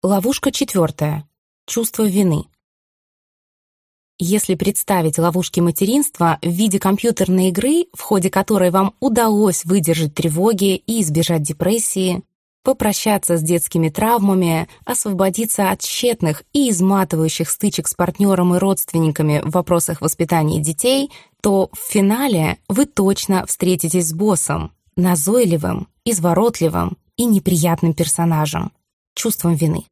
Ловушка 4. Чувство вины. Если представить ловушки материнства в виде компьютерной игры, в ходе которой вам удалось выдержать тревоги и избежать депрессии, попрощаться с детскими травмами, освободиться от тщетных и изматывающих стычек с партнером и родственниками в вопросах воспитания детей, то в финале вы точно встретитесь с боссом, назойливым, изворотливым и неприятным персонажем, чувством вины.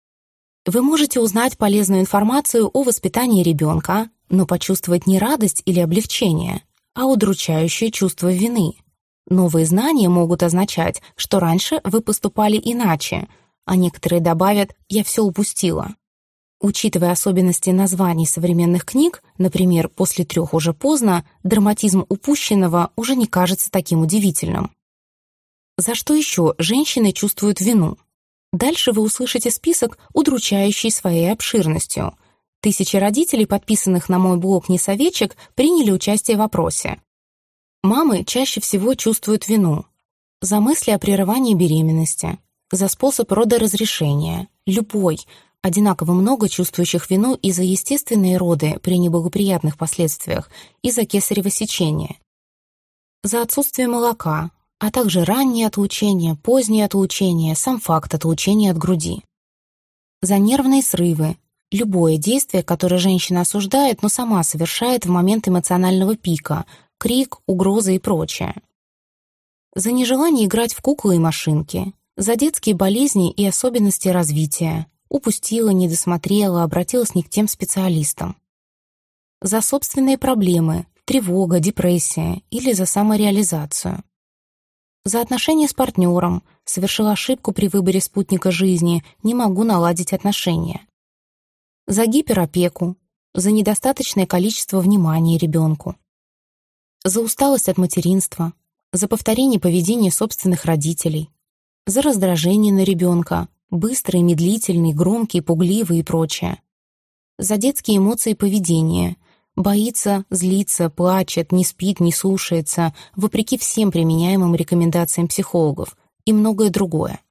Вы можете узнать полезную информацию о воспитании ребенка, но почувствовать не радость или облегчение, а удручающее чувство вины. Новые знания могут означать, что раньше вы поступали иначе, а некоторые добавят «я все упустила». Учитывая особенности названий современных книг, например, «После 3 уже поздно», драматизм упущенного уже не кажется таким удивительным. За что еще женщины чувствуют вину? Дальше вы услышите список, удручающий своей обширностью. Тысячи родителей, подписанных на мой блог «Несоветчик», приняли участие в опросе. Мамы чаще всего чувствуют вину за мысли о прерывании беременности, за способ родоразрешения, любой, одинаково много чувствующих вину и за естественные роды при неблагоприятных последствиях, и за кесарево сечение, за отсутствие молока, а также раннее отлучение, позднее отлучение, сам факт отлучения от груди. За нервные срывы, любое действие, которое женщина осуждает, но сама совершает в момент эмоционального пика, крик, угроза и прочее. За нежелание играть в куклы и машинки, за детские болезни и особенности развития, упустила, не досмотрела, обратилась не к тем специалистам. За собственные проблемы, тревога, депрессия или за самореализацию. За отношения с партнером, совершила ошибку при выборе спутника жизни, не могу наладить отношения. За гиперопеку, за недостаточное количество внимания ребенку. За усталость от материнства, за повторение поведения собственных родителей, за раздражение на ребенка, быстрый, медлительный, громкий, пугливый и прочее. За детские эмоции и поведение, боится, злится, плачет, не спит, не слушается, вопреки всем применяемым рекомендациям психологов и многое другое.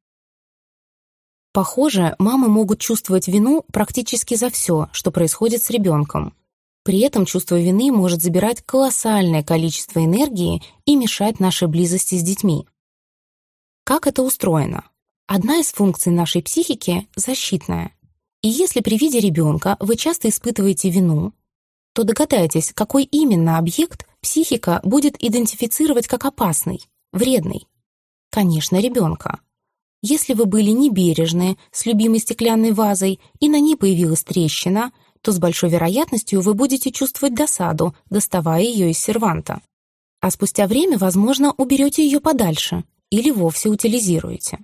Похоже, мамы могут чувствовать вину практически за все, что происходит с ребенком. При этом чувство вины может забирать колоссальное количество энергии и мешать нашей близости с детьми. Как это устроено? Одна из функций нашей психики — защитная. И если при виде ребенка вы часто испытываете вину, то догадайтесь, какой именно объект психика будет идентифицировать как опасный, вредный. Конечно, ребенка. Если вы были небережны с любимой стеклянной вазой и на ней появилась трещина, то с большой вероятностью вы будете чувствовать досаду, доставая ее из серванта. А спустя время, возможно, уберете ее подальше или вовсе утилизируете.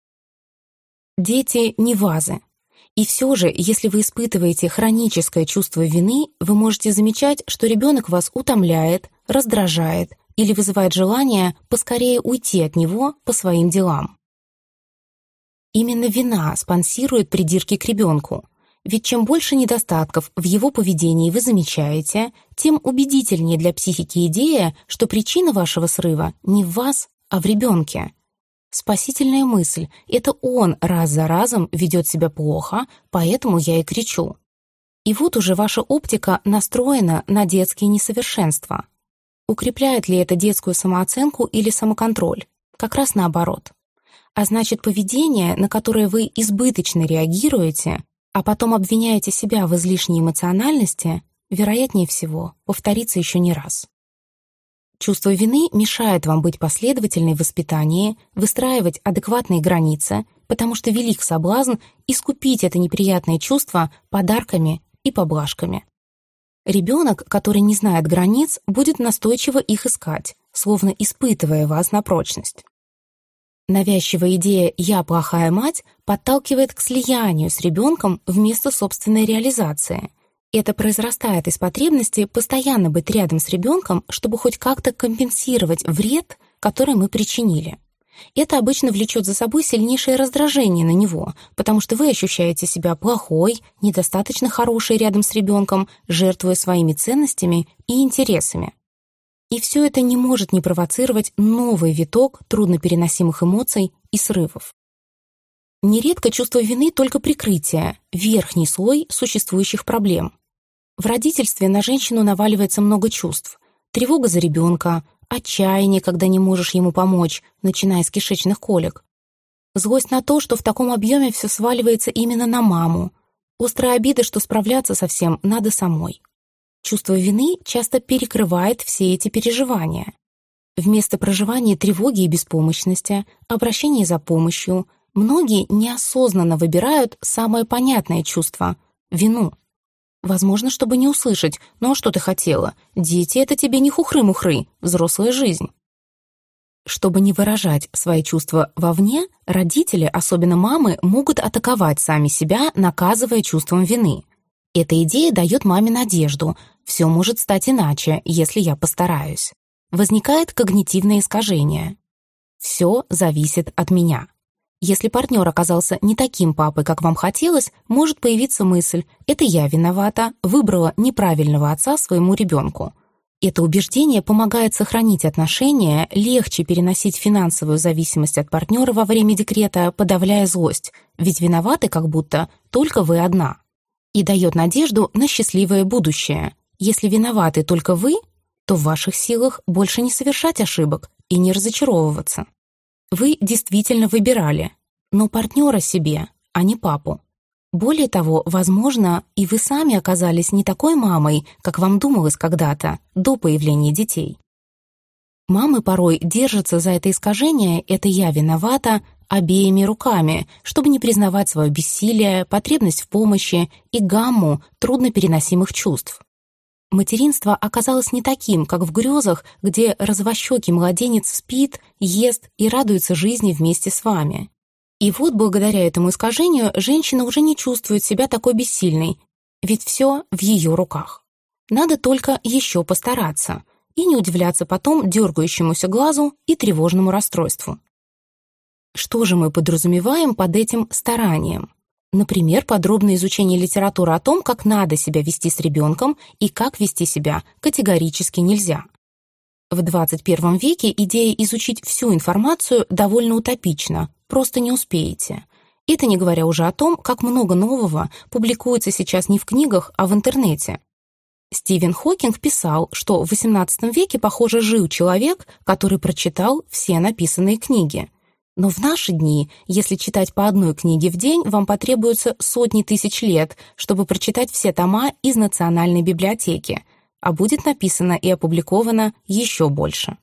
Дети не вазы. И все же, если вы испытываете хроническое чувство вины, вы можете замечать, что ребенок вас утомляет, раздражает или вызывает желание поскорее уйти от него по своим делам. Именно вина спонсирует придирки к ребенку, ведь чем больше недостатков в его поведении вы замечаете, тем убедительнее для психики идея, что причина вашего срыва не в вас, а в ребенке. Спасительная мысль — это он раз за разом ведет себя плохо, поэтому я и кричу. И вот уже ваша оптика настроена на детские несовершенства. Укрепляет ли это детскую самооценку или самоконтроль? Как раз наоборот. А значит, поведение, на которое вы избыточно реагируете, а потом обвиняете себя в излишней эмоциональности, вероятнее всего, повторится еще не раз. Чувство вины мешает вам быть последовательной в воспитании, выстраивать адекватные границы, потому что велик соблазн искупить это неприятное чувство подарками и поблажками. Ребенок, который не знает границ, будет настойчиво их искать, словно испытывая вас на прочность. Навязчивая идея «я плохая мать» подталкивает к слиянию с ребенком вместо собственной реализации. Это произрастает из потребности постоянно быть рядом с ребенком, чтобы хоть как-то компенсировать вред, который мы причинили. Это обычно влечет за собой сильнейшее раздражение на него, потому что вы ощущаете себя плохой, недостаточно хорошей рядом с ребенком, жертвуя своими ценностями и интересами. И все это не может не провоцировать новый виток труднопереносимых эмоций и срывов. Нередко чувство вины только прикрытие, верхний слой существующих проблем. В родительстве на женщину наваливается много чувств. Тревога за ребенка, отчаяние, когда не можешь ему помочь, начиная с кишечных колик. Злость на то, что в таком объеме все сваливается именно на маму. Острая обида, что справляться со всем надо самой. Чувство вины часто перекрывает все эти переживания. Вместо проживания тревоги и беспомощности, обращения за помощью, многие неосознанно выбирают самое понятное чувство — вину. Возможно, чтобы не услышать: «Ну а что ты хотела? Дети — это тебе не хухры-мухры, взрослая жизнь». Чтобы не выражать свои чувства вовне, родители, особенно мамы, могут атаковать сами себя, наказывая чувством вины. Эта идея дает маме надежду: все может стать иначе, если я постараюсь. Возникает когнитивное искажение. Все зависит от меня. Если партнер оказался не таким папой, как вам хотелось, может появиться мысль: это я виновата, выбрала неправильного отца своему ребенку. Это убеждение помогает сохранить отношения, легче переносить финансовую зависимость от партнера во время декрета, подавляя злость, ведь виноваты как будто только вы одна. И дает надежду на счастливое будущее. Если виноваты только вы, то в ваших силах больше не совершать ошибок и не разочаровываться. Вы действительно выбирали, но партнера себе, а не папу. Более того, возможно, и вы сами оказались не такой мамой, как вам думалось когда-то, до появления детей. Мамы порой держатся за это искажение «это я виновата» обеими руками, чтобы не признавать свое бессилие, потребность в помощи и гамму труднопереносимых чувств. Материнство оказалось не таким, как в грезах, где розовощекий младенец спит, ест и радуется жизни вместе с вами. И вот, благодаря этому искажению, женщина уже не чувствует себя такой бессильной, ведь все в ее руках. Надо только еще постараться и не удивляться потом дергающемуся глазу и тревожному расстройству. Что же мы подразумеваем под этим старанием? Например, подробное изучение литературы о том, как надо себя вести с ребенком и как вести себя категорически нельзя. В 21 веке идея изучить всю информацию довольно утопична, просто не успеете. Это не говоря уже о том, как много нового публикуется сейчас не в книгах, а в интернете. Стивен Хокинг писал, что в XVIII веке, похоже, жил человек, который прочитал все написанные книги. Но в наши дни, если читать по одной книге в день, вам потребуется сотни тысяч лет, чтобы прочитать все тома из Национальной библиотеки, а будет написано и опубликовано еще больше.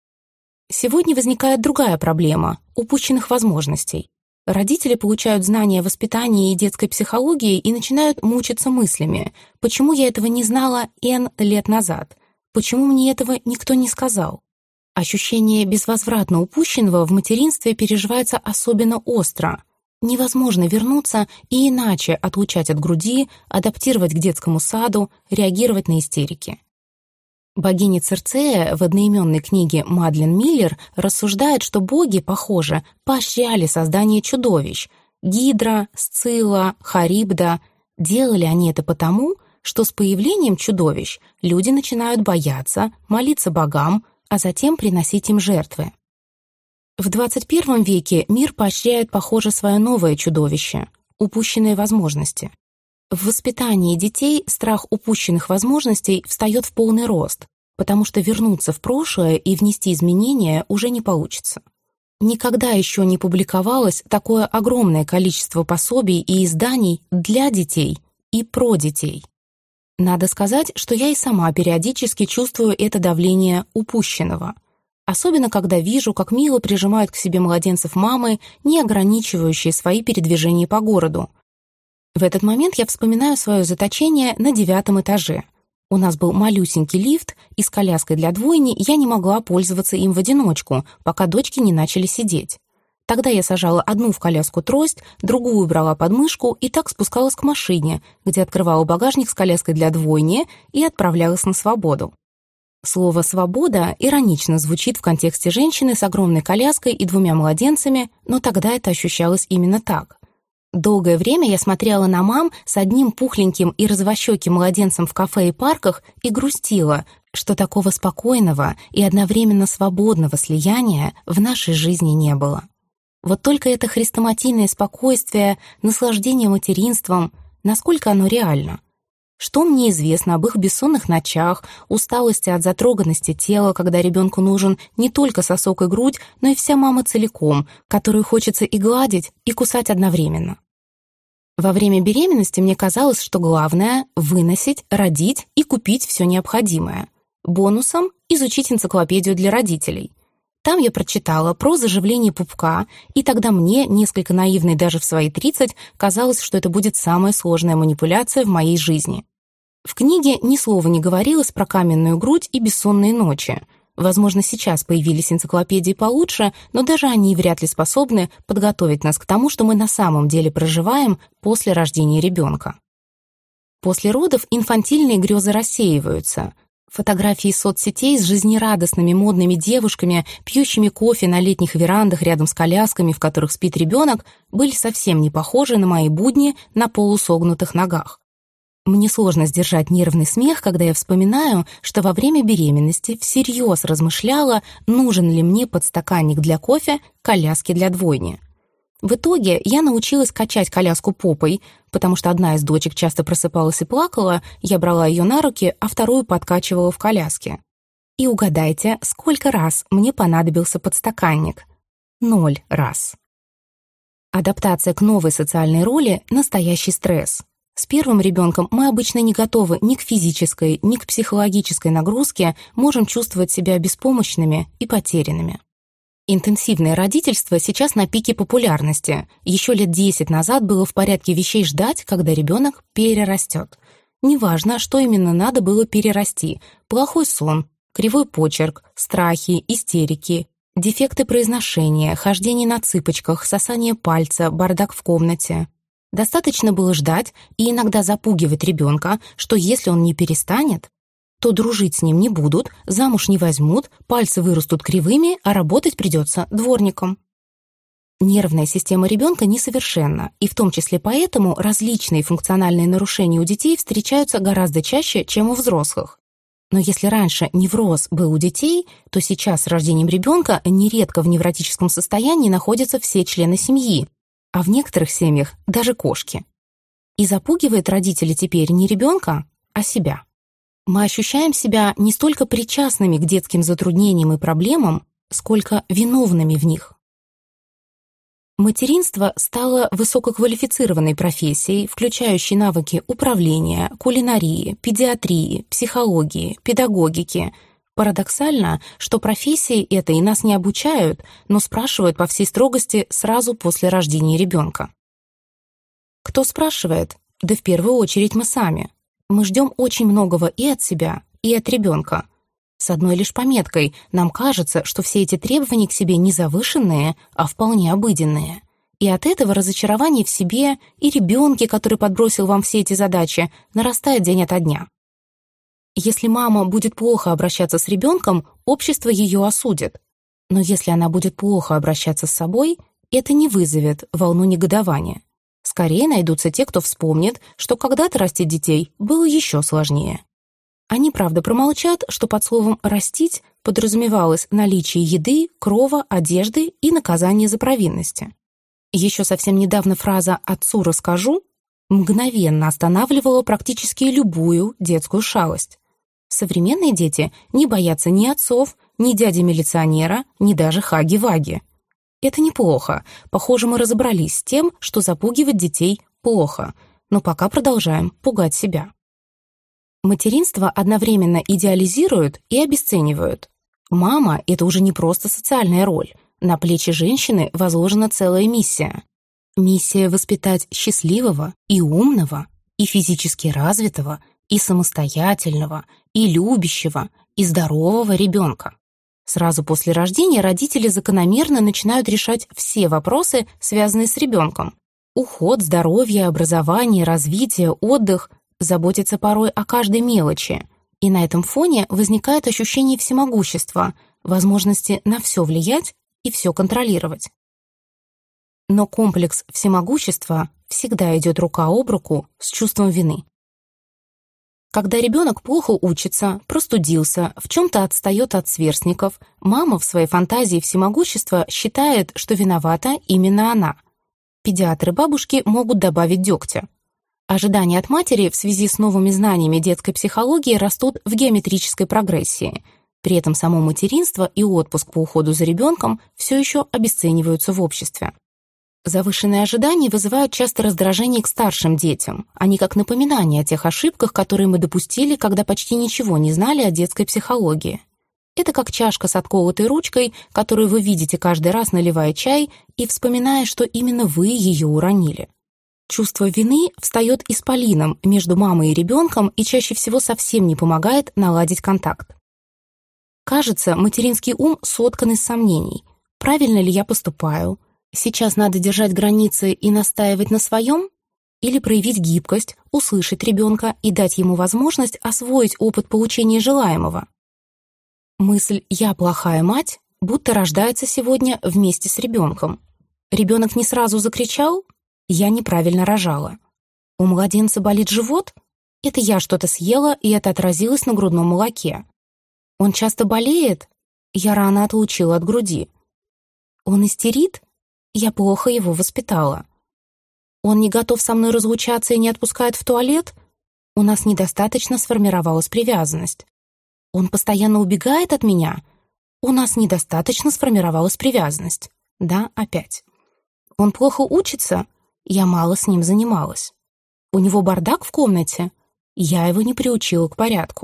Сегодня возникает другая проблема — упущенных возможностей. Родители получают знания о воспитании и детской психологии и начинают мучиться мыслями: почему я этого не знала N лет назад? Почему мне этого никто не сказал? Ощущение безвозвратно упущенного в материнстве переживается особенно остро. Невозможно вернуться и иначе отлучать от груди, адаптировать к детскому саду, реагировать на истерики. Богиня Цирцея в одноименной книге Мадлен Миллер рассуждает, что боги, похоже, поощряли создание чудовищ. Гидра, Сцилла, Харибда. Делали они это потому, что с появлением чудовищ люди начинают бояться, молиться богам, а затем приносить им жертвы. В 21 веке мир поощряет, похоже, свое новое чудовище — упущенные возможности. В воспитании детей страх упущенных возможностей встает в полный рост, потому что вернуться в прошлое и внести изменения уже не получится. Никогда еще не публиковалось такое огромное количество пособий и изданий для детей и про детей. Надо сказать, что я и сама периодически чувствую это давление упущенного. Особенно, когда вижу, как мило прижимают к себе младенцев мамы, не ограничивающие свои передвижения по городу. В этот момент я вспоминаю свое заточение на 9 этаже. У нас был малюсенький лифт, и с коляской для двойни я не могла пользоваться им в одиночку, пока дочки не начали сидеть. Тогда я сажала одну в коляску трость, другую брала под мышку и так спускалась к машине, где открывала багажник с коляской для двойни и отправлялась на свободу. Слово «свобода» иронично звучит в контексте женщины с огромной коляской и 2 младенцами, но тогда это ощущалось именно так. Долгое время я смотрела на мам с одним пухленьким и розовощеким младенцем в кафе и парках и грустила, что такого спокойного и одновременно свободного слияния в нашей жизни не было. Вот только это хрестоматийное спокойствие, наслаждение материнством, насколько оно реально? Что мне известно об их бессонных ночах, усталости от затроганности тела, когда ребенку нужен не только сосок и грудь, но и вся мама целиком, которую хочется и гладить, и кусать одновременно? Во время беременности мне казалось, что главное — выносить, родить и купить все необходимое. Бонусом — изучить энциклопедию для родителей. Там я прочитала про заживление пупка, и тогда мне, несколько наивной даже в свои 30, казалось, что это будет самая сложная манипуляция в моей жизни. В книге ни слова не говорилось про каменную грудь и бессонные ночи. Возможно, сейчас появились энциклопедии получше, но даже они вряд ли способны подготовить нас к тому, что мы на самом деле проживаем после рождения ребенка. После родов инфантильные грезы рассеиваются. Фотографии из соцсетей с жизнерадостными модными девушками, пьющими кофе на летних верандах рядом с колясками, в которых спит ребенок, были совсем не похожи на мои будни на полусогнутых ногах. Мне сложно сдержать нервный смех, когда я вспоминаю, что во время беременности всерьез размышляла, нужен ли мне подстаканник для кофе, коляски для двойни. В итоге я научилась качать коляску попой, потому что одна из дочек часто просыпалась и плакала, я брала ее на руки, а вторую подкачивала в коляске. И угадайте, сколько раз мне понадобился подстаканник? 0 раз. Адаптация к новой социальной роли — настоящий стресс. С первым ребенком мы обычно не готовы ни к физической, ни к психологической нагрузке, можем чувствовать себя беспомощными и потерянными. Интенсивное родительство сейчас на пике популярности. Еще лет 10 назад было в порядке вещей ждать, когда ребенок перерастет. Неважно, что именно надо было перерасти: плохой сон, кривой почерк, страхи, истерики, дефекты произношения, хождение на цыпочках, сосание пальца, бардак в комнате. Достаточно было ждать и иногда запугивать ребенка, что если он не перестанет, то дружить с ним не будут, замуж не возьмут, пальцы вырастут кривыми, а работать придется дворником. Нервная система ребенка несовершенна, и в том числе поэтому различные функциональные нарушения у детей встречаются гораздо чаще, чем у взрослых. Но если раньше невроз был у детей, то сейчас с рождением ребенка нередко в невротическом состоянии находятся все члены семьи, а в некоторых семьях даже кошки. И запугивает родителей теперь не ребенка, а себя. Мы ощущаем себя не столько причастными к детским затруднениям и проблемам, сколько виновными в них. Материнство стало высококвалифицированной профессией, включающей навыки управления, кулинарии, педиатрии, психологии, педагогики. Парадоксально, что профессии этой нас не обучают, но спрашивают по всей строгости сразу после рождения ребенка. Кто спрашивает? Да в первую очередь мы сами. Мы ждем очень многого и от себя, и от ребенка. С одной лишь пометкой: нам кажется, что все эти требования к себе не завышенные, а вполне обыденные. И от этого разочарование в себе и ребенке, который подбросил вам все эти задачи, нарастает день ото дня. Если мама будет плохо обращаться с ребенком, общество ее осудит. Но если она будет плохо обращаться с собой, это не вызовет волну негодования. Скорее найдутся те, кто вспомнит, что когда-то растить детей было еще сложнее. Они, правда, промолчат, что под словом «растить» подразумевалось наличие еды, крова, одежды и наказание за провинности. Еще совсем недавно фраза «отцу расскажу» мгновенно останавливала практически любую детскую шалость. Современные дети не боятся ни отцов, ни дяди-милиционера, ни даже хаги-ваги. Это неплохо. Похоже, мы разобрались с тем, что запугивать детей плохо, но пока продолжаем пугать себя. Материнство одновременно идеализируют и обесценивают. Мама — это уже не просто социальная роль. На плечи женщины возложена целая миссия. Миссия воспитать счастливого и умного, и физически развитого, и самостоятельного, и любящего, и здорового ребенка. Сразу после рождения родители закономерно начинают решать все вопросы, связанные с ребенком. Уход, здоровье, образование, развитие, отдых, заботиться порой о каждой мелочи. И на этом фоне возникает ощущение всемогущества, возможности на все влиять и все контролировать. Но комплекс всемогущества всегда идет рука об руку с чувством вины. Когда ребенок плохо учится, простудился, в чем-то отстает от сверстников, мама в своей фантазии всемогущества считает, что виновата именно она. Педиатры бабушки могут добавить дегтя. Ожидания от матери в связи с новыми знаниями детской психологии растут в геометрической прогрессии. При этом само материнство и отпуск по уходу за ребенком все еще обесцениваются в обществе. Завышенные ожидания вызывают часто раздражение к старшим детям, а не как напоминание о тех ошибках, которые мы допустили, когда почти ничего не знали о детской психологии. Это как чашка с отколотой ручкой, которую вы видите каждый раз, наливая чай, и вспоминая, что именно вы ее уронили. Чувство вины встает исполином между мамой и ребенком и чаще всего совсем не помогает наладить контакт. Кажется, материнский ум соткан из сомнений. Правильно ли я поступаю? Сейчас надо держать границы и настаивать на своем? Или проявить гибкость, услышать ребенка и дать ему возможность освоить опыт получения желаемого? Мысль «я плохая мать» будто рождается сегодня вместе с ребенком. Ребенок не сразу закричал «я неправильно рожала». У младенца болит живот? Это я что-то съела, и это отразилось на грудном молоке. Он часто болеет? Я рано отлучила от груди. Он истерит? Я плохо его воспитала. Он не готов со мной разлучаться и не отпускает в туалет? У нас недостаточно сформировалась привязанность. Он постоянно убегает от меня? У нас недостаточно сформировалась привязанность. Да, опять. Он плохо учится? Я мало с ним занималась. У него бардак в комнате? Я его не приучила к порядку.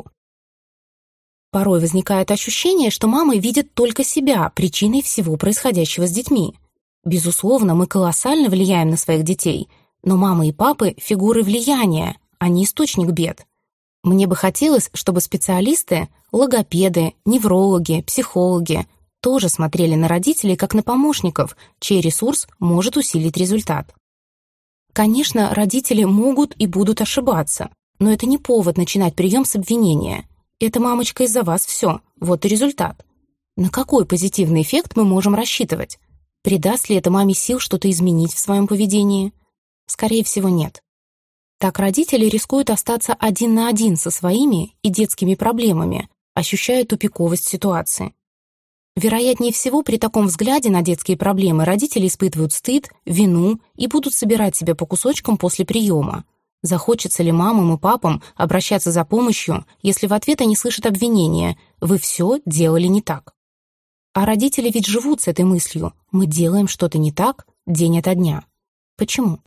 Порой возникает ощущение, что мама видит только себя причиной всего происходящего с детьми. Безусловно, мы колоссально влияем на своих детей, но мамы и папы — фигуры влияния, а не источник бед. Мне бы хотелось, чтобы специалисты, логопеды, неврологи, психологи тоже смотрели на родителей как на помощников, чей ресурс может усилить результат. Конечно, родители могут и будут ошибаться, но это не повод начинать прием с обвинения. Это, мамочка, из-за вас все, вот и результат. На какой позитивный эффект мы можем рассчитывать? Придаст ли это маме сил что-то изменить в своем поведении? Скорее всего, нет. Так родители рискуют остаться один на один со своими и детскими проблемами, ощущая тупиковость ситуации. Вероятнее всего, при таком взгляде на детские проблемы родители испытывают стыд, вину и будут собирать себя по кусочкам после приема. Захочется ли мамам и папам обращаться за помощью, если в ответ они слышат обвинения «вы все делали не так». А родители ведь живут с этой мыслью «мы делаем что-то не так день ото дня». Почему?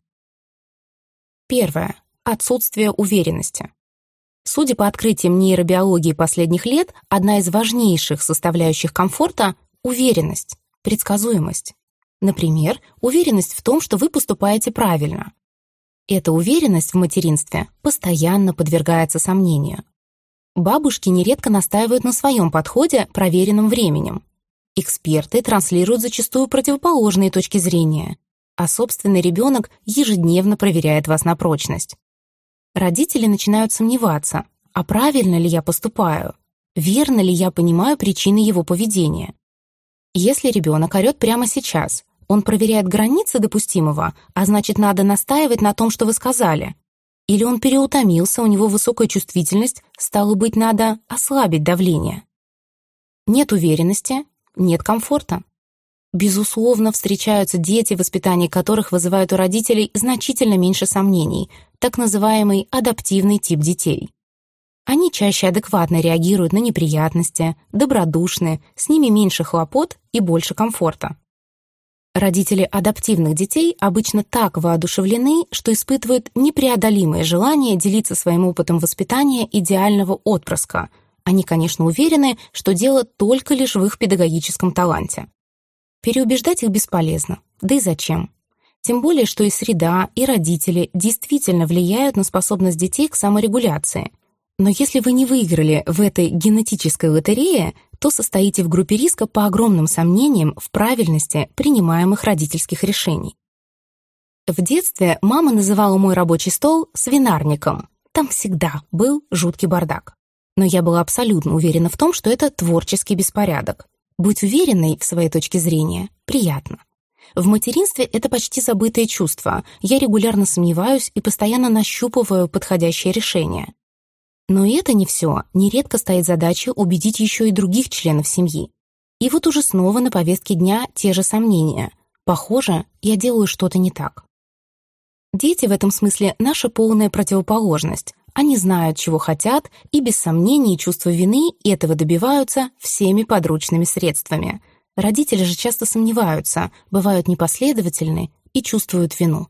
Первое. Отсутствие уверенности. Судя по открытиям нейробиологии последних лет, одна из важнейших составляющих комфорта — уверенность, предсказуемость. Например, уверенность в том, что вы поступаете правильно. Эта уверенность в материнстве постоянно подвергается сомнению. Бабушки нередко настаивают на своем подходе, проверенном временем. Эксперты транслируют зачастую противоположные точки зрения, а собственный ребенок ежедневно проверяет вас на прочность. Родители начинают сомневаться, а правильно ли я поступаю, верно ли я понимаю причины его поведения. Если ребенок орет прямо сейчас, он проверяет границы допустимого, а значит, надо настаивать на том, что вы сказали. Или он переутомился, у него высокая чувствительность, стало быть, надо ослабить давление. Нет уверенности, нет комфорта. Безусловно, встречаются дети, воспитание которых вызывает у родителей значительно меньше сомнений, так называемый адаптивный тип детей. Они чаще адекватно реагируют на неприятности, добродушны, с ними меньше хлопот и больше комфорта. Родители адаптивных детей обычно так воодушевлены, что испытывают непреодолимое желание делиться своим опытом воспитания идеального отпрыска. Они, конечно, уверены, что дело только лишь в их педагогическом таланте. Переубеждать их бесполезно, да и зачем? Тем более, что и среда, и родители действительно влияют на способность детей к саморегуляции. Но если вы не выиграли в этой генетической лотерее, то состоите в группе риска по огромным сомнениям в правильности принимаемых родительских решений. В детстве мама называла мой рабочий стол свинарником. Там всегда был жуткий бардак. Но я была абсолютно уверена в том, что это творческий беспорядок. Быть уверенной в своей точке зрения приятно. В материнстве это почти забытое чувство. Я регулярно сомневаюсь и постоянно нащупываю подходящее решение. Но и это не все. Нередко стоит задача убедить еще и других членов семьи. И вот уже снова на повестке дня те же сомнения. Похоже, я делаю что-то не так. Дети в этом смысле наша полная противоположность. Они знают, чего хотят, и без сомнений и чувства вины этого добиваются всеми подручными средствами. Родители же часто сомневаются, бывают непоследовательны и чувствуют вину.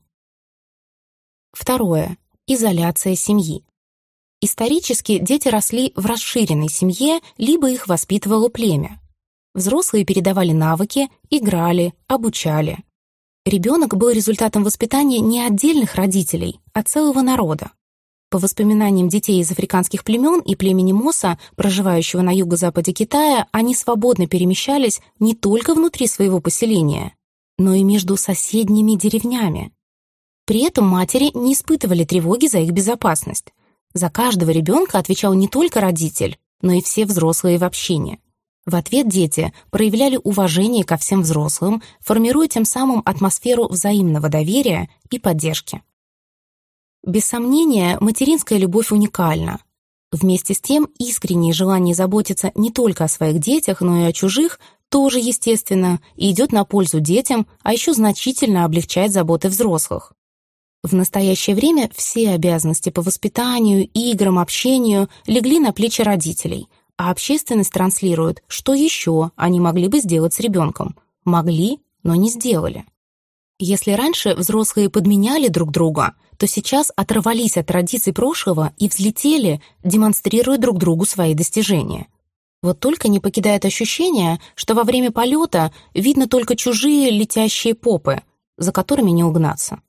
Второе. Изоляция семьи. Исторически дети росли в расширенной семье, либо их воспитывало племя. Взрослые передавали навыки, играли, обучали. Ребенок был результатом воспитания не отдельных родителей, а целого народа. По воспоминаниям детей из африканских племен и племени Моса, проживающего на юго-западе Китая, они свободно перемещались не только внутри своего поселения, но и между соседними деревнями. При этом матери не испытывали тревоги за их безопасность. За каждого ребенка отвечал не только родитель, но и все взрослые в общине. В ответ дети проявляли уважение ко всем взрослым, формируя тем самым атмосферу взаимного доверия и поддержки. Без сомнения, материнская любовь уникальна. Вместе с тем, искреннее желание заботиться не только о своих детях, но и о чужих тоже естественно и идет на пользу детям, а еще значительно облегчает заботы взрослых. В настоящее время все обязанности по воспитанию, играм, общению легли на плечи родителей, а общественность транслирует, что еще они могли бы сделать с ребенком. Могли, но не сделали. Если раньше взрослые подменяли друг друга, то сейчас оторвались от традиций прошлого и взлетели, демонстрируя друг другу свои достижения. Вот только не покидает ощущение, что во время полета видно только чужие летящие попы, за которыми не угнаться.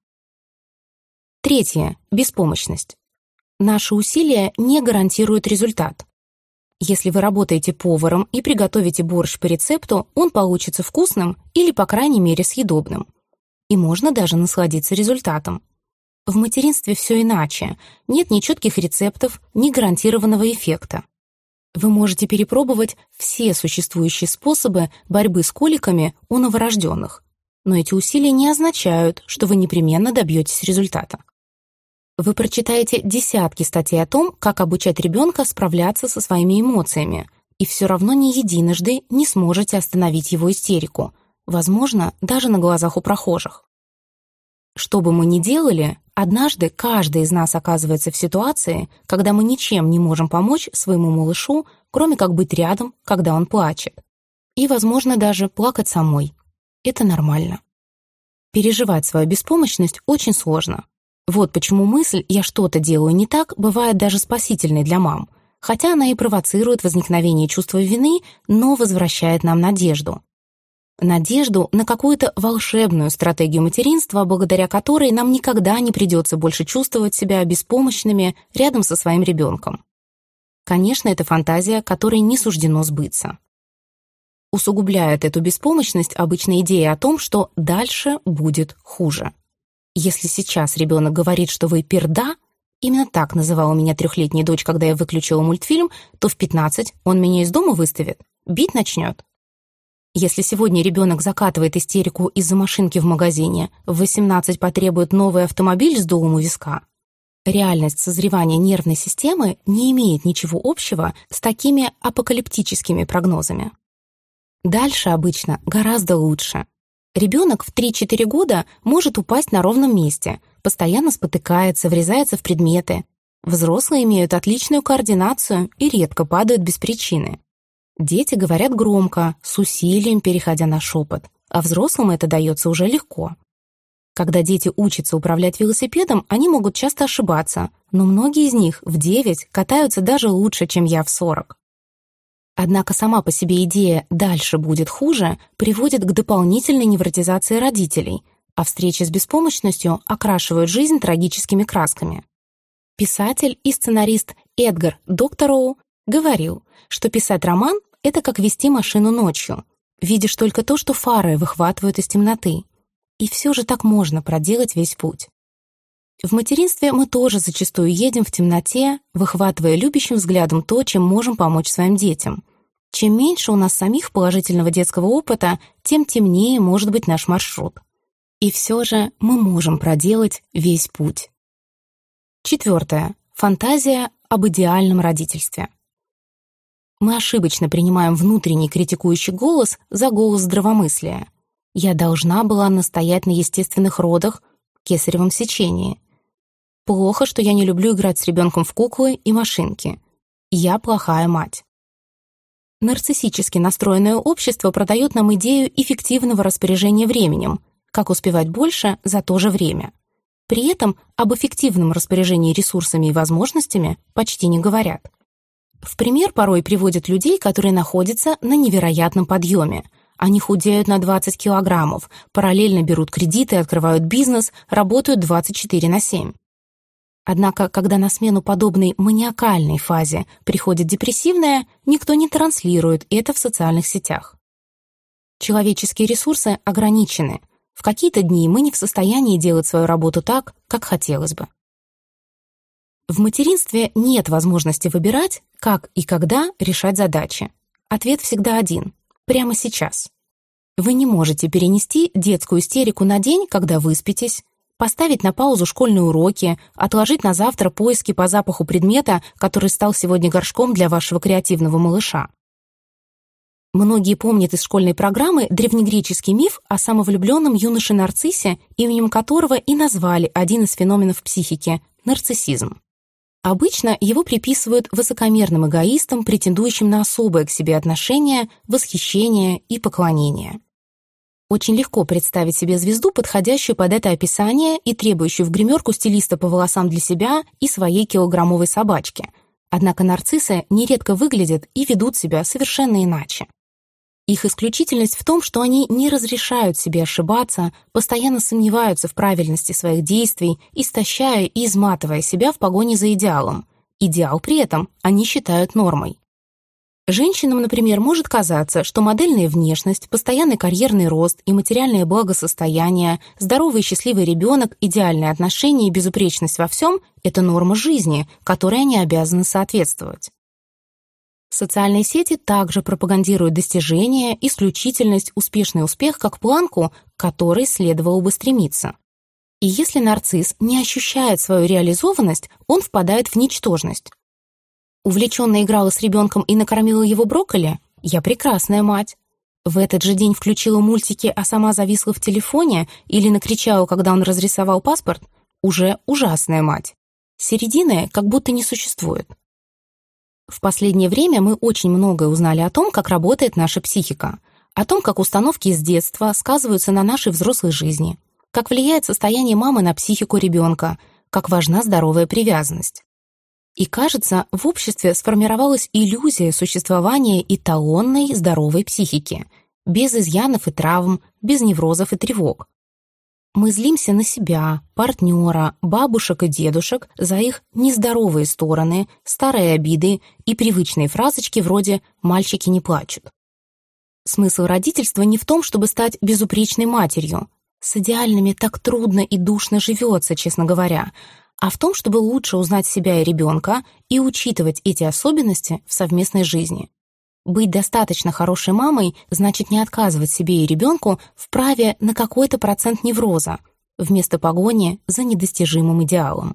Третье. Беспомощность. Наши усилия не гарантируют результат. Если вы работаете поваром и приготовите борщ по рецепту, он получится вкусным или, по крайней мере, съедобным. И можно даже насладиться результатом. В материнстве все иначе. Нет ни четких рецептов, ни гарантированного эффекта. Вы можете перепробовать все существующие способы борьбы с коликами у новорожденных, но эти усилия не означают, что вы непременно добьетесь результата. Вы прочитаете десятки статей о том, как обучать ребенка справляться со своими эмоциями, и все равно ни единожды не сможете остановить его истерику, возможно, даже на глазах у прохожих. Что бы мы ни делали, однажды каждый из нас оказывается в ситуации, когда мы ничем не можем помочь своему малышу, кроме как быть рядом, когда он плачет. И, возможно, даже плакать самой. Это нормально. Переживать свою беспомощность очень сложно. Вот почему мысль «я что-то делаю не так» бывает даже спасительной для мам, хотя она и провоцирует возникновение чувства вины, но возвращает нам надежду. Надежду на какую-то волшебную стратегию материнства, благодаря которой нам никогда не придется больше чувствовать себя беспомощными рядом со своим ребенком. Конечно, это фантазия, которой не суждено сбыться. Усугубляет эту беспомощность обычная идея о том, что дальше будет хуже. Если сейчас ребенок говорит, что вы перда, именно так называла меня 3-летняя дочь, когда я выключила мультфильм, то в 15 он меня из дома выставит, бить начнет. Если сегодня ребенок закатывает истерику из-за машинки в магазине, в 18 потребует новый автомобиль с дулом у виска, реальность созревания нервной системы не имеет ничего общего с такими апокалиптическими прогнозами. Дальше обычно гораздо лучше. Ребенок в 3-4 года может упасть на ровном месте, постоянно спотыкается, врезается в предметы. Взрослые имеют отличную координацию и редко падают без причины. Дети говорят громко, с усилием переходя на шепот, а взрослым это дается уже легко. Когда дети учатся управлять велосипедом, они могут часто ошибаться, но многие из них в 9 катаются даже лучше, чем я в 40. Однако сама по себе идея «дальше будет хуже» приводит к дополнительной невротизации родителей, а встречи с беспомощностью окрашивают жизнь трагическими красками. Писатель и сценарист Эдгар Доктороу говорил, что писать роман — это как вести машину ночью. Видишь только то, что фары выхватывают из темноты. И все же так можно проделать весь путь. В материнстве мы тоже зачастую едем в темноте, выхватывая любящим взглядом то, чем можем помочь своим детям. Чем меньше у нас самих положительного детского опыта, тем темнее может быть наш маршрут. И все же мы можем проделать весь путь. 4. Фантазия об идеальном родительстве. Мы ошибочно принимаем внутренний критикующий голос за голос здравомыслия. Я должна была настоять на естественных родах, кесаревом сечении. Плохо, что я не люблю играть с ребенком в куклы и машинки. Я плохая мать. Нарциссически настроенное общество продает нам идею эффективного распоряжения временем, как успевать больше за то же время. При этом об эффективном распоряжении ресурсами и возможностями почти не говорят. В пример порой приводят людей, которые находятся на невероятном подъеме. Они худеют на 20 килограммов, параллельно берут кредиты, открывают бизнес, работают 24/7. Однако, когда на смену подобной маниакальной фазе приходит депрессивная, никто не транслирует это в социальных сетях. Человеческие ресурсы ограничены. В какие-то дни мы не в состоянии делать свою работу так, как хотелось бы. В материнстве нет возможности выбирать, как и когда решать задачи. Ответ всегда один – прямо сейчас. Вы не можете перенести детскую истерику на день, когда выспитесь, поставить на паузу школьные уроки, отложить на завтра поиски по запаху предмета, который стал сегодня горшком для вашего креативного малыша. Многие помнят из школьной программы древнегреческий миф о самовлюбленном юноше-нарциссе, именем которого и назвали один из феноменов психики – нарциссизм. Обычно его приписывают высокомерным эгоистам, претендующим на особое к себе отношение, восхищение и поклонение. Очень легко представить себе звезду, подходящую под это описание и требующую в гримерку стилиста по волосам для себя и своей килограммовой собачки. Однако нарциссы нередко выглядят и ведут себя совершенно иначе. Их исключительность в том, что они не разрешают себе ошибаться, постоянно сомневаются в правильности своих действий, истощая и изматывая себя в погоне за идеалом. Идеал при этом они считают нормой. Женщинам, например, может казаться, что модельная внешность, постоянный карьерный рост и материальное благосостояние, здоровый и счастливый ребенок, идеальные отношения и безупречность во всем — это норма жизни, которой они обязаны соответствовать. Социальные сети также пропагандируют достижения, исключительность, успешный успех как планку, к которой следовало бы стремиться. И если нарцисс не ощущает свою реализованность, он впадает в ничтожность. Увлеченно играла с ребенком и накормила его брокколи? Я прекрасная мать. В этот же день включила мультики, а сама зависла в телефоне или накричала, когда он разрисовал паспорт? Уже ужасная мать. Середины как будто не существует. В последнее время мы очень многое узнали о том, как работает наша психика, о том, как установки из детства сказываются на нашей взрослой жизни, как влияет состояние мамы на психику ребенка, как важна здоровая привязанность. И, кажется, в обществе сформировалась иллюзия существования эталонной здоровой психики, без изъянов и травм, без неврозов и тревог. Мы злимся на себя, партнера, бабушек и дедушек за их нездоровые стороны, старые обиды и привычные фразочки вроде «мальчики не плачут». Смысл родительства не в том, чтобы стать безупречной матерью. С идеальными так трудно и душно живется, честно говоря, а в том, чтобы лучше узнать себя и ребенка и учитывать эти особенности в совместной жизни. Быть достаточно хорошей мамой значит не отказывать себе и ребенку в праве на какой-то процент невроза, вместо погони за недостижимым идеалом.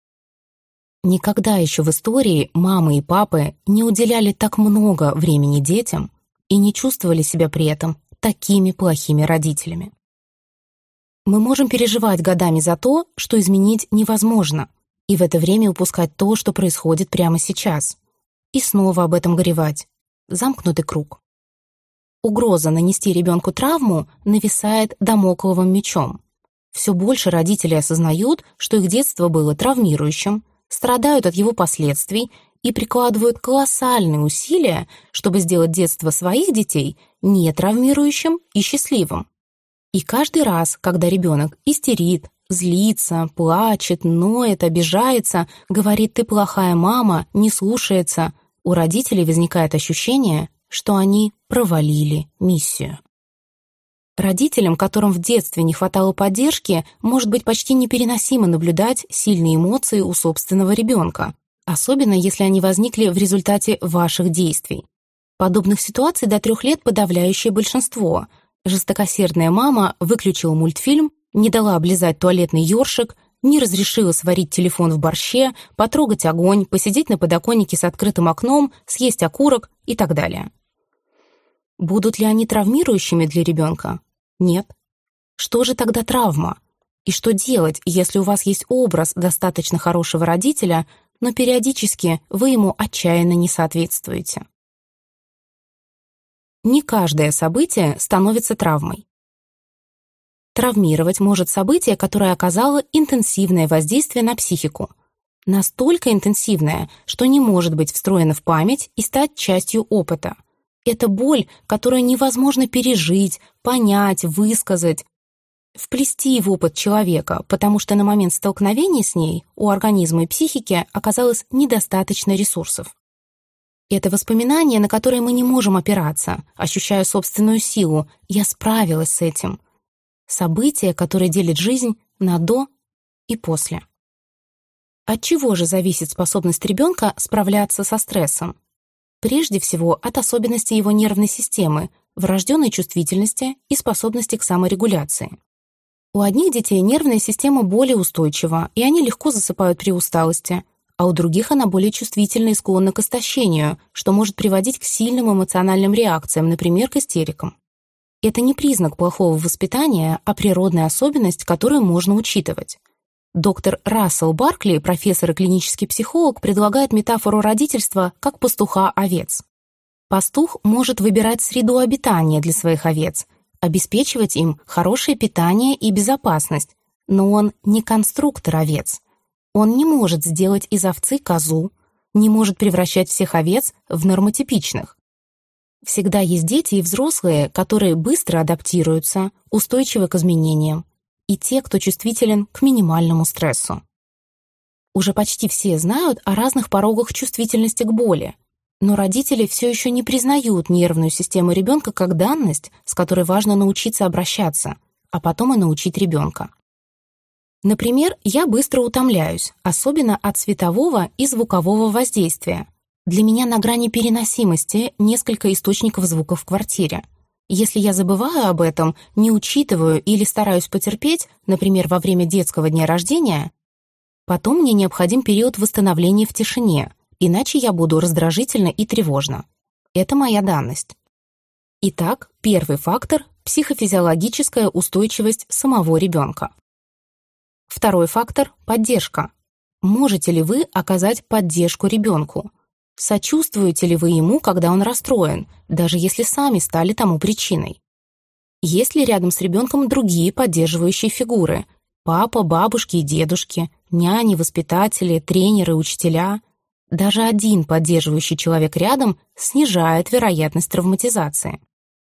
Никогда еще в истории мамы и папы не уделяли так много времени детям и не чувствовали себя при этом такими плохими родителями. Мы можем переживать годами за то, что изменить невозможно, и в это время упускать то, что происходит прямо сейчас, и снова об этом горевать. Замкнутый круг. Угроза нанести ребенку травму нависает дамокловым мечом. Все больше родителей осознают, что их детство было травмирующим, страдают от его последствий и прикладывают колоссальные усилия, чтобы сделать детство своих детей не травмирующим и счастливым. И каждый раз, когда ребенок истерит, злится, плачет, ноет, обижается, говорит «ты плохая мама», не слушается, у родителей возникает ощущение, что они провалили миссию. Родителям, которым в детстве не хватало поддержки, может быть почти непереносимо наблюдать сильные эмоции у собственного ребенка, особенно если они возникли в результате ваших действий. Подобных ситуаций до 3 лет подавляющее большинство. Жестокосердная мама выключила мультфильм, не дала облизать туалетный ёршик, не разрешила сварить телефон в борще, потрогать огонь, посидеть на подоконнике с открытым окном, съесть окурок и так далее. Будут ли они травмирующими для ребенка? Нет. Что же тогда травма? И что делать, если у вас есть образ достаточно хорошего родителя, но периодически вы ему отчаянно не соответствуете? Не каждое событие становится травмой. Травмировать может событие, которое оказало интенсивное воздействие на психику. Настолько интенсивное, что не может быть встроено в память и стать частью опыта. Это боль, которую невозможно пережить, понять, высказать, вплести в опыт человека, потому что на момент столкновения с ней у организма и психики оказалось недостаточно ресурсов. Это воспоминание, на которое мы не можем опираться, ощущая собственную силу. Я справилась с этим. Событие, которое делит жизнь на «до» и «после». От чего же зависит способность ребенка справляться со стрессом? Прежде всего, от особенностей его нервной системы, врожденной чувствительности и способности к саморегуляции. У одних детей нервная система более устойчива, и они легко засыпают при усталости, а у других она более чувствительна и склонна к истощению, что может приводить к сильным эмоциональным реакциям, например, к истерикам. Это не признак плохого воспитания, а природная особенность, которую можно учитывать. Доктор Рассел Баркли, профессор и клинический психолог, предлагает метафору родительства как пастуха овец. Пастух может выбирать среду обитания для своих овец, обеспечивать им хорошее питание и безопасность, но он не конструктор овец. Он не может сделать из овцы козу, не может превращать всех овец в нормотипичных. Всегда есть дети и взрослые, которые быстро адаптируются, устойчивы к изменениям, и те, кто чувствителен к минимальному стрессу. Уже почти все знают о разных порогах чувствительности к боли, но родители все еще не признают нервную систему ребенка как данность, с которой важно научиться обращаться, а потом и научить ребенка. Например, я быстро утомляюсь, особенно от светового и звукового воздействия. Для меня на грани переносимости несколько источников звука в квартире. Если я забываю об этом, не учитываю или стараюсь потерпеть, например, во время детского дня рождения, потом мне необходим период восстановления в тишине, иначе я буду раздражительна и тревожна. Это моя данность. Итак, первый фактор – психофизиологическая устойчивость самого ребенка. Второй фактор – поддержка. Можете ли вы оказать поддержку ребенку? Сочувствуете ли вы ему, когда он расстроен, даже если сами стали тому причиной? Есть ли рядом с ребенком другие поддерживающие фигуры? Папа, бабушки и дедушки, няни, воспитатели, тренеры, учителя? Даже один поддерживающий человек рядом снижает вероятность травматизации.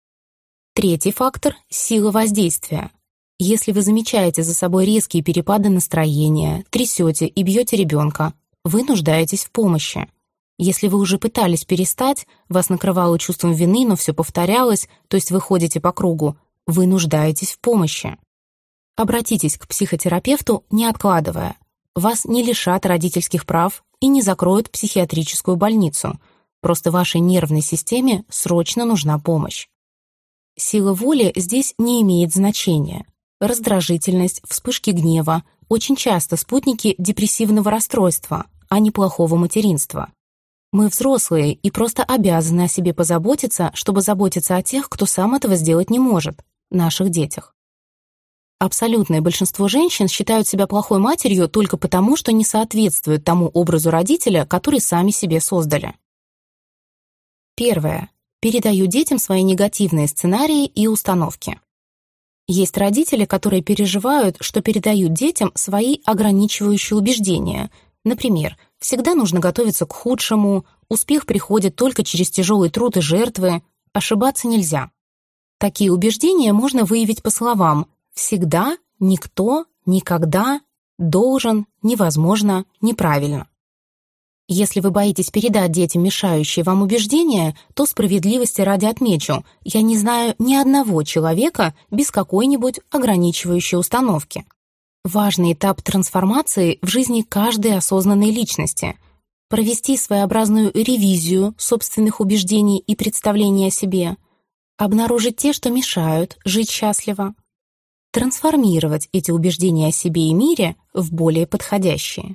Третий фактор – сила воздействия. Если вы замечаете за собой резкие перепады настроения, трясете и бьете ребенка, вы нуждаетесь в помощи. Если вы уже пытались перестать, вас накрывало чувством вины, но все повторялось, то есть вы ходите по кругу, вы нуждаетесь в помощи. Обратитесь к психотерапевту, не откладывая. Вас не лишат родительских прав и не закроют в психиатрическую больницу. Просто вашей нервной системе срочно нужна помощь. Сила воли здесь не имеет значения. Раздражительность, вспышки гнева – очень часто спутники депрессивного расстройства, а не плохого материнства. Мы взрослые и просто обязаны о себе позаботиться, чтобы заботиться о тех, кто сам этого сделать не может, наших детях. Абсолютное большинство женщин считают себя плохой матерью только потому, что не соответствуют тому образу родителя, который сами себе создали. Первое. Передаю детям свои негативные сценарии и установки. Есть родители, которые переживают, что передают детям свои ограничивающие убеждения. Например, всегда нужно готовиться к худшему, успех приходит только через тяжелый труд и жертвы, ошибаться нельзя. Такие убеждения можно выявить по словам «всегда», «никто», «никогда», «должен», «невозможно», «неправильно». Если вы боитесь передать детям мешающие вам убеждения, то справедливости ради отмечу, я не знаю ни одного человека без какой-нибудь ограничивающей установки. Важный этап трансформации в жизни каждой осознанной личности — провести своеобразную ревизию собственных убеждений и представлений о себе, обнаружить те, что мешают жить счастливо, трансформировать эти убеждения о себе и мире в более подходящие.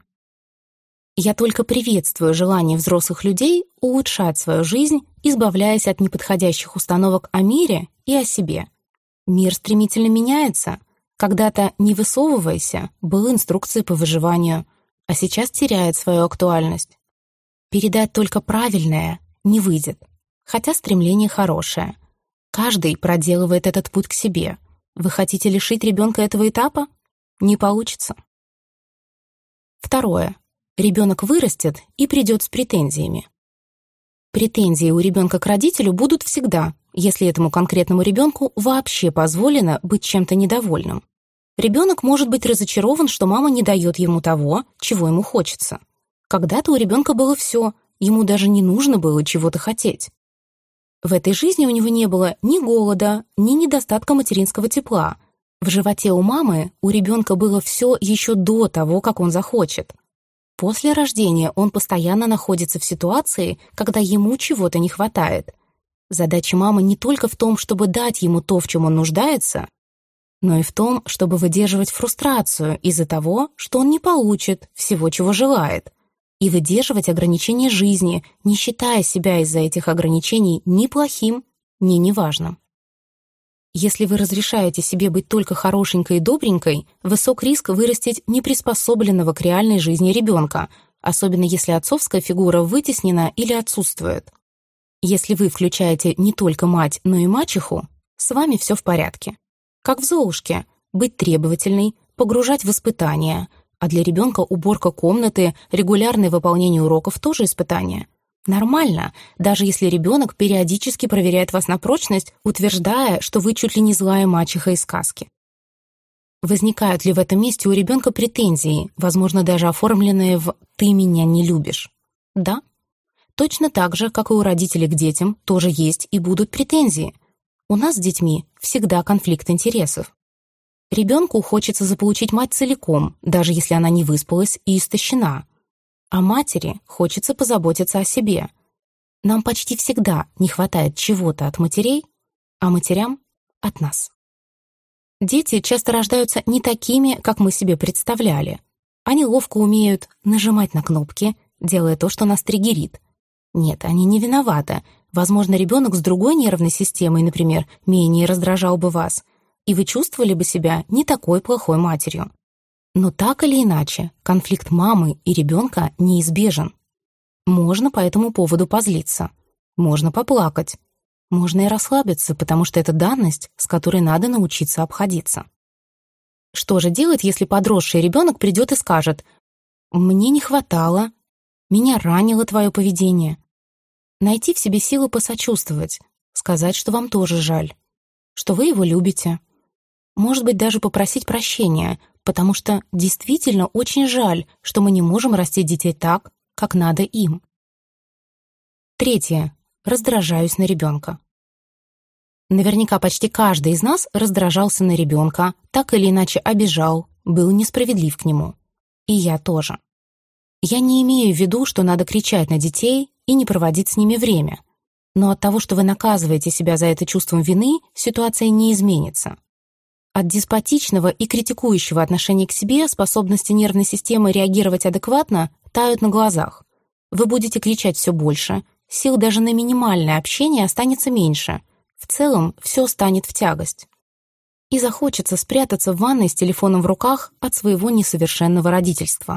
Я только приветствую желание взрослых людей улучшать свою жизнь, избавляясь от неподходящих установок о мире и о себе. Мир стремительно меняется. Когда-то «не высовывайся» был инструкцией по выживанию, а сейчас теряет свою актуальность. Передать только правильное не выйдет, хотя стремление хорошее. Каждый проделывает этот путь к себе. Вы хотите лишить ребенка этого этапа? Не получится. Второе. Ребенок вырастет и придет с претензиями. Претензии у ребенка к родителю будут всегда, если этому конкретному ребенку вообще позволено быть чем-то недовольным. Ребенок может быть разочарован, что мама не дает ему того, чего ему хочется. Когда-то у ребенка было все, ему даже не нужно было чего-то хотеть. В этой жизни у него не было ни голода, ни недостатка материнского тепла. В животе у мамы у ребенка было все еще до того, как он захочет. После рождения он постоянно находится в ситуации, когда ему чего-то не хватает. Задача мамы не только в том, чтобы дать ему то, в чем он нуждается, но и в том, чтобы выдерживать фрустрацию из-за того, что он не получит всего, чего желает, и выдерживать ограничения жизни, не считая себя из-за этих ограничений ни плохим, ни неважным. Если вы разрешаете себе быть только хорошенькой и добренькой, высок риск вырастить неприспособленного к реальной жизни ребенка, особенно если отцовская фигура вытеснена или отсутствует. Если вы включаете не только мать, но и мачеху, с вами все в порядке. Как в «Золушке» — быть требовательной, погружать в испытания, а для ребенка уборка комнаты, регулярное выполнение уроков тоже испытание. Нормально, даже если ребенок периодически проверяет вас на прочность, утверждая, что вы чуть ли не злая мачеха из сказки. Возникают ли в этом месте у ребенка претензии, возможно, даже оформленные в «ты меня не любишь»? Да. Точно так же, как и у родителей к детям, тоже есть и будут претензии. У нас с детьми всегда конфликт интересов. Ребенку хочется заполучить мать целиком, даже если она не выспалась и истощена. А матери хочется позаботиться о себе. Нам почти всегда не хватает чего-то от матерей, а матерям — от нас. Дети часто рождаются не такими, как мы себе представляли. Они ловко умеют нажимать на кнопки, делая то, что нас триггерит. Нет, они не виноваты. Возможно, ребенок с другой нервной системой, например, менее раздражал бы вас, и вы чувствовали бы себя не такой плохой матерью. Но так или иначе, конфликт мамы и ребенка неизбежен. Можно по этому поводу позлиться, можно поплакать, можно и расслабиться, потому что это данность, с которой надо научиться обходиться. Что же делать, если подросший ребенок придет и скажет: «Мне не хватало, меня ранило твое поведение». Найти в себе силы посочувствовать, сказать, что вам тоже жаль, что вы его любите. Может быть, даже попросить прощения, потому что действительно очень жаль, что мы не можем растить детей так, как надо им. Третье. Раздражаюсь на ребенка. Наверняка почти каждый из нас раздражался на ребенка, так или иначе обижал, был несправедлив к нему. И я тоже. Я не имею в виду, что надо кричать на детей и не проводить с ними время. Но от того, что вы наказываете себя за это чувством вины, ситуация не изменится. От деспотичного и критикующего отношения к себе способности нервной системы реагировать адекватно тают на глазах. Вы будете кричать все больше, сил даже на минимальное общение останется меньше. В целом, все станет в тягость. И захочется спрятаться в ванной с телефоном в руках от своего несовершенного родительства.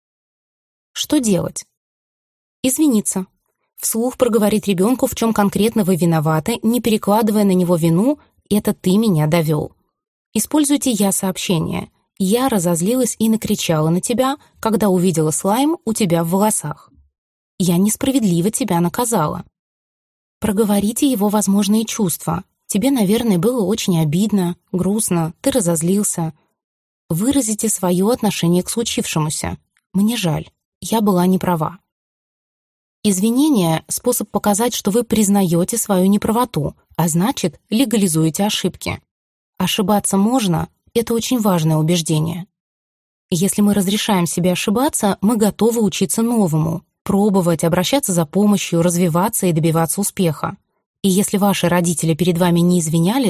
Что делать? Извиниться. Вслух проговорить ребенку, в чем конкретно вы виноваты, не перекладывая на него вину «это ты меня довел». Используйте «я-сообщение». «Я разозлилась и накричала на тебя, когда увидела слайм у тебя в волосах». «Я несправедливо тебя наказала». Проговорите его возможные чувства. Тебе, наверное, было очень обидно, грустно, ты разозлился. Выразите свое отношение к случившемуся. «Мне жаль, я была не права». Извинения — способ показать, что вы признаете свою неправоту, а значит, легализуете ошибки. Ошибаться можно — это очень важное убеждение. Если мы разрешаем себе ошибаться, мы готовы учиться новому, пробовать, обращаться за помощью, развиваться и добиваться успеха. И если ваши родители перед вами не извинялись,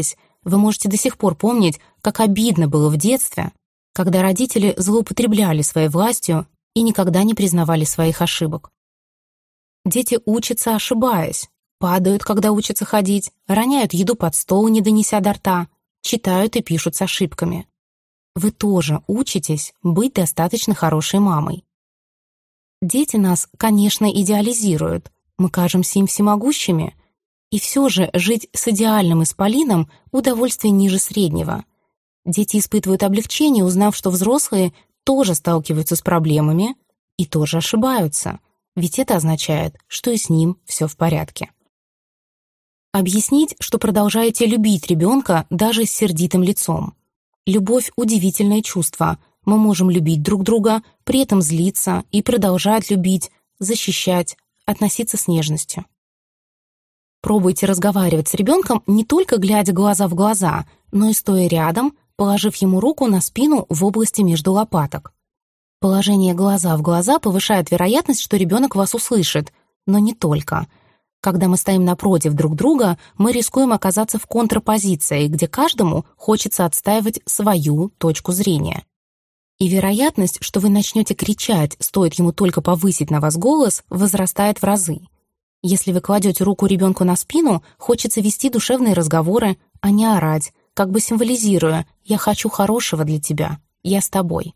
Вы можете до сих пор помнить, как обидно было в детстве, когда родители злоупотребляли своей властью и никогда не признавали своих ошибок. Дети учатся, ошибаясь, падают, когда учатся ходить, роняют еду под стол, не донеся до рта, читают и пишут с ошибками. Вы тоже учитесь быть достаточно хорошей мамой. Дети нас, конечно, идеализируют, мы кажемся им всемогущими, и все же жить с идеальным исполином — удовольствие ниже среднего. Дети испытывают облегчение, узнав, что взрослые тоже сталкиваются с проблемами и тоже ошибаются, ведь это означает, что и с ним все в порядке. Объяснить, что продолжаете любить ребенка даже с сердитым лицом. Любовь — удивительное чувство. Мы можем любить друг друга, при этом злиться и продолжать любить, защищать, относиться с нежностью. Пробуйте разговаривать с ребенком не только глядя глаза в глаза, но и стоя рядом, положив ему руку на спину в области между лопаток. Положение глаза в глаза повышает вероятность, что ребенок вас услышит, но не только. Когда мы стоим напротив друг друга, мы рискуем оказаться в контрпозиции, где каждому хочется отстаивать свою точку зрения. И вероятность, что вы начнете кричать, стоит ему только повысить на вас голос, возрастает в разы. Если вы кладете руку ребенку на спину, хочется вести душевные разговоры, а не орать, как бы символизируя «я хочу хорошего для тебя, я с тобой».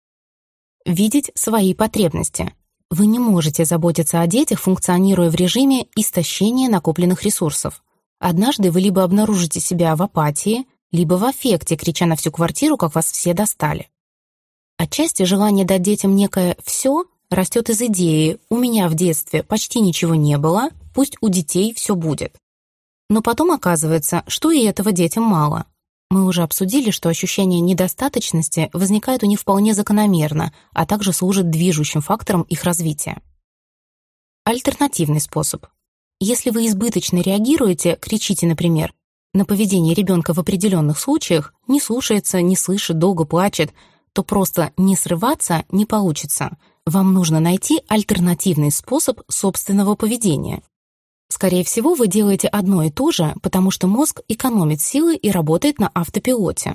Видеть свои потребности. Вы не можете заботиться о детях, функционируя в режиме истощения накопленных ресурсов. Однажды вы либо обнаружите себя в апатии, либо в аффекте, крича на всю квартиру, как вас все достали. Отчасти желание дать детям некое «все» растет из идеи «у меня в детстве почти ничего не было, пусть у детей все будет». Но потом оказывается, что и этого детям мало. Мы уже обсудили, что ощущение недостаточности возникает у них вполне закономерно, а также служит движущим фактором их развития. Альтернативный способ. Если вы избыточно реагируете, кричите, например, на поведение ребенка в определенных случаях, не слушается, не слышит, долго плачет, то просто не срываться не получится. Вам нужно найти альтернативный способ собственного поведения. Скорее всего, вы делаете одно и то же, потому что мозг экономит силы и работает на автопилоте.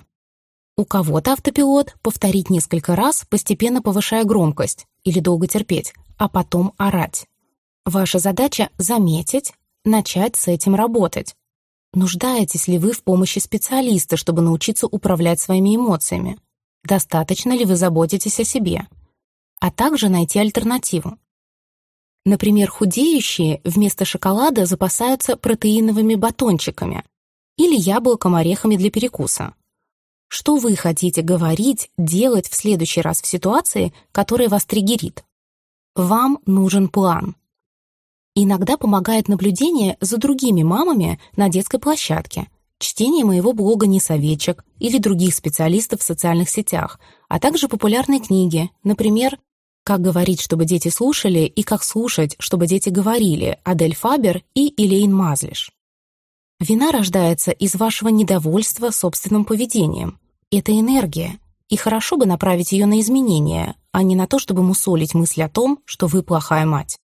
У кого-то автопилот — повторить несколько раз, постепенно повышая громкость, или долго терпеть, а потом орать. Ваша задача — заметить, начать с этим работать. Нуждаетесь ли вы в помощи специалиста, чтобы научиться управлять своими эмоциями? Достаточно ли вы заботитесь о себе? А также найти альтернативу. Например, худеющие вместо шоколада запасаются протеиновыми батончиками или яблоком-орехами для перекуса. Что вы хотите говорить, делать в следующий раз в ситуации, которая вас триггерит? Вам нужен план. Иногда помогает наблюдение за другими мамами на детской площадке, чтение моего блога «Несоветчик» или других специалистов в социальных сетях, а также популярные книги, например, «Как говорить, чтобы дети слушали» и «Как слушать, чтобы дети говорили» Адель Фабер и Элейн Мазлиш. Вина рождается из вашего недовольства собственным поведением. Это энергия, и хорошо бы направить ее на изменения, а не на то, чтобы мусолить мысль о том, что вы плохая мать.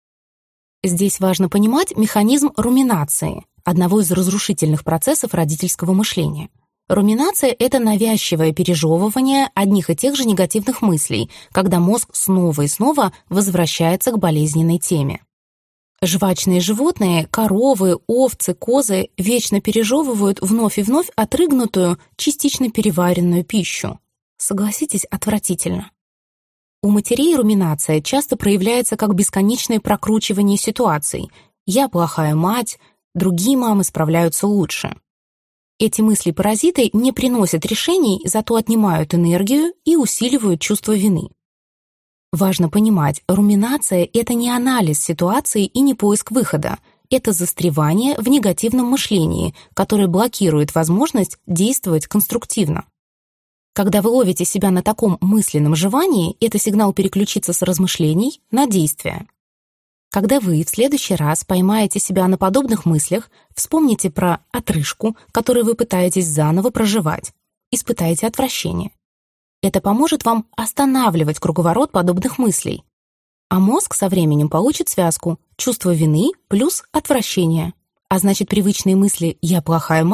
Здесь важно понимать механизм руминации, одного из разрушительных процессов родительского мышления. Руминация — это навязчивое пережевывание одних и тех же негативных мыслей, когда мозг снова и снова возвращается к болезненной теме. Жвачные животные, коровы, овцы, козы вечно пережевывают вновь и вновь отрыгнутую, частично переваренную пищу. Согласитесь, отвратительно. У матерей руминация часто проявляется как бесконечное прокручивание ситуаций. «Я плохая мать», «другие мамы справляются лучше». Эти мысли-паразиты не приносят решений, зато отнимают энергию и усиливают чувство вины. Важно понимать, руминация — это не анализ ситуации и не поиск выхода. Это застревание в негативном мышлении, которое блокирует возможность действовать конструктивно. Когда вы ловите себя на таком мысленном жевании, это сигнал переключиться с размышлений на действия. Когда вы в следующий раз поймаете себя на подобных мыслях, вспомните про отрыжку, которую вы пытаетесь заново проживать. Испытайте отвращение. Это поможет вам останавливать круговорот подобных мыслей. А мозг со временем получит связку чувство вины плюс отвращение. А значит, привычные мысли «я плохая мать»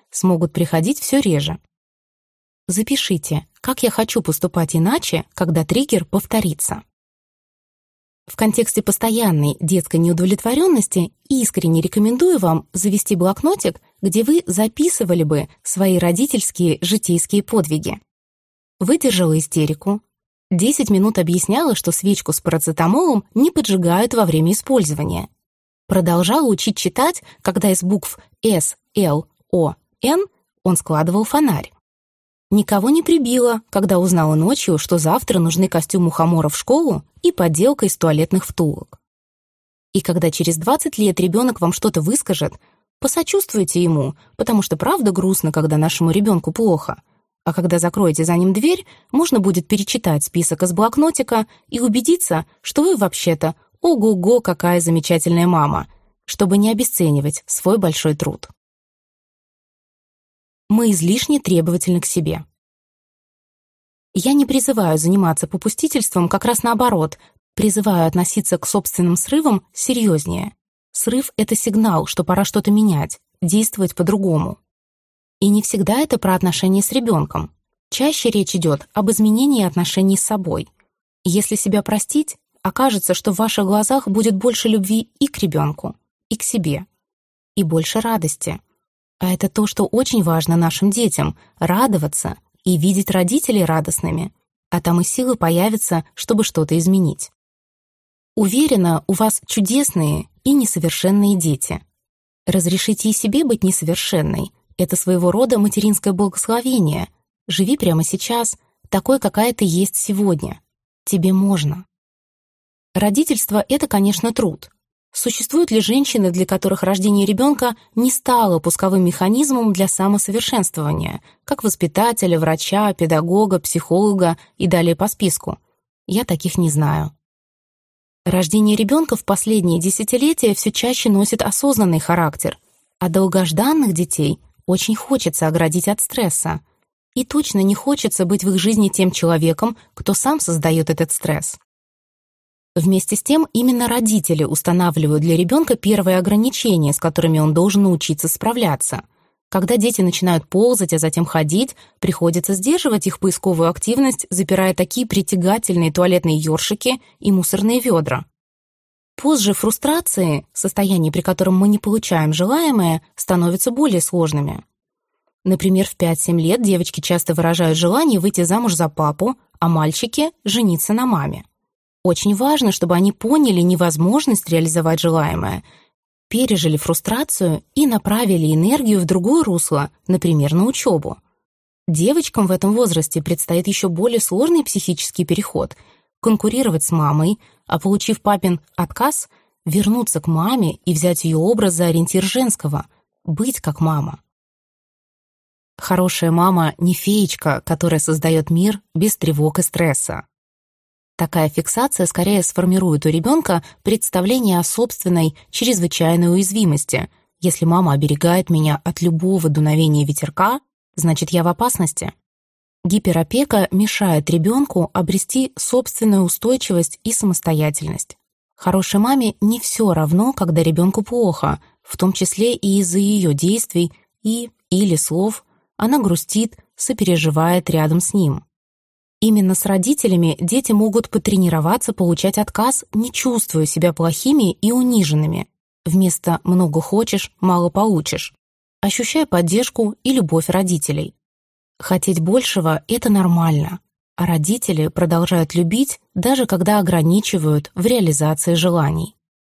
смогут приходить все реже. Запишите, как я хочу поступать иначе, когда триггер повторится. В контексте постоянной детской неудовлетворенности искренне рекомендую вам завести блокнотик, где вы записывали бы свои родительские житейские подвиги. Выдержала истерику. 10 минут объясняла, что свечку с парацетамолом не поджигают во время использования. Продолжала учить читать, когда из букв С, Л, О, Н он складывал фонарь. Никого не прибила, когда узнала ночью, что завтра нужны костюм мухомора в школу и подделка из туалетных втулок. И когда через 20 лет ребенок вам что-то выскажет, посочувствуйте ему, потому что правда грустно, когда нашему ребенку плохо. А когда закроете за ним дверь, можно будет перечитать список из блокнотика и убедиться, что вы вообще-то ого-го, какая замечательная мама, чтобы не обесценивать свой большой труд. Мы излишне требовательны к себе. Я не призываю заниматься попустительством, как раз наоборот, призываю относиться к собственным срывам серьезнее. Срыв — это сигнал, что пора что-то менять, действовать по-другому. И не всегда это про отношения с ребенком. Чаще речь идет об изменении отношений с собой. Если себя простить, окажется, что в ваших глазах будет больше любви и к ребенку, и к себе, и больше радости. А это то, что очень важно нашим детям — радоваться и видеть родителей радостными, а там и силы появятся, чтобы что-то изменить. Уверена, у вас чудесные и несовершенные дети. Разрешите и себе быть несовершенной. Это своего рода материнское благословение. Живи прямо сейчас, такой, какая ты есть сегодня. Тебе можно. Родительство — это, конечно, труд. Существуют ли женщины, для которых рождение ребенка не стало пусковым механизмом для самосовершенствования, как воспитателя, врача, педагога, психолога и далее по списку? Я таких не знаю. Рождение ребенка в последние десятилетия все чаще носит осознанный характер, а долгожданных детей очень хочется оградить от стресса. И точно не хочется быть в их жизни тем человеком, кто сам создает этот стресс. Вместе с тем, именно родители устанавливают для ребенка первые ограничения, с которыми он должен научиться справляться. Когда дети начинают ползать, а затем ходить, приходится сдерживать их поисковую активность, запирая такие притягательные туалетные ёршики и мусорные ведра. Позже фрустрации, состояние, при котором мы не получаем желаемое, становятся более сложными. Например, в 5-7 лет девочки часто выражают желание выйти замуж за папу, а мальчики — жениться на маме. Очень важно, чтобы они поняли невозможность реализовать желаемое, пережили фрустрацию и направили энергию в другое русло, например, на учебу. Девочкам в этом возрасте предстоит еще более сложный психический переход — конкурировать с мамой, а получив папин отказ, вернуться к маме и взять ее образ за ориентир женского — быть как мама. Хорошая мама не феечка, которая создает мир без тревог и стресса. Такая фиксация скорее сформирует у ребенка представление о собственной чрезвычайной уязвимости. Если мама оберегает меня от любого дуновения ветерка, значит, я в опасности. Гиперопека мешает ребенку обрести собственную устойчивость и самостоятельность. Хорошей маме не все равно, когда ребенку плохо, в том числе и из-за ее действий или слов. Она грустит, сопереживает рядом с ним. Именно с родителями дети могут потренироваться получать отказ, не чувствуя себя плохими и униженными. Вместо «много хочешь, мало получишь», ощущая поддержку и любовь родителей. Хотеть большего — это нормально, а родители продолжают любить, даже когда ограничивают в реализации желаний.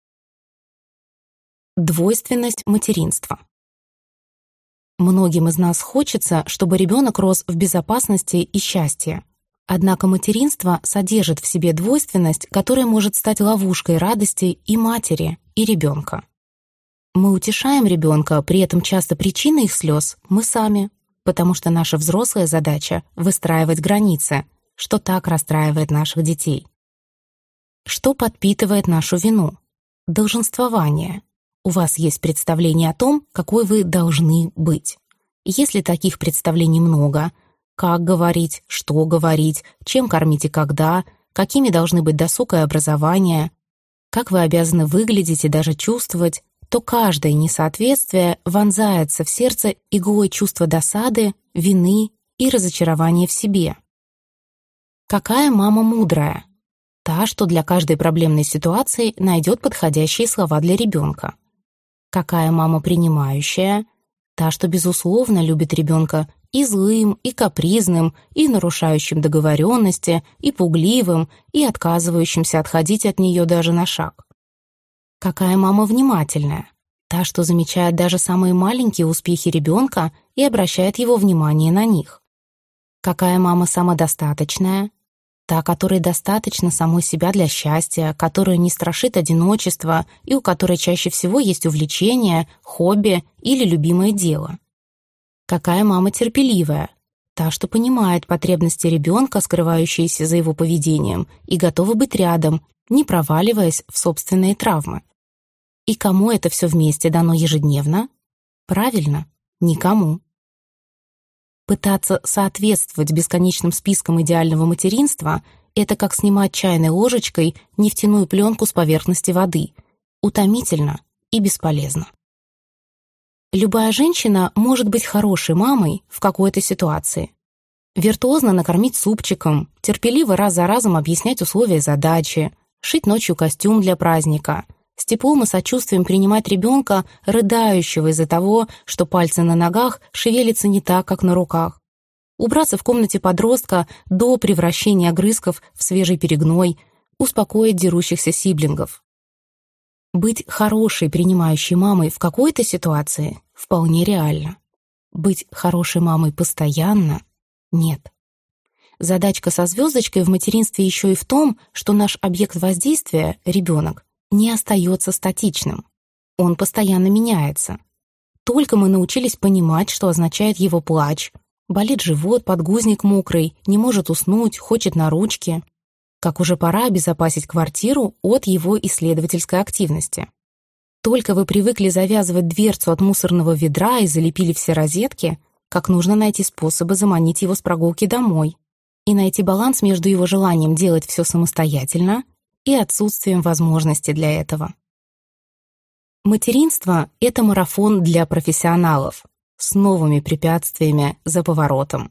Двойственность материнства. Многим из нас хочется, чтобы ребенок рос в безопасности и счастье. Однако материнство содержит в себе двойственность, которая может стать ловушкой радости и матери, и ребенка. Мы утешаем ребенка, при этом часто причиной их слез мы сами, потому что наша взрослая задача — выстраивать границы, что так расстраивает наших детей. Что подпитывает нашу вину? Долженствование. У вас есть представление о том, какой вы должны быть. Если таких представлений много — как говорить, что говорить, чем кормить и когда, какими должны быть досуг и образование, как вы обязаны выглядеть и даже чувствовать, что каждое несоответствие вонзается в сердце иглой чувства досады, вины и разочарования в себе. Какая мама мудрая? Та, что для каждой проблемной ситуации найдет подходящие слова для ребенка. Какая мама принимающая? Та, что, безусловно, любит ребенка и злым, и капризным, и нарушающим договоренности, и пугливым, и отказывающимся отходить от нее даже на шаг. Какая мама внимательная? Та, что замечает даже самые маленькие успехи ребенка и обращает его внимание на них. Какая мама самодостаточная? Та, которой достаточно самой себя для счастья, которая не страшит одиночество и у которой чаще всего есть увлечение, хобби или любимое дело. Какая мама терпеливая? Та, что понимает потребности ребенка, скрывающиеся за его поведением, и готова быть рядом, не проваливаясь в собственные травмы. И кому это все вместе дано ежедневно? Правильно, никому. Пытаться соответствовать бесконечным спискам идеального материнства — это как снимать чайной ложечкой нефтяную пленку с поверхности воды. Утомительно и бесполезно. Любая женщина может быть хорошей мамой в какой-то ситуации. Виртуозно накормить супчиком, терпеливо раз за разом объяснять условия задачи, шить ночью костюм для праздника, с теплом и сочувствием принимать ребенка, рыдающего из-за того, что пальцы на ногах шевелятся не так, как на руках. Убраться в комнате подростка до превращения огрызков в свежий перегной, успокоить дерущихся сиблингов. Быть хорошей принимающей мамой в какой-то ситуации вполне реально. Быть хорошей мамой постоянно — нет. Задачка со звездочкой в материнстве еще и в том, что наш объект воздействия, ребенок, не остается статичным. Он постоянно меняется. Только мы научились понимать, что означает его плач. Болит живот, подгузник мокрый, не может уснуть, хочет на ручки. Как уже пора обезопасить квартиру от его исследовательской активности. Только вы привыкли завязывать дверцу от мусорного ведра и залепили все розетки, как нужно найти способы заманить его с прогулки домой и найти баланс между его желанием делать все самостоятельно и отсутствием возможности для этого. Материнство — это марафон для профессионалов с новыми препятствиями за поворотом.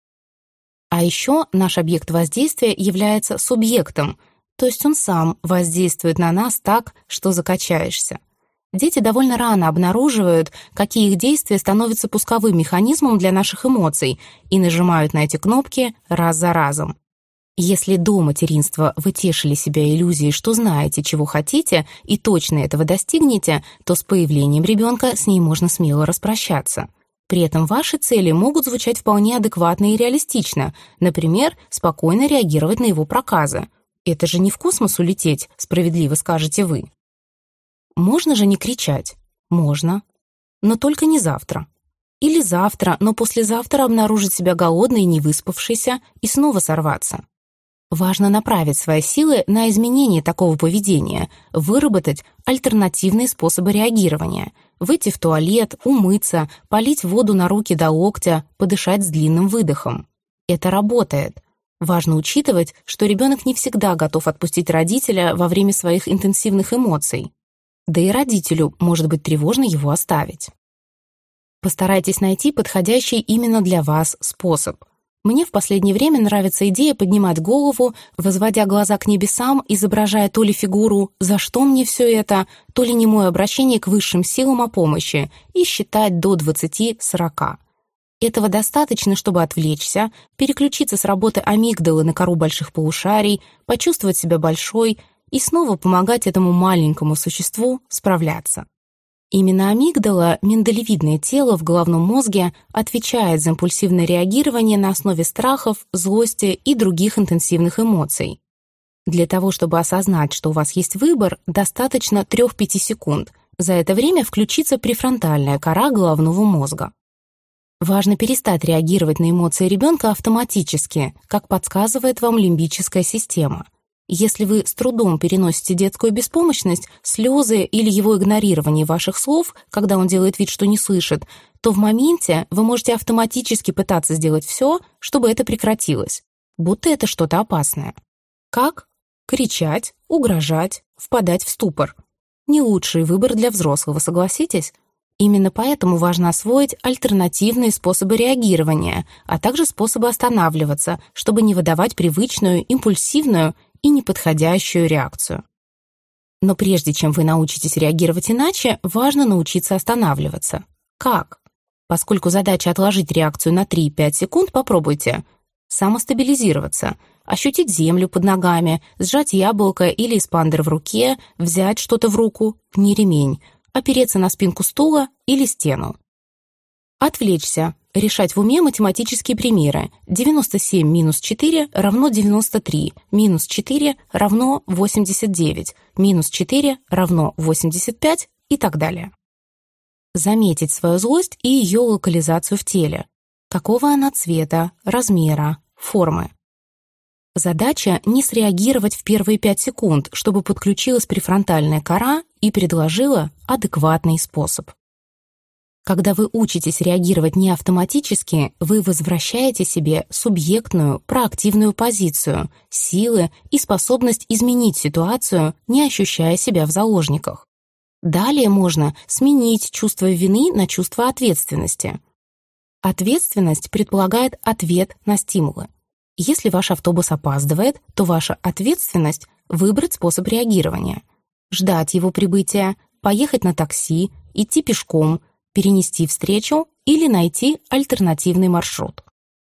А еще наш объект воздействия является субъектом, то есть он сам воздействует на нас так, что закачаешься. Дети довольно рано обнаруживают, какие их действия становятся пусковым механизмом для наших эмоций и нажимают на эти кнопки раз за разом. Если до материнства вы тешили себя иллюзией, что знаете, чего хотите, и точно этого достигнете, то с появлением ребенка с ней можно смело распрощаться. При этом ваши цели могут звучать вполне адекватно и реалистично, например, спокойно реагировать на его проказы. Это же не в космос улететь, справедливо скажете вы. Можно же не кричать? Можно. Но только не завтра. Или завтра, но послезавтра обнаружить себя голодной и невыспавшейся и снова сорваться. Важно направить свои силы на изменение такого поведения, выработать альтернативные способы реагирования, выйти в туалет, умыться, полить воду на руки до локтя, подышать с длинным выдохом. Это работает. Важно учитывать, что ребенок не всегда готов отпустить родителя во время своих интенсивных эмоций. Да и родителю может быть тревожно его оставить. Постарайтесь найти подходящий именно для вас способ. Мне в последнее время нравится идея поднимать голову, возводя глаза к небесам, изображая то ли фигуру «за что мне все это?», то ли немое обращение к высшим силам о помощи и считать до 20-40. Этого достаточно, чтобы отвлечься, переключиться с работы амигдалы на кору больших полушарий, почувствовать себя большой и снова помогать этому маленькому существу справляться. Именно амигдала, миндалевидное тело в головном мозге, отвечает за импульсивное реагирование на основе страхов, злости и других интенсивных эмоций. Для того, чтобы осознать, что у вас есть выбор, достаточно 3-5 секунд. За это время включится префронтальная кора головного мозга. Важно перестать реагировать на эмоции ребенка автоматически, как подсказывает вам лимбическая система. Если вы с трудом переносите детскую беспомощность, слезы или его игнорирование ваших слов, когда он делает вид, что не слышит, то в моменте вы можете автоматически пытаться сделать все, чтобы это прекратилось, будто это что-то опасное. Как? Кричать, угрожать, впадать в ступор. Не лучший выбор для взрослого, согласитесь? Именно поэтому важно освоить альтернативные способы реагирования, а также способы останавливаться, чтобы не выдавать привычную, импульсивную и неподходящую реакцию. Но прежде чем вы научитесь реагировать иначе, важно научиться останавливаться. Как? Поскольку задача отложить реакцию на 3-5 секунд, попробуйте самостабилизироваться, ощутить землю под ногами, сжать яблоко или эспандер в руке, взять что-то в руку, не ремень, опереться на спинку стула или стену. Отвлечься, решать в уме математические примеры. 97 минус 4 равно 93, минус 4 равно 89, минус 4 равно 85 и так далее. Заметить свою злость и ее локализацию в теле. Какого она цвета, размера, формы. Задача не среагировать в первые 5 секунд, чтобы подключилась префронтальная кора и предложила адекватный способ. Когда вы учитесь реагировать не автоматически, вы возвращаете себе субъектную, проактивную позицию, силы и способность изменить ситуацию, не ощущая себя в заложниках. Далее можно сменить чувство вины на чувство ответственности. Ответственность предполагает ответ на стимулы. Если ваш автобус опаздывает, то ваша ответственность — выбрать способ реагирования. Ждать его прибытия, поехать на такси, идти пешком, перенести встречу или найти альтернативный маршрут.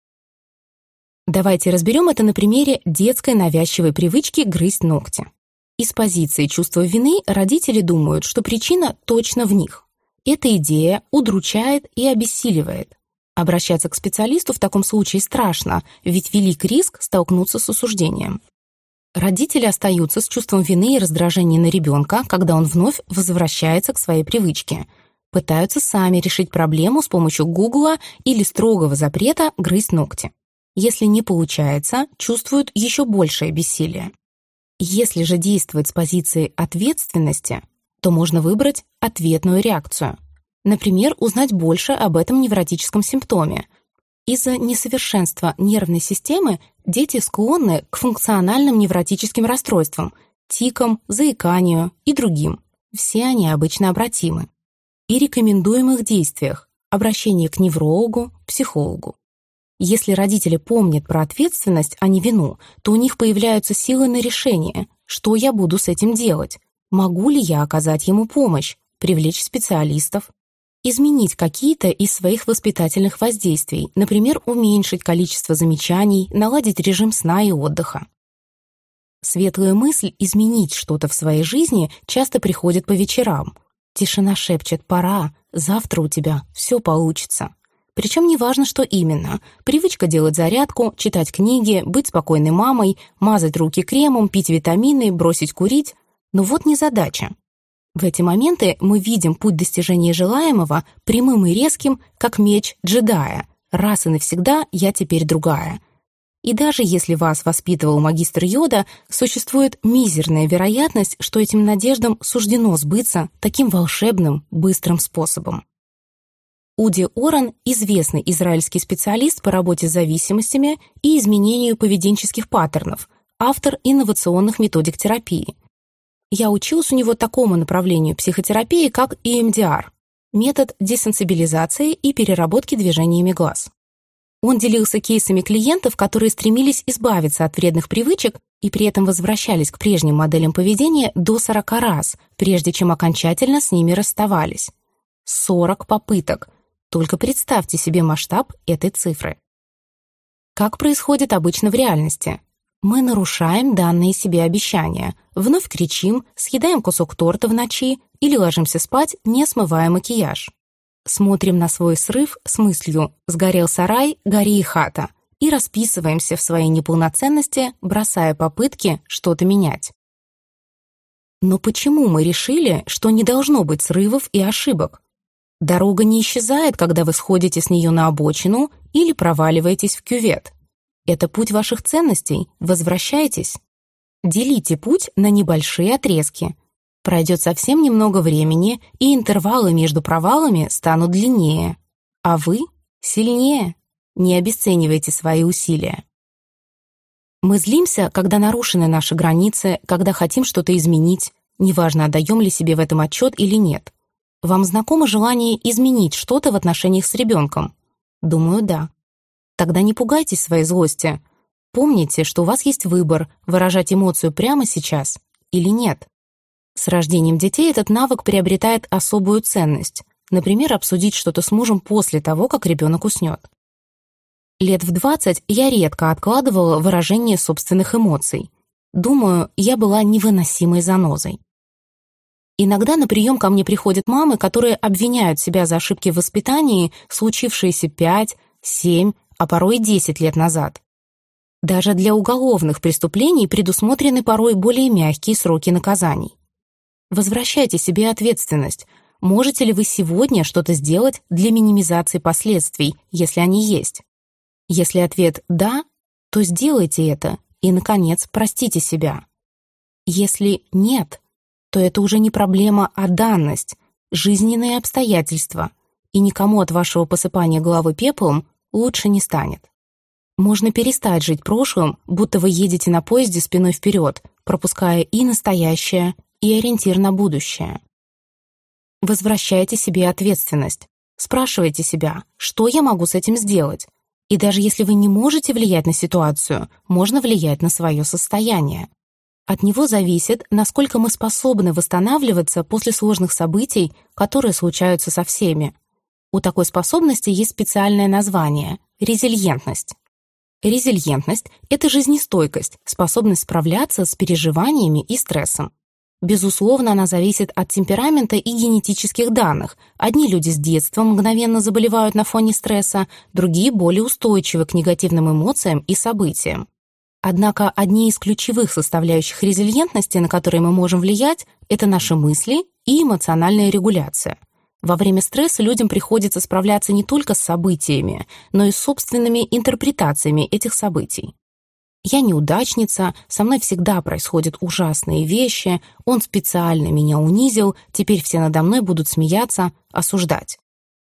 Давайте разберем это на примере детской навязчивой привычки грызть ногти. Из позиции чувства вины родители думают, что причина точно в них. Эта идея удручает и обессиливает. Обращаться к специалисту в таком случае страшно, ведь велик риск столкнуться с осуждением. Родители остаются с чувством вины и раздражения на ребенка, когда он вновь возвращается к своей привычке. Пытаются сами решить проблему с помощью Гугла или строгого запрета грызть ногти. Если не получается, чувствуют еще большее бессилие. Если же действовать с позиции ответственности, то можно выбрать ответную реакцию. Например, узнать больше об этом невротическом симптоме. Из-за несовершенства нервной системы дети склонны к функциональным невротическим расстройствам, тикам, заиканию и другим. Все они обычно обратимы. И рекомендуемых действиях – обращение к неврологу, психологу. Если родители помнят про ответственность, а не вину, то у них появляются силы на решение, что я буду с этим делать, могу ли я оказать ему помощь, привлечь специалистов, изменить какие-то из своих воспитательных воздействий, например, уменьшить количество замечаний, наладить режим сна и отдыха. Светлая мысль изменить что-то в своей жизни часто приходит по вечерам. Тишина шепчет: «Пора, завтра у тебя все получится». Причем неважно, что именно. Привычка делать зарядку, читать книги, быть спокойной мамой, мазать руки кремом, пить витамины, бросить курить. Но вот незадача. В эти моменты мы видим путь достижения желаемого прямым и резким, как меч джедая. Раз и навсегда я теперь другая. И даже если вас воспитывал магистр Йода, существует мизерная вероятность, что этим надеждам суждено сбыться таким волшебным, быстрым способом. Уди Орен – известный израильский специалист по работе с зависимостями и изменению поведенческих паттернов, автор инновационных методик терапии. Я училась у него такому направлению психотерапии, как EMDR – метод десенсибилизации и переработки движениями глаз. Он делился кейсами клиентов, которые стремились избавиться от вредных привычек и при этом возвращались к прежним моделям поведения до 40 раз, прежде чем окончательно с ними расставались. 40 попыток. Только представьте себе масштаб этой цифры. Как происходит обычно в реальности? Мы нарушаем данные себе обещания, вновь кричим, съедаем кусок торта в ночи или ложимся спать, не смывая макияж. Смотрим на свой срыв с мыслью «сгорел сарай, гори и хата» и расписываемся в своей неполноценности, бросая попытки что-то менять. Но почему мы решили, что не должно быть срывов и ошибок? Дорога не исчезает, когда вы сходите с нее на обочину или проваливаетесь в кювет. Это путь ваших ценностей, возвращайтесь. Делите путь на небольшие отрезки. Пройдет совсем немного времени, и интервалы между провалами станут длиннее. А вы сильнее. Не обесценивайте свои усилия. Мы злимся, когда нарушены наши границы, когда хотим что-то изменить. Неважно, отдаем ли себе в этом отчет или нет. Вам знакомо желание изменить что-то в отношениях с ребенком? Думаю, да. Тогда не пугайтесь своей злости. Помните, что у вас есть выбор, выражать эмоцию прямо сейчас или нет. С рождением детей этот навык приобретает особую ценность. Например, обсудить что-то с мужем после того, как ребенок уснет. Лет в 20 я редко откладывала выражение собственных эмоций. Думаю, я была невыносимой занозой. Иногда на прием ко мне приходят мамы, которые обвиняют себя за ошибки в воспитании, случившиеся 5, 7, а порой и 10 лет назад. Даже для уголовных преступлений предусмотрены порой более мягкие сроки наказаний. Возвращайте себе ответственность. Можете ли вы сегодня что-то сделать для минимизации последствий, если они есть? Если ответ «да», то сделайте это и, наконец, простите себя. Если нет, то это уже не проблема, а данность, жизненные обстоятельства, и никому от вашего посыпания головы пеплом лучше не станет. Можно перестать жить прошлым, будто вы едете на поезде спиной вперед, пропуская и настоящее, и ориентир на будущее. Возвращайте себе ответственность. Спрашивайте себя, что я могу с этим сделать? И даже если вы не можете влиять на ситуацию, можно влиять на свое состояние. От него зависит, насколько мы способны восстанавливаться после сложных событий, которые случаются со всеми. У такой способности есть специальное название – резильентность. Резильентность – это жизнестойкость, способность справляться с переживаниями и стрессом. Безусловно, она зависит от темперамента и генетических данных. Одни люди с детства мгновенно заболевают на фоне стресса, другие более устойчивы к негативным эмоциям и событиям. Однако одни из ключевых составляющих резильентности, на которые мы можем влиять, это наши мысли и эмоциональная регуляция. Во время стресса людям приходится справляться не только с событиями, но и с собственными интерпретациями этих событий. Я неудачница, со мной всегда происходят ужасные вещи, он специально меня унизил, теперь все надо мной будут смеяться, осуждать.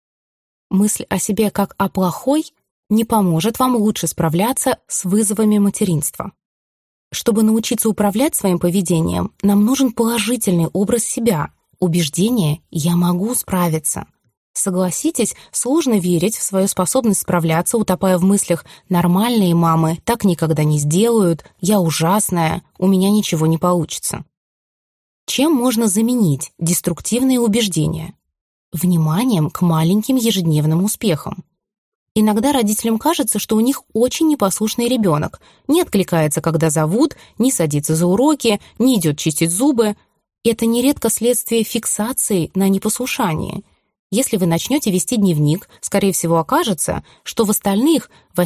Мысль о себе как о плохой не поможет вам лучше справляться с вызовами материнства. Чтобы научиться управлять своим поведением, нам нужен положительный образ себя, убеждение «я могу справиться». Согласитесь, сложно верить в свою способность справляться, утопая в мыслях «нормальные мамы так никогда не сделают», «я ужасная», «у меня ничего не получится». Чем можно заменить деструктивные убеждения? Вниманием к маленьким ежедневным успехам. Иногда родителям кажется, что у них очень непослушный ребенок, не откликается, когда зовут, не садится за уроки, не идет чистить зубы. Это нередко следствие фиксации на непослушании. Если вы начнете вести дневник, скорее всего окажется, что в остальных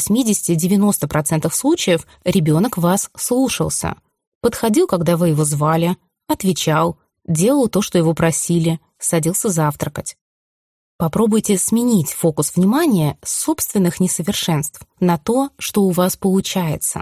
80-90% случаев ребенок вас слушался. Подходил, когда вы его звали, отвечал, делал то, что его просили, садился завтракать. Попробуйте сменить фокус внимания с собственных несовершенств на то, что у вас получается.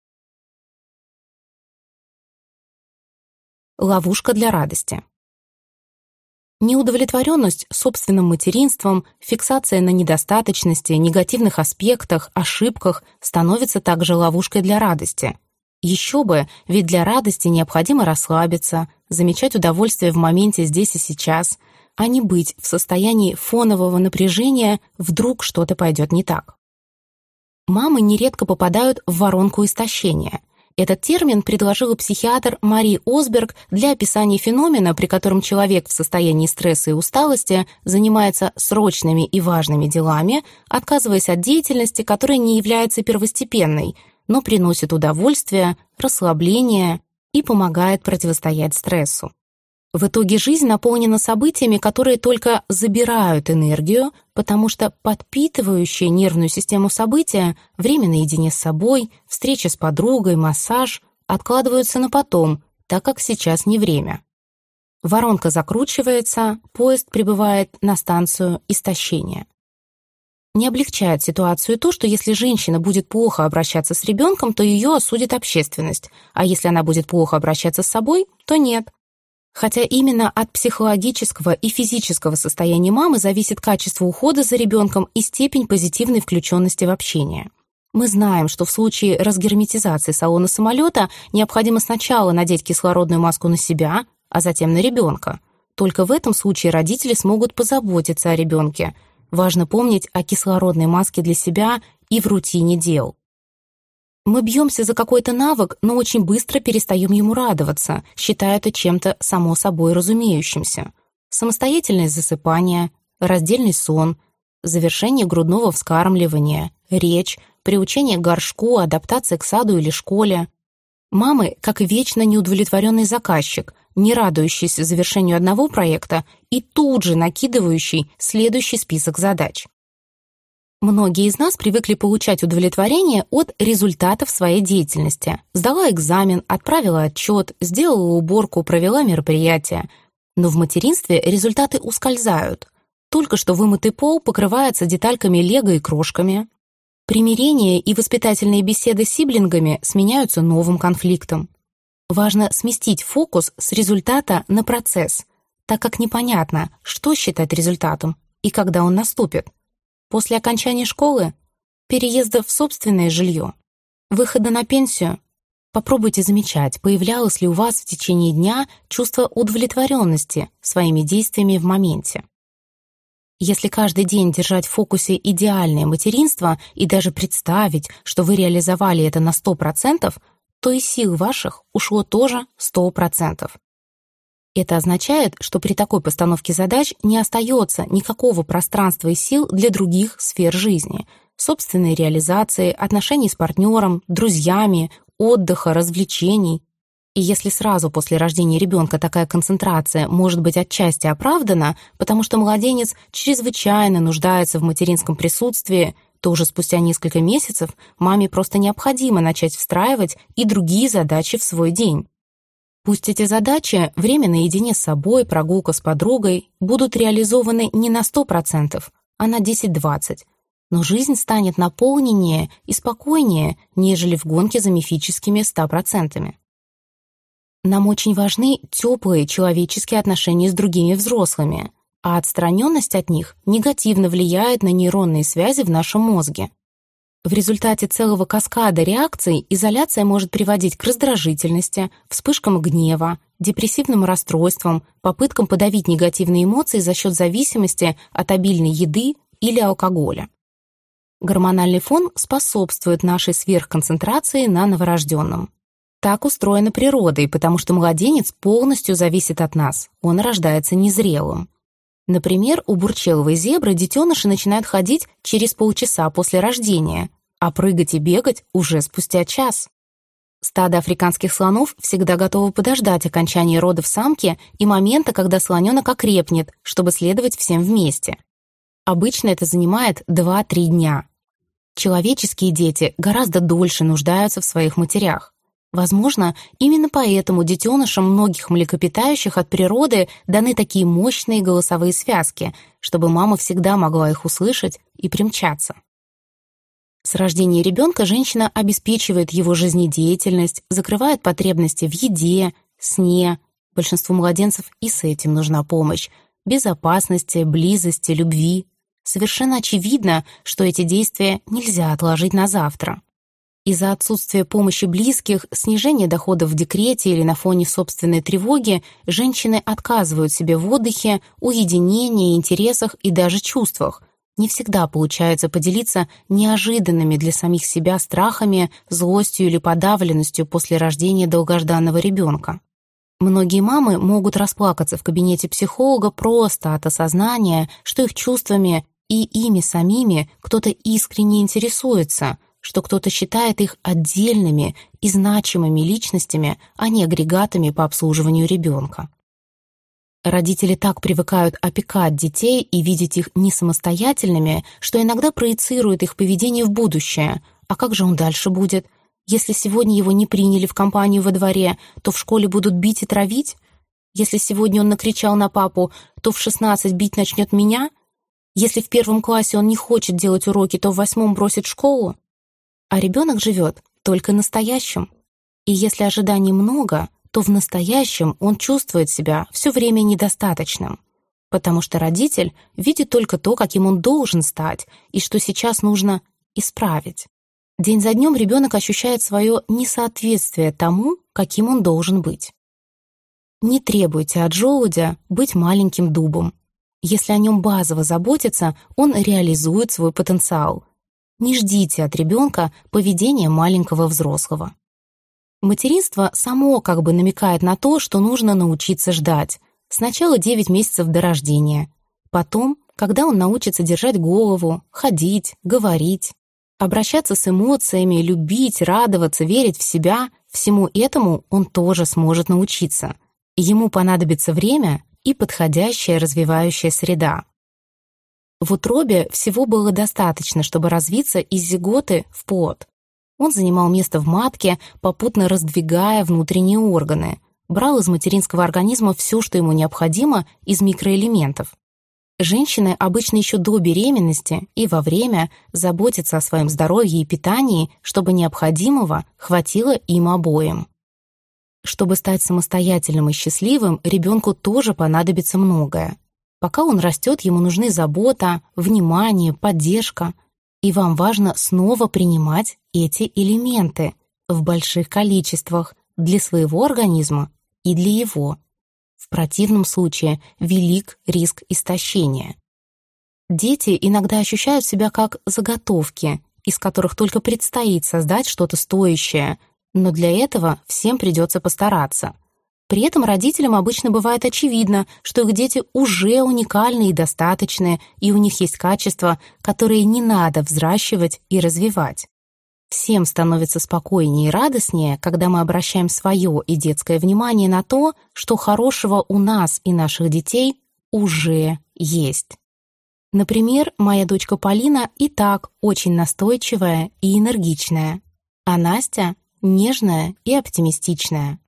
Ловушка для радости. Неудовлетворенность собственным материнством, фиксация на недостаточности, негативных аспектах, ошибках становится также ловушкой для радости. Еще бы, ведь для радости необходимо расслабиться, замечать удовольствие в моменте здесь и сейчас, а не быть в состоянии фонового напряжения, вдруг что-то пойдет не так. Мамы нередко попадают в воронку истощения. Этот термин предложила психиатр Мари Осберг для описания феномена, при котором человек в состоянии стресса и усталости занимается срочными и важными делами, отказываясь от деятельности, которая не является первостепенной, но приносит удовольствие, расслабление и помогает противостоять стрессу. В итоге жизнь наполнена событиями, которые только забирают энергию, потому что подпитывающие нервную систему события, время наедине с собой, встреча с подругой, массаж откладываются на потом, так как сейчас не время. Воронка закручивается, поезд прибывает на станцию истощения. Не облегчает ситуацию то, что если женщина будет плохо обращаться с ребенком, то ее осудит общественность, а если она будет плохо обращаться с собой, то нет. Хотя именно от психологического и физического состояния мамы зависит качество ухода за ребенком и степень позитивной включенности в общение. Мы знаем, что в случае разгерметизации салона самолета необходимо сначала надеть кислородную маску на себя, а затем на ребенка. Только в этом случае родители смогут позаботиться о ребенке. Важно помнить о кислородной маске для себя и в рутине дел. Мы бьемся за какой-то навык, но очень быстро перестаем ему радоваться, считая это чем-то само собой разумеющимся. Самостоятельное засыпание, раздельный сон, завершение грудного вскармливания, речь, приучение к горшку, адаптация к саду или школе. Мамы, как вечно неудовлетворенный заказчик, не радующийся завершению одного проекта и тут же накидывающий следующий список задач. Многие из нас привыкли получать удовлетворение от результатов своей деятельности. Сдала экзамен, отправила отчет, сделала уборку, провела мероприятие. Но в материнстве результаты ускользают. Только что вымытый пол покрывается детальками лего и крошками. Примирение и воспитательные беседы с сиблингами сменяются новым конфликтом. Важно сместить фокус с результата на процесс, так как непонятно, что считать результатом и когда он наступит. После окончания школы, переезда в собственное жилье, выхода на пенсию. Попробуйте замечать, появлялось ли у вас в течение дня чувство удовлетворенности своими действиями в моменте. Если каждый день держать в фокусе идеальное материнство и даже представить, что вы реализовали это на 100%, то и сил ваших ушло тоже 100%. Это означает, что при такой постановке задач не остается никакого пространства и сил для других сфер жизни, собственной реализации, отношений с партнером, друзьями, отдыха, развлечений. И если сразу после рождения ребенка такая концентрация может быть отчасти оправдана, потому что младенец чрезвычайно нуждается в материнском присутствии, то уже спустя несколько месяцев маме просто необходимо начать встраивать и другие задачи в свой день. Пусть эти задачи, время наедине с собой, прогулка с подругой, будут реализованы не на 100%, а на 10-20%, но жизнь станет наполненнее и спокойнее, нежели в гонке за мифическими 100%. Нам очень важны теплые человеческие отношения с другими взрослыми, а отстраненность от них негативно влияет на нейронные связи в нашем мозге. В результате целого каскада реакций изоляция может приводить к раздражительности, вспышкам гнева, депрессивным расстройствам, попыткам подавить негативные эмоции за счет зависимости от обильной еды или алкоголя. Гормональный фон способствует нашей сверхконцентрации на новорожденном. Так устроена природой, потому что младенец полностью зависит от нас, он рождается незрелым. Например, у бурчеловой зебры детеныши начинают ходить через полчаса после рождения, а прыгать и бегать уже спустя час. Стадо африканских слонов всегда готово подождать окончания родов самки и момента, когда слоненок окрепнет, чтобы следовать всем вместе. Обычно это занимает 2-3 дня. Человеческие дети гораздо дольше нуждаются в своих матерях. Возможно, именно поэтому детенышам многих млекопитающих от природы даны такие мощные голосовые связки, чтобы мама всегда могла их услышать и примчаться. С рождения ребенка женщина обеспечивает его жизнедеятельность, закрывает потребности в еде, сне. Большинству младенцев и с этим нужна помощь, безопасности, близости, любви. Совершенно очевидно, что эти действия нельзя отложить на завтра. Из-за отсутствия помощи близких, снижения доходов в декрете или на фоне собственной тревоги женщины отказывают себе в отдыхе, уединении, интересах и даже чувствах. Не всегда получается поделиться неожиданными для самих себя страхами, злостью или подавленностью после рождения долгожданного ребенка. Многие мамы могут расплакаться в кабинете психолога просто от осознания, что их чувствами и ими самими кто-то искренне интересуется, что кто-то считает их отдельными и значимыми личностями, а не агрегатами по обслуживанию ребенка. Родители так привыкают опекать детей и видеть их несамостоятельными, что иногда проецируют их поведение в будущее. А как же он дальше будет? Если сегодня его не приняли в компанию во дворе, то в школе будут бить и травить? Если сегодня он накричал на папу, то в 16 бить начнет меня? Если в 1 классе он не хочет делать уроки, то в 8 бросит школу? А ребенок живет только настоящим. И если ожиданий много, то в настоящем он чувствует себя все время недостаточным. Потому что родитель видит только то, каким он должен стать, и что сейчас нужно исправить. День за днем ребенок ощущает свое несоответствие тому, каким он должен быть. Не требуйте от желудя быть маленьким дубом. Если о нем базово заботиться, он реализует свой потенциал. Не ждите от ребенка поведения маленького взрослого. Материнство само как бы намекает на то, что нужно научиться ждать. Сначала 9 месяцев до рождения. Потом, когда он научится держать голову, ходить, говорить, обращаться с эмоциями, любить, радоваться, верить в себя, всему этому он тоже сможет научиться. Ему понадобится время и подходящая развивающая среда. В утробе всего было достаточно, чтобы развиться из зиготы в плод. Он занимал место в матке, попутно раздвигая внутренние органы, брал из материнского организма все, что ему необходимо, из микроэлементов. Женщины обычно еще до беременности и во время заботятся о своем здоровье и питании, чтобы необходимого хватило им обоим. Чтобы стать самостоятельным и счастливым, ребенку тоже понадобится многое. Пока он растет, ему нужны забота, внимание, поддержка. И вам важно снова принимать эти элементы в больших количествах для своего организма и для его. В противном случае велик риск истощения. Дети иногда ощущают себя как заготовки, из которых только предстоит создать что-то стоящее, но для этого всем придется постараться. При этом родителям обычно бывает очевидно, что их дети уже уникальны и достаточные, и у них есть качества, которые не надо взращивать и развивать. Всем становится спокойнее и радостнее, когда мы обращаем свое и детское внимание на то, что хорошего у нас и наших детей уже есть. Например, моя дочка Полина и так очень настойчивая и энергичная, а Настя — нежная и оптимистичная.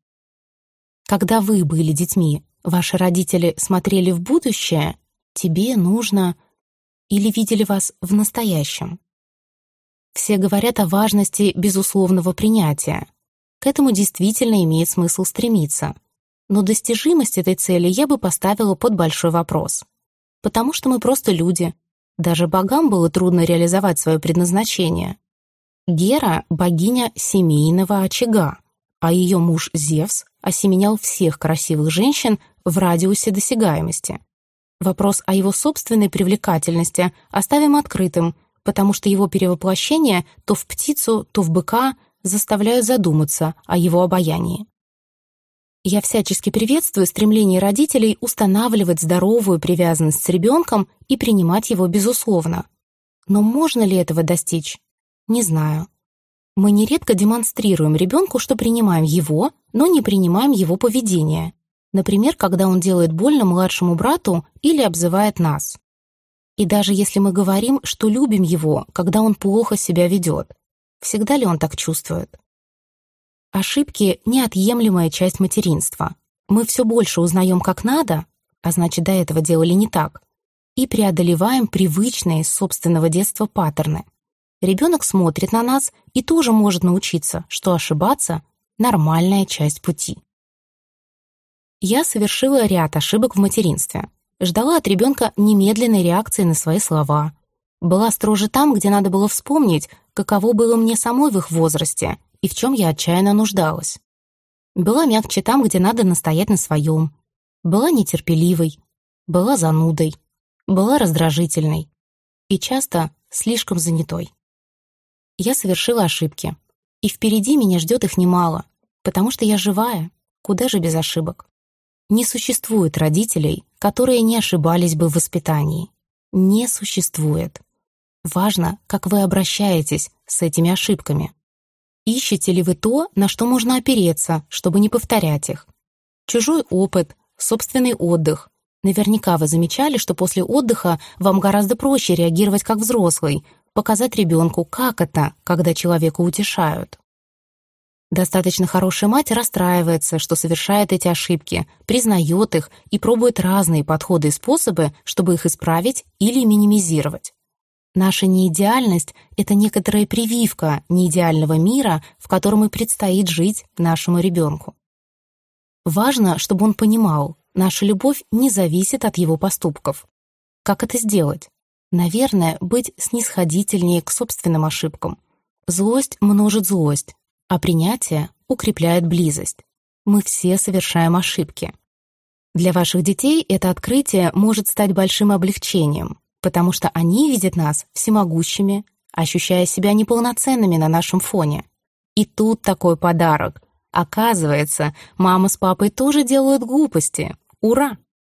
Когда вы были детьми, ваши родители смотрели в будущее, тебе нужно, или видели вас в настоящем? Все говорят о важности безусловного принятия. К этому действительно имеет смысл стремиться. Но достижимость этой цели я бы поставила под большой вопрос. Потому что мы просто люди. Даже богам было трудно реализовать свое предназначение. Гера — богиня семейного очага, а ее муж Зевс осеменял всех красивых женщин в радиусе досягаемости. Вопрос о его собственной привлекательности оставим открытым, потому что его перевоплощение то в птицу, то в быка заставляют задуматься о его обаянии. Я всячески приветствую стремление родителей устанавливать здоровую привязанность с ребенком и принимать его безусловно. Но можно ли этого достичь? Не знаю. Мы нередко демонстрируем ребенку, что принимаем его, но не принимаем его поведение. Например, когда он делает больно младшему брату или обзывает нас. И даже если мы говорим, что любим его, когда он плохо себя ведет, всегда ли он так чувствует? Ошибки — неотъемлемая часть материнства. Мы все больше узнаем, как надо, а значит, до этого делали не так, и преодолеваем привычные с собственного детства паттерны. Ребенок смотрит на нас и тоже может научиться, что ошибаться — нормальная часть пути. Я совершила ряд ошибок в материнстве. Ждала от ребенка немедленной реакции на свои слова. Была строже там, где надо было вспомнить, каково было мне самой в их возрасте и в чем я отчаянно нуждалась. Была мягче там, где надо настоять на своем. Была нетерпеливой, была занудой, была раздражительной и часто слишком занятой. Я совершила ошибки, и впереди меня ждет их немало, потому что я живая, куда же без ошибок. Не существует родителей, которые не ошибались бы в воспитании. Не существует. Важно, как вы обращаетесь с этими ошибками. Ищете ли вы то, на что можно опереться, чтобы не повторять их? Чужой опыт, собственный отдых. Наверняка вы замечали, что после отдыха вам гораздо проще реагировать как взрослый, показать ребенку, как это, когда человека утешают. Достаточно хорошая мать расстраивается, что совершает эти ошибки, признает их и пробует разные подходы и способы, чтобы их исправить или минимизировать. Наша неидеальность — это некоторая прививка неидеального мира, в котором и предстоит жить нашему ребенку. Важно, чтобы он понимал, наша любовь не зависит от его поступков. Как это сделать? Наверное, быть снисходительнее к собственным ошибкам. Злость множит злость, а принятие укрепляет близость. Мы все совершаем ошибки. Для ваших детей это открытие может стать большим облегчением, потому что они видят нас всемогущими, ощущая себя неполноценными на нашем фоне. И тут такой подарок. Оказывается, мама с папой тоже делают глупости. Ура!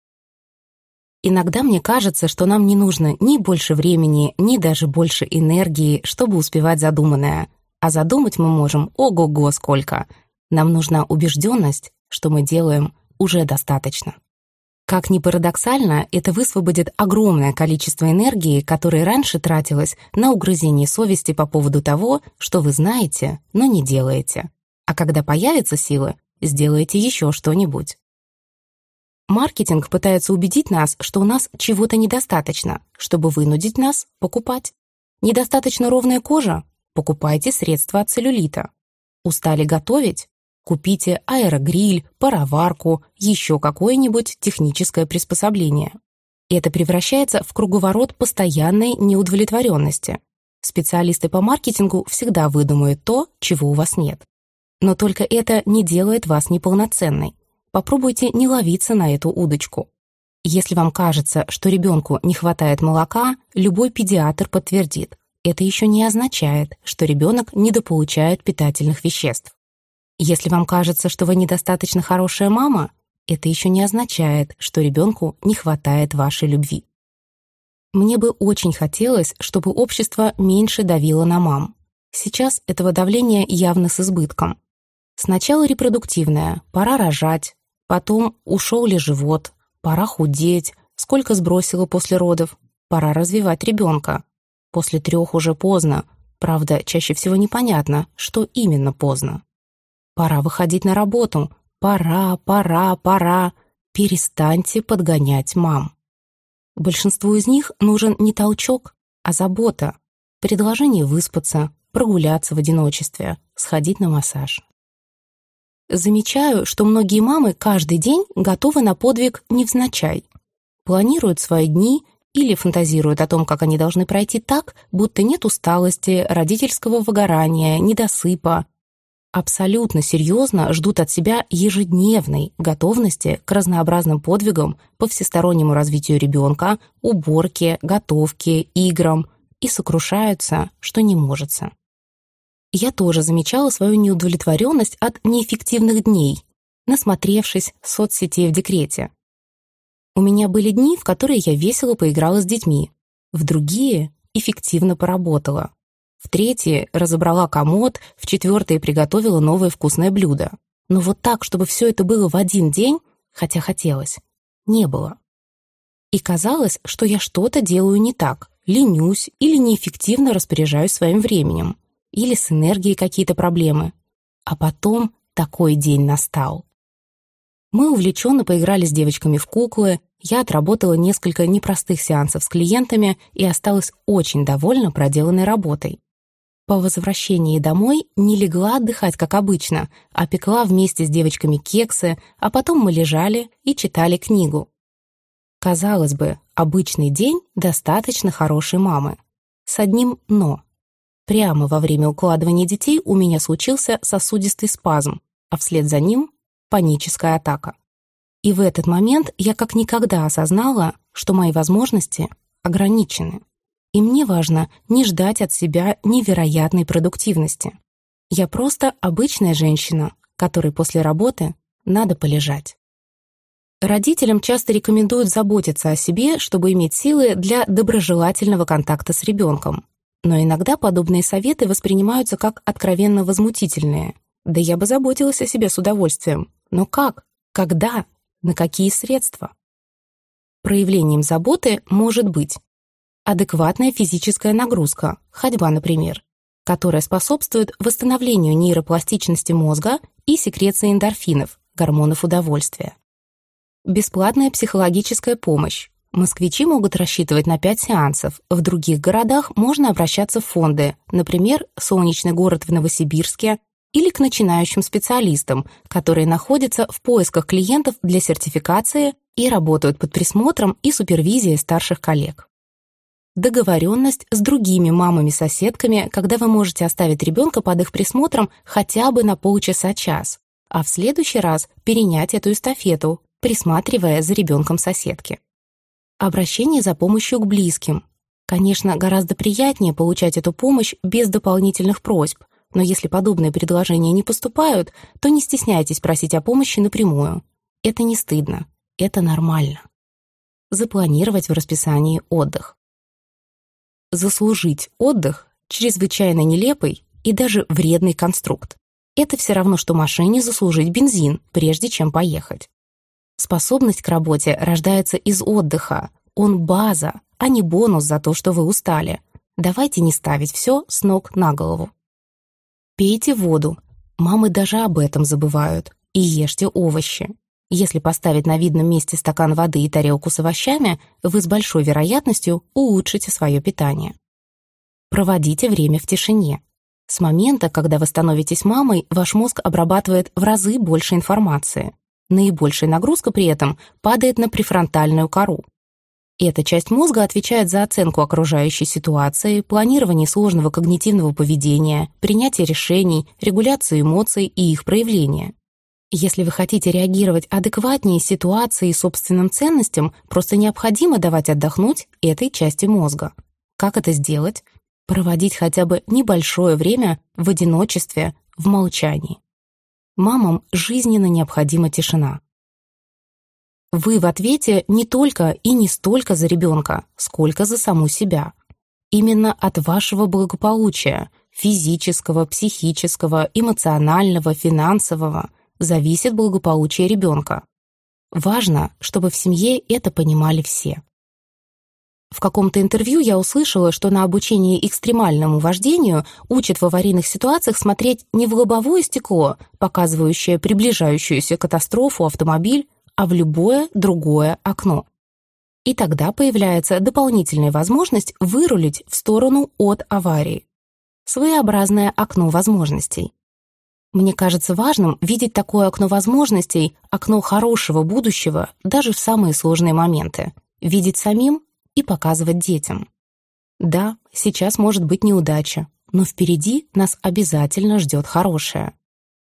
Иногда мне кажется, что нам не нужно ни больше времени, ни даже больше энергии, чтобы успевать задуманное. А задумать мы можем ого-го сколько. Нам нужна убежденность, что мы делаем уже достаточно. Как ни парадоксально, это высвободит огромное количество энергии, которое раньше тратилось на угрызение совести по поводу того, что вы знаете, но не делаете. А когда появятся силы, сделаете еще что-нибудь. Маркетинг пытается убедить нас, что у нас чего-то недостаточно, чтобы вынудить нас покупать. Недостаточно ровная кожа? Покупайте средства от целлюлита. Устали готовить? Купите аэрогриль, пароварку, еще какое-нибудь техническое приспособление. Это превращается в круговорот постоянной неудовлетворенности. Специалисты по маркетингу всегда выдумают то, чего у вас нет. Но только это не делает вас неполноценной. Попробуйте не ловиться на эту удочку. Если вам кажется, что ребенку не хватает молока, любой педиатр подтвердит. Это еще не означает, что ребенок недополучает питательных веществ. Если вам кажется, что вы недостаточно хорошая мама, это еще не означает, что ребенку не хватает вашей любви. Мне бы очень хотелось, чтобы общество меньше давило на мам. Сейчас этого давления явно с избытком. Сначала репродуктивное, пора рожать, потом ушел ли живот, пора худеть, сколько сбросила после родов, пора развивать ребенка. После 3 уже поздно, правда, чаще всего непонятно, что именно поздно. Пора выходить на работу, пора. Перестаньте подгонять мам. Большинству из них нужен не толчок, а забота, предложение выспаться, прогуляться в одиночестве, сходить на массаж. Замечаю, что многие мамы каждый день готовы на подвиг невзначай. Планируют свои дни или фантазируют о том, как они должны пройти так, будто нет усталости, родительского выгорания, недосыпа. Абсолютно серьезно ждут от себя ежедневной готовности к разнообразным подвигам по всестороннему развитию ребенка, уборке, готовке, играм и сокрушаются, что не можется. Я тоже замечала свою неудовлетворенность от неэффективных дней, насмотревшись соцсетей в декрете. У меня были дни, в которые я весело поиграла с детьми, в другие эффективно поработала, в третьи разобрала комод, в 4 приготовила новое вкусное блюдо. Но вот так, чтобы все это было в один день, хотя хотелось, не было. И казалось, что я что-то делаю не так, ленюсь или неэффективно распоряжаюсь своим временем. Или с энергией какие-то проблемы. А потом такой день настал. Мы увлеченно поиграли с девочками в куклы, я отработала несколько непростых сеансов с клиентами и осталась очень довольна проделанной работой. По возвращении домой не легла отдыхать, как обычно, а пекла вместе с девочками кексы, а потом мы лежали и читали книгу. Казалось бы, обычный день достаточно хорошей мамы. С одним «но». Прямо во время укладывания детей у меня случился сосудистый спазм, а вслед за ним — паническая атака. И в этот момент я как никогда осознала, что мои возможности ограничены. И мне важно не ждать от себя невероятной продуктивности. Я просто обычная женщина, которой после работы надо полежать. Родителям часто рекомендуют заботиться о себе, чтобы иметь силы для доброжелательного контакта с ребенком. Но иногда подобные советы воспринимаются как откровенно возмутительные. Да я бы заботилась о себе с удовольствием. Но как? Когда? На какие средства? Проявлением заботы может быть адекватная физическая нагрузка, ходьба, например, которая способствует восстановлению нейропластичности мозга и секреции эндорфинов, гормонов удовольствия. Бесплатная психологическая помощь. Москвичи могут рассчитывать на 5 сеансов. В других городах можно обращаться в фонды, например, «Солнечный город» в Новосибирске, или к начинающим специалистам, которые находятся в поисках клиентов для сертификации и работают под присмотром и супервизией старших коллег. Договоренность с другими мамами-соседками, когда вы можете оставить ребенка под их присмотром хотя бы на полчаса-час, а в следующий раз перенять эту эстафету, присматривая за ребенком соседки. Обращение за помощью к близким. Конечно, гораздо приятнее получать эту помощь без дополнительных просьб, но если подобные предложения не поступают, то не стесняйтесь просить о помощи напрямую. Это не стыдно, это нормально. Запланировать в расписании отдых. Заслужить отдых – чрезвычайно нелепый и даже вредный конструкт. Это все равно, что машине заслужить бензин, прежде чем поехать. Способность к работе рождается из отдыха. Он база, а не бонус за то, что вы устали. Давайте не ставить все с ног на голову. Пейте воду. Мамы даже об этом забывают. И ешьте овощи. Если поставить на видном месте стакан воды и тарелку с овощами, вы с большой вероятностью улучшите свое питание. Проводите время в тишине. С момента, когда вы становитесь мамой, ваш мозг обрабатывает в разы больше информации. Наибольшая нагрузка при этом падает на префронтальную кору. Эта часть мозга отвечает за оценку окружающей ситуации, планирование сложного когнитивного поведения, принятие решений, регуляцию эмоций и их проявления. Если вы хотите реагировать адекватнее ситуации и собственным ценностям, просто необходимо давать отдохнуть этой части мозга. Как это сделать? Проводить хотя бы небольшое время в одиночестве, в молчании. Мамам жизненно необходима тишина. Вы в ответе не только и не столько за ребенка, сколько за саму себя. Именно от вашего благополучия, физического, психического, эмоционального, финансового, зависит благополучие ребенка. Важно, чтобы в семье это понимали все. В каком-то интервью я услышала, что на обучении экстремальному вождению учат в аварийных ситуациях смотреть не в лобовое стекло, показывающее приближающуюся катастрофу автомобиль, а в любое другое окно. И тогда появляется дополнительная возможность вырулить в сторону от аварии. Своеобразное окно возможностей. Мне кажется важным видеть такое окно возможностей, окно хорошего будущего, даже в самые сложные моменты. Видеть самим и показывать детям. Да, сейчас может быть неудача, но впереди нас обязательно ждет хорошее.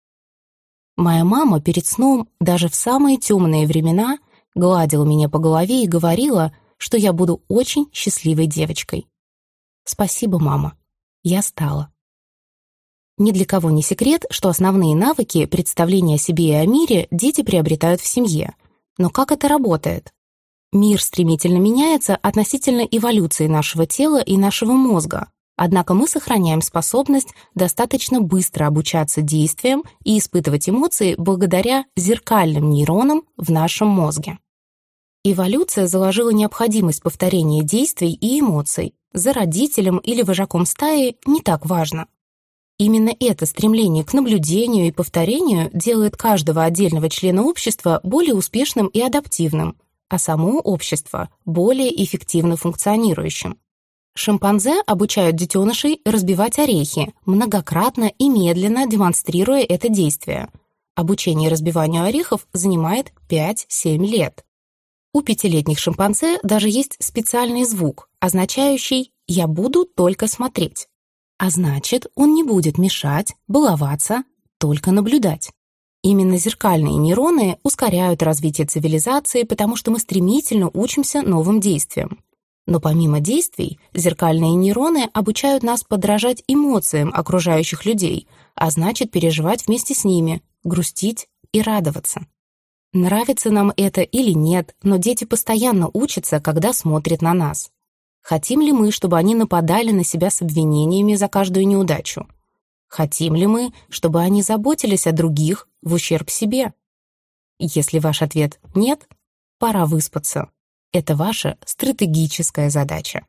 Моя мама перед сном, даже в самые темные времена, гладила меня по голове и говорила, что я буду очень счастливой девочкой. Спасибо, мама. Я стала. Ни для кого не секрет, что основные навыки представления о себе и о мире дети приобретают в семье. Но как это работает? Мир стремительно меняется относительно эволюции нашего тела и нашего мозга, однако мы сохраняем способность достаточно быстро обучаться действиям и испытывать эмоции благодаря зеркальным нейронам в нашем мозге. Эволюция заложила необходимость повторения действий и эмоций. За родителем или вожаком стаи не так важно. Именно это стремление к наблюдению и повторению делает каждого отдельного члена общества более успешным и адаптивным, а само общество более эффективно функционирующим. Шимпанзе обучают детенышей разбивать орехи, многократно и медленно демонстрируя это действие. Обучение разбиванию орехов занимает 5-7 лет. У 5-летних шимпанзе даже есть специальный звук, означающий «я буду только смотреть». А значит, он не будет мешать, баловаться, только наблюдать. Именно зеркальные нейроны ускоряют развитие цивилизации, потому что мы стремительно учимся новым действиям. Но помимо действий, зеркальные нейроны обучают нас подражать эмоциям окружающих людей, а значит переживать вместе с ними, грустить и радоваться. Нравится нам это или нет, но дети постоянно учатся, когда смотрят на нас. Хотим ли мы, чтобы они нападали на себя с обвинениями за каждую неудачу? Хотим ли мы, чтобы они заботились о других в ущерб себе? Если ваш ответ «нет», пора выспаться. Это ваша стратегическая задача.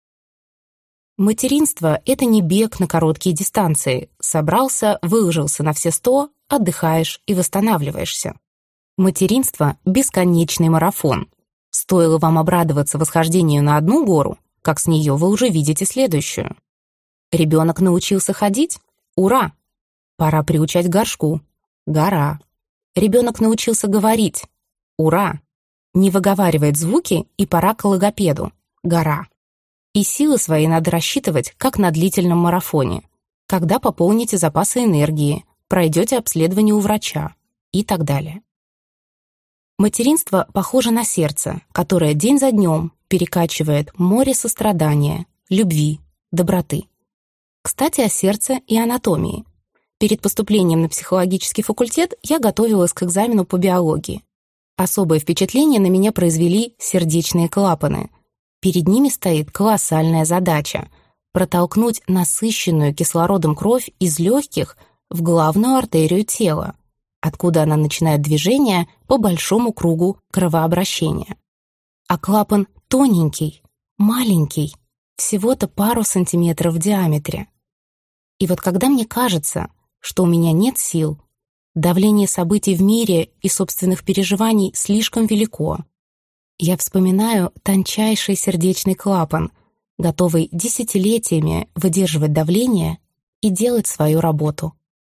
Материнство — это не бег на короткие дистанции. Собрался, выложился на все 100, отдыхаешь и восстанавливаешься. Материнство — бесконечный марафон. Стоило вам обрадоваться восхождению на одну гору, как с нее вы уже видите следующую. Ребенок научился ходить? Ура! Пора приучать к горшку. Гора. Ребенок научился говорить. Ура! Не выговаривает звуки, и пора к логопеду. Гора. И силы свои надо рассчитывать, как на длительном марафоне. Когда пополните запасы энергии, пройдете обследование у врача и так далее. Материнство похоже на сердце, которое день за днем перекачивает море сострадания, любви, доброты. Кстати, о сердце и анатомии. Перед поступлением на психологический факультет я готовилась к экзамену по биологии. Особое впечатление на меня произвели сердечные клапаны. Перед ними стоит колоссальная задача — протолкнуть насыщенную кислородом кровь из легких в главную артерию тела, откуда она начинает движение по большому кругу кровообращения. А клапан тоненький, маленький, всего-то пару сантиметров в диаметре. И вот когда мне кажется, что у меня нет сил, давление событий в мире и собственных переживаний слишком велико, я вспоминаю тончайший сердечный клапан, готовый десятилетиями выдерживать давление и делать свою работу.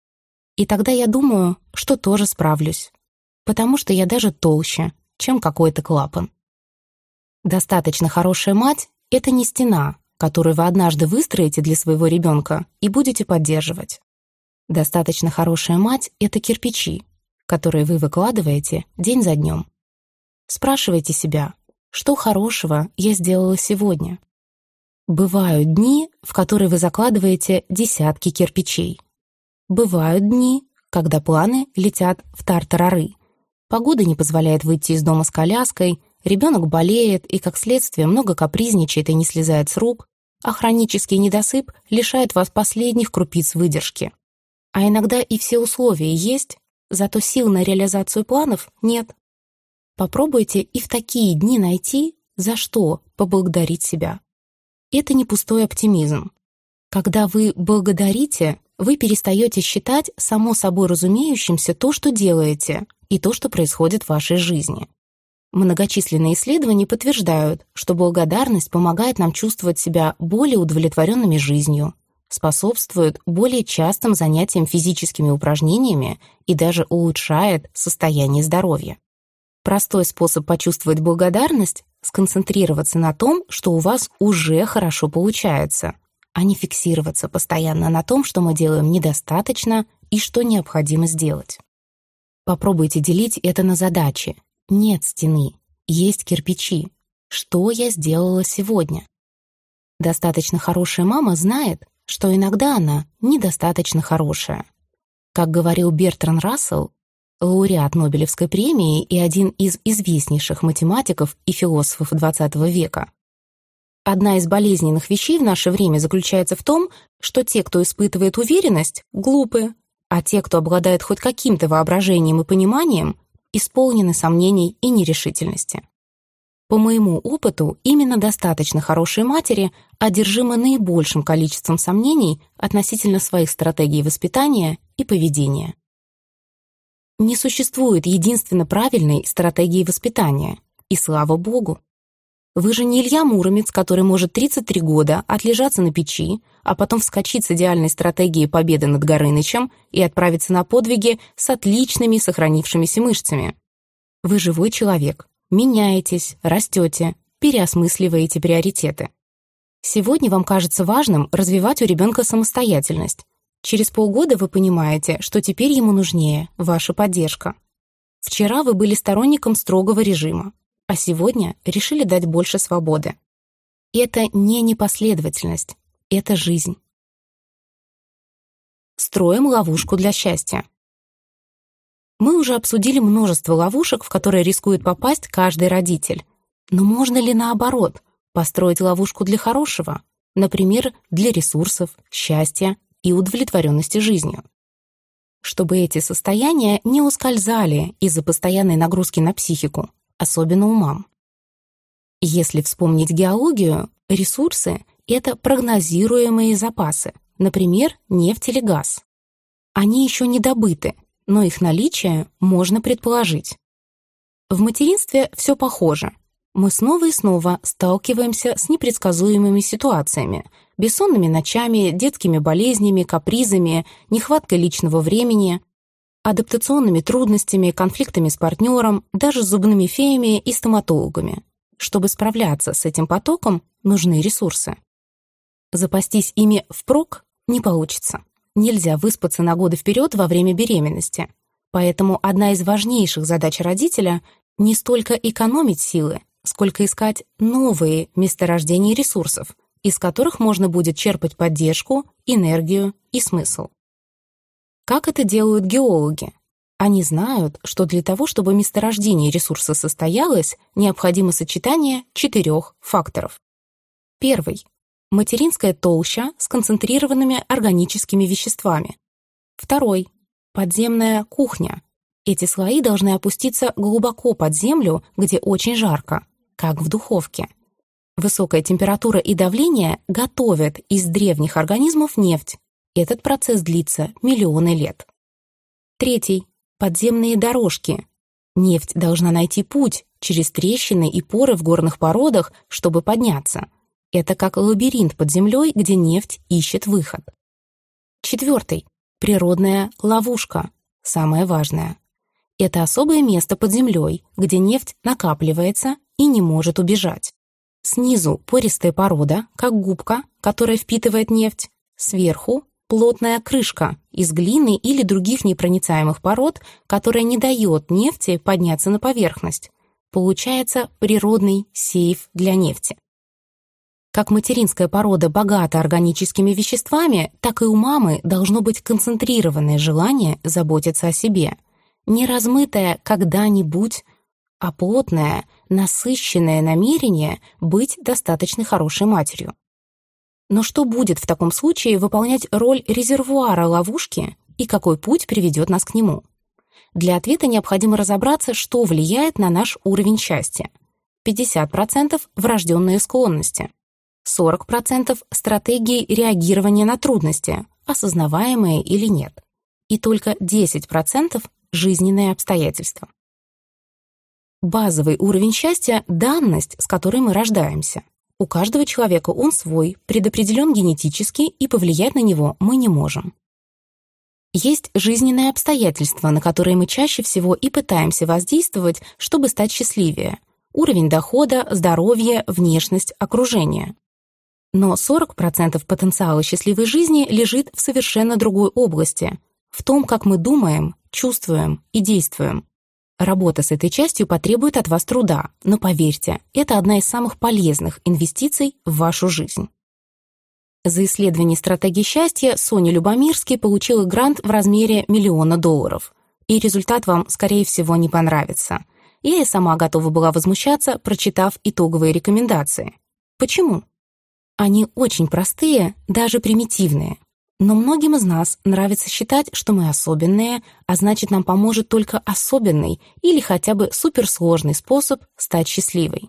И тогда я думаю, что тоже справлюсь, потому что я даже толще, чем какой-то клапан. Достаточно хорошая мать — это не стена, которую вы однажды выстроите для своего ребенка и будете поддерживать. Достаточно хорошая мать — это кирпичи, которые вы выкладываете день за днем. Спрашивайте себя, что хорошего я сделала сегодня? Бывают дни, в которые вы закладываете десятки кирпичей. Бывают дни, когда планы летят в тартарары. Погода не позволяет выйти из дома с коляской, ребенок болеет и, как следствие, много капризничает и не слезает с рук, а хронический недосып лишает вас последних крупиц выдержки. А иногда и все условия есть, зато сил на реализацию планов нет. Попробуйте и в такие дни найти, за что поблагодарить себя. Это не пустой оптимизм. Когда вы благодарите, вы перестаете считать само собой разумеющимся то, что делаете, и то, что происходит в вашей жизни. Многочисленные исследования подтверждают, что благодарность помогает нам чувствовать себя более удовлетворенными жизнью, способствует более частым занятиям физическими упражнениями и даже улучшает состояние здоровья. Простой способ почувствовать благодарность — сконцентрироваться на том, что у вас уже хорошо получается, а не фиксироваться постоянно на том, что мы делаем недостаточно и что необходимо сделать. Попробуйте делить это на задачи. Нет стены, есть кирпичи. Что я сделала сегодня? Достаточно хорошая мама знает, что иногда она недостаточно хорошая. Как говорил Бертран Рассел, лауреат Нобелевской премии и один из известнейших математиков и философов XX века, одна из болезненных вещей в наше время заключается в том, что те, кто испытывает уверенность, глупы, а те, кто обладает хоть каким-то воображением и пониманием, исполнены сомнений и нерешительности. По моему опыту, именно достаточно хорошие матери одержимы наибольшим количеством сомнений относительно своих стратегий воспитания и поведения. Не существует единственно правильной стратегии воспитания, и слава богу. Вы же не Илья Муромец, который может 33 года отлежаться на печи, а потом вскочить с идеальной стратегией победы над Горынычем и отправиться на подвиги с отличными сохранившимися мышцами. Вы живой человек, меняетесь, растете, переосмысливаете приоритеты. Сегодня вам кажется важным развивать у ребенка самостоятельность. Через полгода вы понимаете, что теперь ему нужнее ваша поддержка. Вчера вы были сторонником строгого режима, а сегодня решили дать больше свободы. Это не непоследовательность, это жизнь. Строим ловушку для счастья. Мы уже обсудили множество ловушек, в которые рискует попасть каждый родитель. Но можно ли наоборот построить ловушку для хорошего? Например, для ресурсов, счастья и удовлетворенности жизнью. Чтобы эти состояния не ускользали из-за постоянной нагрузки на психику, особенно у мам. Если вспомнить геологию, ресурсы — это прогнозируемые запасы, например, нефть или газ. Они еще не добыты, но их наличие можно предположить. В материнстве все похоже. Мы снова и снова сталкиваемся с непредсказуемыми ситуациями, бессонными ночами, детскими болезнями, капризами, нехваткой личного времени, адаптационными трудностями, конфликтами с партнером, даже с зубными феями и стоматологами. Чтобы справляться с этим потоком, нужны ресурсы. Запастись ими впрок не получится. Нельзя выспаться на годы вперед во время беременности. Поэтому одна из важнейших задач родителя Не столько экономить силы, сколько искать новые месторождения ресурсов, из которых можно будет черпать поддержку, энергию и смысл. Как это делают геологи? Они знают, что для того, чтобы месторождение ресурса состоялось, необходимо сочетание 4 факторов. Первый — материнская толща с концентрированными органическими веществами. Второй — подземная кухня. Эти слои должны опуститься глубоко под землю, где очень жарко, как в духовке. Высокая температура и давление готовят из древних организмов нефть. Этот процесс длится миллионы лет. Третий — подземные дорожки. Нефть должна найти путь через трещины и поры в горных породах, чтобы подняться. Это как лабиринт под землей, где нефть ищет выход. Четвертый — природная ловушка, самое важное. Это особое место под землей, где нефть накапливается и не может убежать. Снизу пористая порода, как губка, которая впитывает нефть. Сверху плотная крышка из глины или других непроницаемых пород, которая не дает нефти подняться на поверхность. Получается природный сейф для нефти. Как материнская порода богата органическими веществами, так и у мамы должно быть концентрированное желание заботиться о себе. Не размытое когда-нибудь, а плотное, насыщенное намерение быть достаточно хорошей матерью. Но что будет в таком случае выполнять роль резервуара ловушки и какой путь приведет нас к нему? Для ответа необходимо разобраться, что влияет на наш уровень счастья. 50% — врожденные склонности, 40% — стратегии реагирования на трудности, осознаваемые или нет, и только 10% — жизненные обстоятельства. Базовый уровень счастья — данность, с которой мы рождаемся. У каждого человека он свой, предопределен генетически, и повлиять на него мы не можем. Есть жизненные обстоятельства, на которые мы чаще всего и пытаемся воздействовать, чтобы стать счастливее. Уровень дохода, здоровье, внешность, окружение. Но 40% потенциала счастливой жизни лежит в совершенно другой области, в том, как мы думаем, чувствуем и действуем. Работа с этой частью потребует от вас труда, но поверьте, это одна из самых полезных инвестиций в вашу жизнь. За исследование стратегии счастья Соня Любомирский получила грант в размере $1 миллион, и результат вам, скорее всего, не понравится. Я и сама готова была возмущаться, прочитав итоговые рекомендации. Почему? Они очень простые, даже примитивные. Но многим из нас нравится считать, что мы особенные, а значит, нам поможет только особенный или хотя бы суперсложный способ стать счастливой.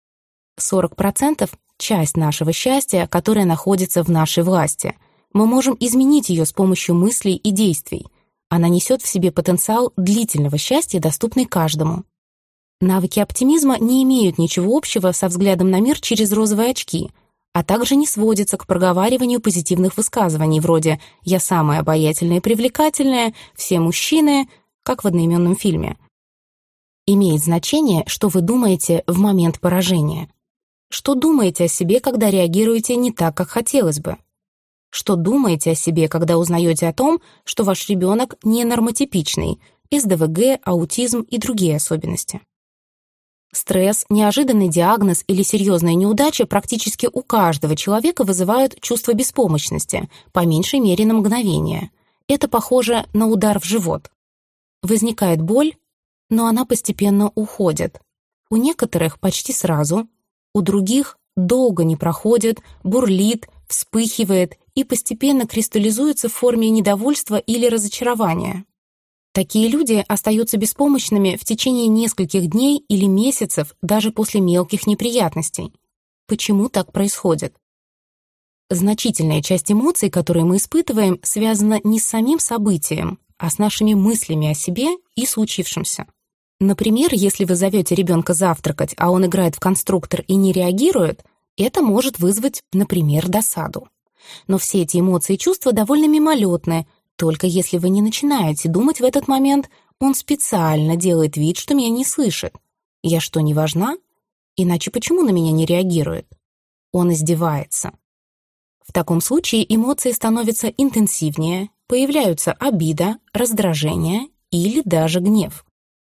40% — часть нашего счастья, которая находится в нашей власти. Мы можем изменить ее с помощью мыслей и действий. Она несет в себе потенциал длительного счастья, доступный каждому. Навыки оптимизма не имеют ничего общего со взглядом на мир через розовые очки, а также не сводится к проговариванию позитивных высказываний вроде «я самая обаятельная и привлекательная», «все мужчины», как в одноименном фильме. Имеет значение, что вы думаете в момент поражения. Что думаете о себе, когда реагируете не так, как хотелось бы? Что думаете о себе, когда узнаете о том, что ваш ребенок ненормотипичный, СДВГ, аутизм и другие особенности? Стресс, неожиданный диагноз или серьезная неудача практически у каждого человека вызывают чувство беспомощности, по меньшей мере на мгновение. Это похоже на удар в живот. Возникает боль, но она постепенно уходит. У некоторых почти сразу, у других долго не проходит, бурлит, вспыхивает и постепенно кристаллизуется в форме недовольства или разочарования. Такие люди остаются беспомощными в течение нескольких дней или месяцев даже после мелких неприятностей. Почему так происходит? Значительная часть эмоций, которые мы испытываем, связана не с самим событием, а с нашими мыслями о себе и случившемся. Например, если вы зовете ребенка завтракать, а он играет в конструктор и не реагирует, это может вызвать, например, досаду. Но все эти эмоции и чувства довольно мимолетны. Только если вы не начинаете думать в этот момент, он специально делает вид, что меня не слышит. Я что, не важна? Иначе почему на меня не реагирует? Он издевается. В таком случае эмоции становятся интенсивнее, появляются обида, раздражение или даже гнев.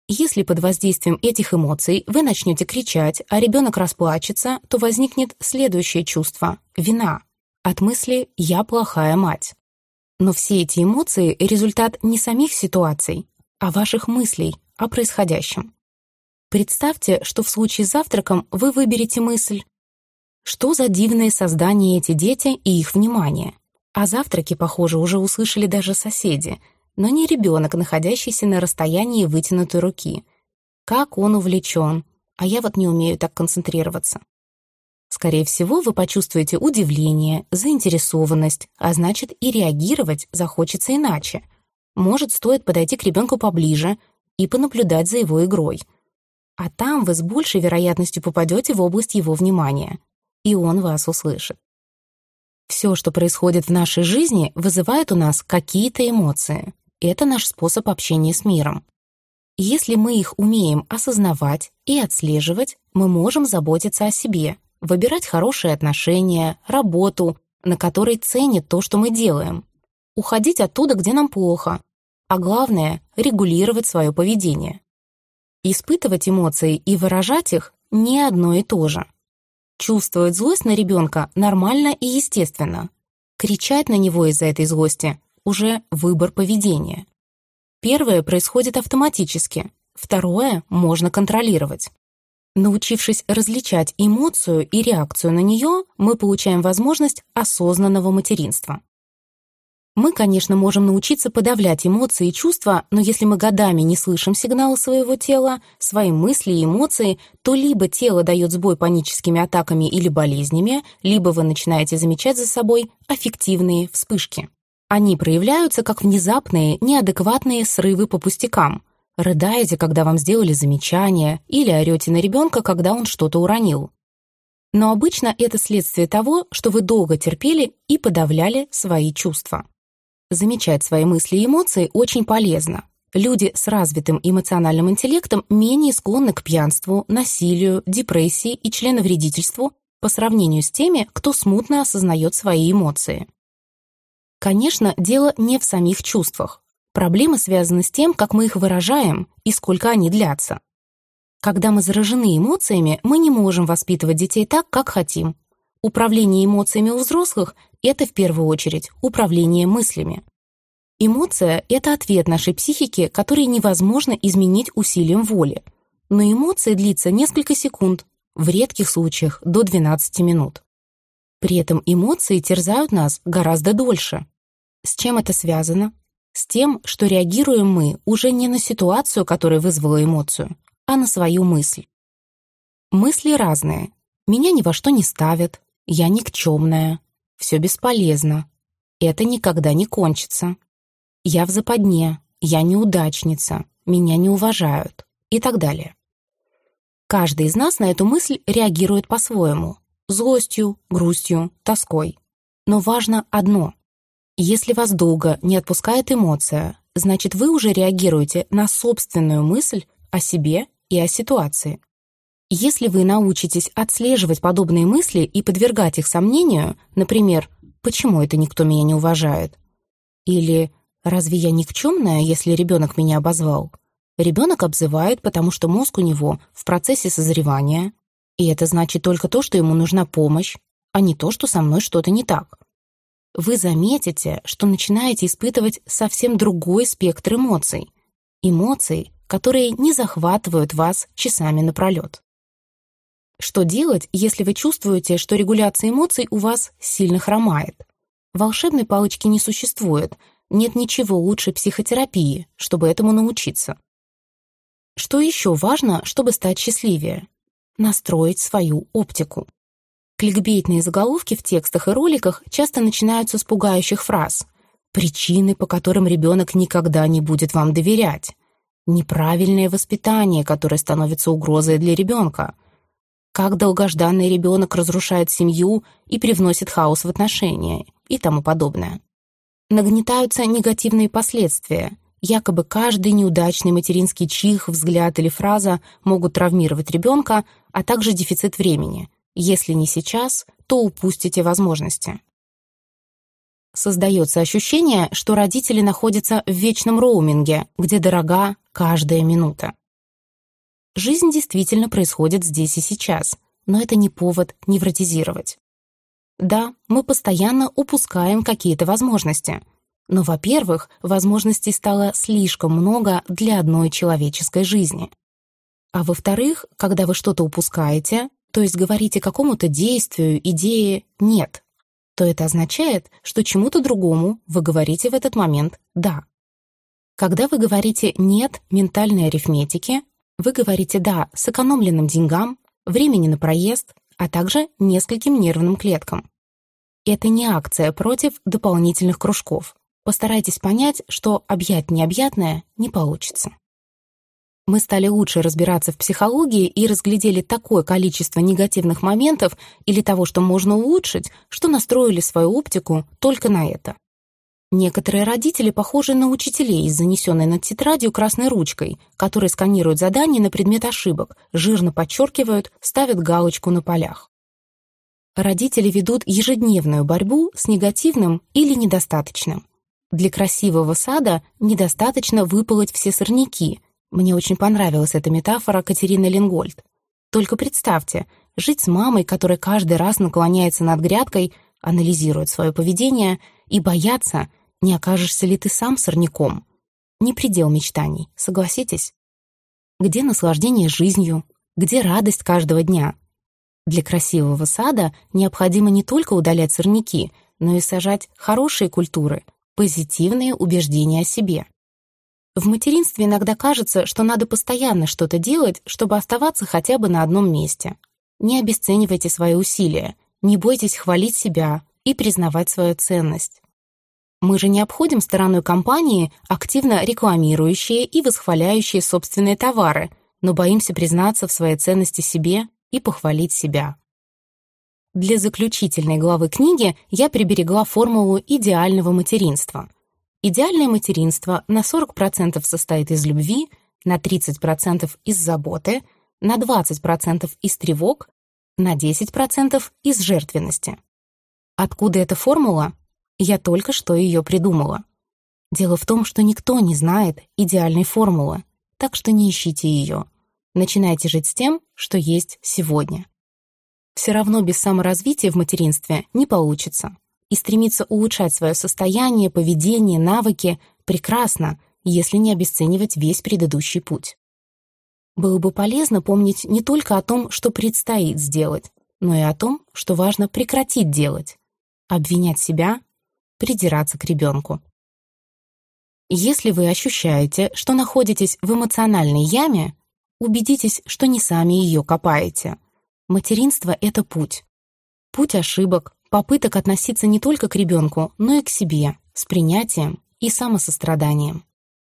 Если под воздействием этих эмоций вы начнете кричать, а ребенок расплачется, то возникнет следующее чувство – вина от мысли «я плохая мать». Но все эти эмоции – результат не самих ситуаций, а ваших мыслей о происходящем. Представьте, что в случае с завтраком вы выберете мысль: что за дивные создания эти дети и их внимание. О завтраке, похоже, уже услышали даже соседи, но не ребенок, находящийся на расстоянии вытянутой руки. Как он увлечен, а я вот не умею так концентрироваться. Скорее всего, вы почувствуете удивление, заинтересованность, а значит и реагировать захочется иначе. Может, стоит подойти к ребенку поближе и понаблюдать за его игрой. А там вы с большей вероятностью попадете в область его внимания, и он вас услышит. Все, что происходит в нашей жизни, вызывает у нас какие-то эмоции. Это наш способ общения с миром. Если мы их умеем осознавать и отслеживать, мы можем заботиться о себе, выбирать хорошие отношения, работу, на которой ценят то, что мы делаем, уходить оттуда, где нам плохо, а главное — регулировать свое поведение. Испытывать эмоции и выражать их — не одно и то же. Чувствовать злость на ребенка нормально и естественно. Кричать на него из-за этой злости — уже выбор поведения. Первое происходит автоматически, второе можно контролировать. Научившись различать эмоцию и реакцию на нее, мы получаем возможность осознанного материнства. Мы, конечно, можем научиться подавлять эмоции и чувства, но если мы годами не слышим сигналы своего тела, свои мысли и эмоции, то либо тело дает сбой паническими атаками или болезнями, либо вы начинаете замечать за собой аффективные вспышки. Они проявляются как внезапные, неадекватные срывы по пустякам. Рыдаете, когда вам сделали замечание, или орете на ребенка, когда он что-то уронил. Но обычно это следствие того, что вы долго терпели и подавляли свои чувства. Замечать свои мысли и эмоции очень полезно. Люди с развитым эмоциональным интеллектом менее склонны к пьянству, насилию, депрессии и членовредительству по сравнению с теми, кто смутно осознает свои эмоции. Конечно, дело не в самих чувствах. Проблемы связаны с тем, как мы их выражаем и сколько они длятся. Когда мы заражены эмоциями, мы не можем воспитывать детей так, как хотим. Управление эмоциями у взрослых — это в первую очередь управление мыслями. Эмоция — это ответ нашей психики, который невозможно изменить усилием воли. Но эмоция длится несколько секунд, в редких случаях до 12 минут. При этом эмоции терзают нас гораздо дольше. С чем это связано? С тем, что реагируем мы уже не на ситуацию, которая вызвала эмоцию, а на свою мысль. Мысли разные. Меня ни во что не ставят, я никчемная, все бесполезно, это никогда не кончится. Я в западне, я неудачница, меня не уважают и так далее. Каждый из нас на эту мысль реагирует по-своему. Злостью, грустью, тоской. Но важно одно. Если вас долго не отпускает эмоция, значит, вы уже реагируете на собственную мысль о себе и о ситуации. Если вы научитесь отслеживать подобные мысли и подвергать их сомнению, например, «почему это никто меня не уважает?» или «разве я никчемная, если ребенок меня обозвал?» Ребенок обзывает, потому что мозг у него в процессе созревания, и это значит только то, что ему нужна помощь, а не то, что со мной что-то не так. Вы заметите, что начинаете испытывать совсем другой спектр эмоций. Эмоций, которые не захватывают вас часами напролет. Что делать, если вы чувствуете, что регуляция эмоций у вас сильно хромает? Волшебной палочки не существует, нет ничего лучше психотерапии, чтобы этому научиться. Что еще важно, чтобы стать счастливее? Настроить свою оптику. Кликбейтные заголовки в текстах и роликах часто начинаются с пугающих фраз: «Причины, по которым ребенок никогда не будет вам доверять», «Неправильное воспитание, которое становится угрозой для ребенка», «Как долгожданный ребенок разрушает семью и привносит хаос в отношения» и тому подобное. Нагнетаются негативные последствия. Якобы каждый неудачный материнский чих, взгляд или фраза могут травмировать ребенка, а также дефицит времени. Если не сейчас, то упустите возможности. Создается ощущение, что родители находятся в вечном роуминге, где дорога каждая минута. Жизнь действительно происходит здесь и сейчас, но это не повод невротизировать. Да, мы постоянно упускаем какие-то возможности. Но, во-первых, возможностей стало слишком много для одной человеческой жизни. А во-вторых, когда вы что-то упускаете, то есть говорите какому-то действию, идее «нет», то это означает, что чему-то другому вы говорите в этот момент «да». Когда вы говорите «нет» ментальной арифметике, вы говорите «да» сэкономленным деньгам, времени на проезд, а также нескольким нервным клеткам. Это не акция против дополнительных кружков. Постарайтесь понять, что объять необъятное не получится. Мы стали лучше разбираться в психологии и разглядели такое количество негативных моментов или того, что можно улучшить, что настроили свою оптику только на это. Некоторые родители похожи на учителей с занесенной над тетрадью красной ручкой, которые сканируют задания на предмет ошибок, жирно подчеркивают, ставят галочку на полях. Родители ведут ежедневную борьбу с негативным или недостаточным. Для красивого сада недостаточно выполоть все сорняки. Мне очень понравилась эта метафора Катерины Ленгольд. Только представьте, жить с мамой, которая каждый раз наклоняется над грядкой, анализирует свое поведение и бояться, не окажешься ли ты сам сорняком. Не предел мечтаний, согласитесь? Где наслаждение жизнью? Где радость каждого дня? Для красивого сада необходимо не только удалять сорняки, но и сажать хорошие культуры, позитивные убеждения о себе. В материнстве иногда кажется, что надо постоянно что-то делать, чтобы оставаться хотя бы на одном месте. Не обесценивайте свои усилия, не бойтесь хвалить себя и признавать свою ценность. Мы же не обходим стороной компании, активно рекламирующие и восхваляющие собственные товары, но боимся признаться в своей ценности себе и похвалить себя. Для заключительной главы книги я приберегла формулу идеального материнства. Идеальное материнство на 40% состоит из любви, на 30% из заботы, на 20% из тревог, на 10% из жертвенности. Откуда эта формула? Я только что ее придумала. Дело в том, что никто не знает идеальной формулы, так что не ищите ее. Начинайте жить с тем, что есть сегодня. Все равно без саморазвития в материнстве не получится. И стремиться улучшать свое состояние, поведение, навыки прекрасно, если не обесценивать весь предыдущий путь. Было бы полезно помнить не только о том, что предстоит сделать, но и о том, что важно прекратить делать. Обвинять себя, придираться к ребенку. Если вы ощущаете, что находитесь в эмоциональной яме, убедитесь, что не сами ее копаете. Материнство — это путь. Путь ошибок, попыток относиться не только к ребенку, но и к себе, с принятием и самосостраданием.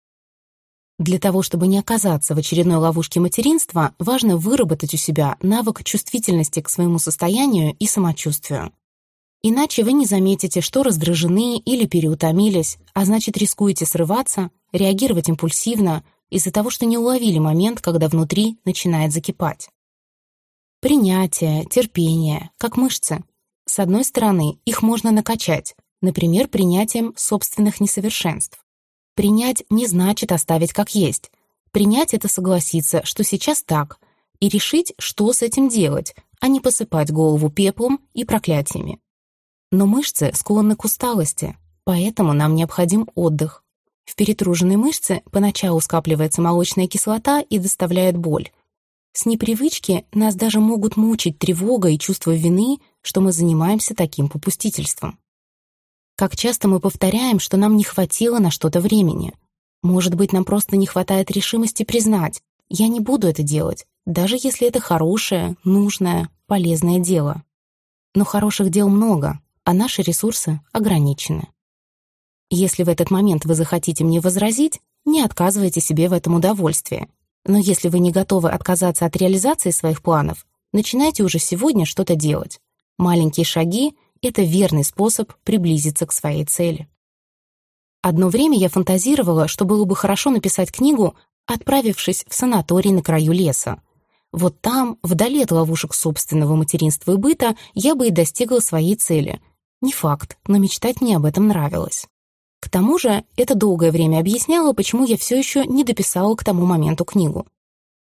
Для того, чтобы не оказаться в очередной ловушке материнства, важно выработать у себя навык чувствительности к своему состоянию и самочувствию. Иначе вы не заметите, что раздражены или переутомились, а значит, рискуете срываться, реагировать импульсивно из-за того, что не уловили момент, когда внутри начинает закипать. Принятие, терпение, как мышцы. С одной стороны, их можно накачать, например, принятием собственных несовершенств. Принять не значит оставить как есть. Принять — это согласиться, что сейчас так, и решить, что с этим делать, а не посыпать голову пеплом и проклятиями. Но мышцы склонны к усталости, поэтому нам необходим отдых. В перетруженной мышце поначалу скапливается молочная кислота и доставляет боль. С непривычки нас даже могут мучить тревога и чувство вины, что мы занимаемся таким попустительством. Как часто мы повторяем, что нам не хватило на что-то времени. Может быть, нам просто не хватает решимости признать: «Я не буду это делать», даже если это хорошее, нужное, полезное дело. Но хороших дел много, а наши ресурсы ограничены. Если в этот момент вы захотите мне возразить, не отказывайте себе в этом удовольствии. Но если вы не готовы отказаться от реализации своих планов, начинайте уже сегодня что-то делать. Маленькие шаги — это верный способ приблизиться к своей цели. Одно время я фантазировала, что было бы хорошо написать книгу, отправившись в санаторий на краю леса. Вот там, вдали от ловушек собственного материнства и быта, я бы и достигла своей цели. Не факт, но мечтать мне об этом нравилось. К тому же, это долгое время объясняло, почему я все еще не дописала к тому моменту книгу.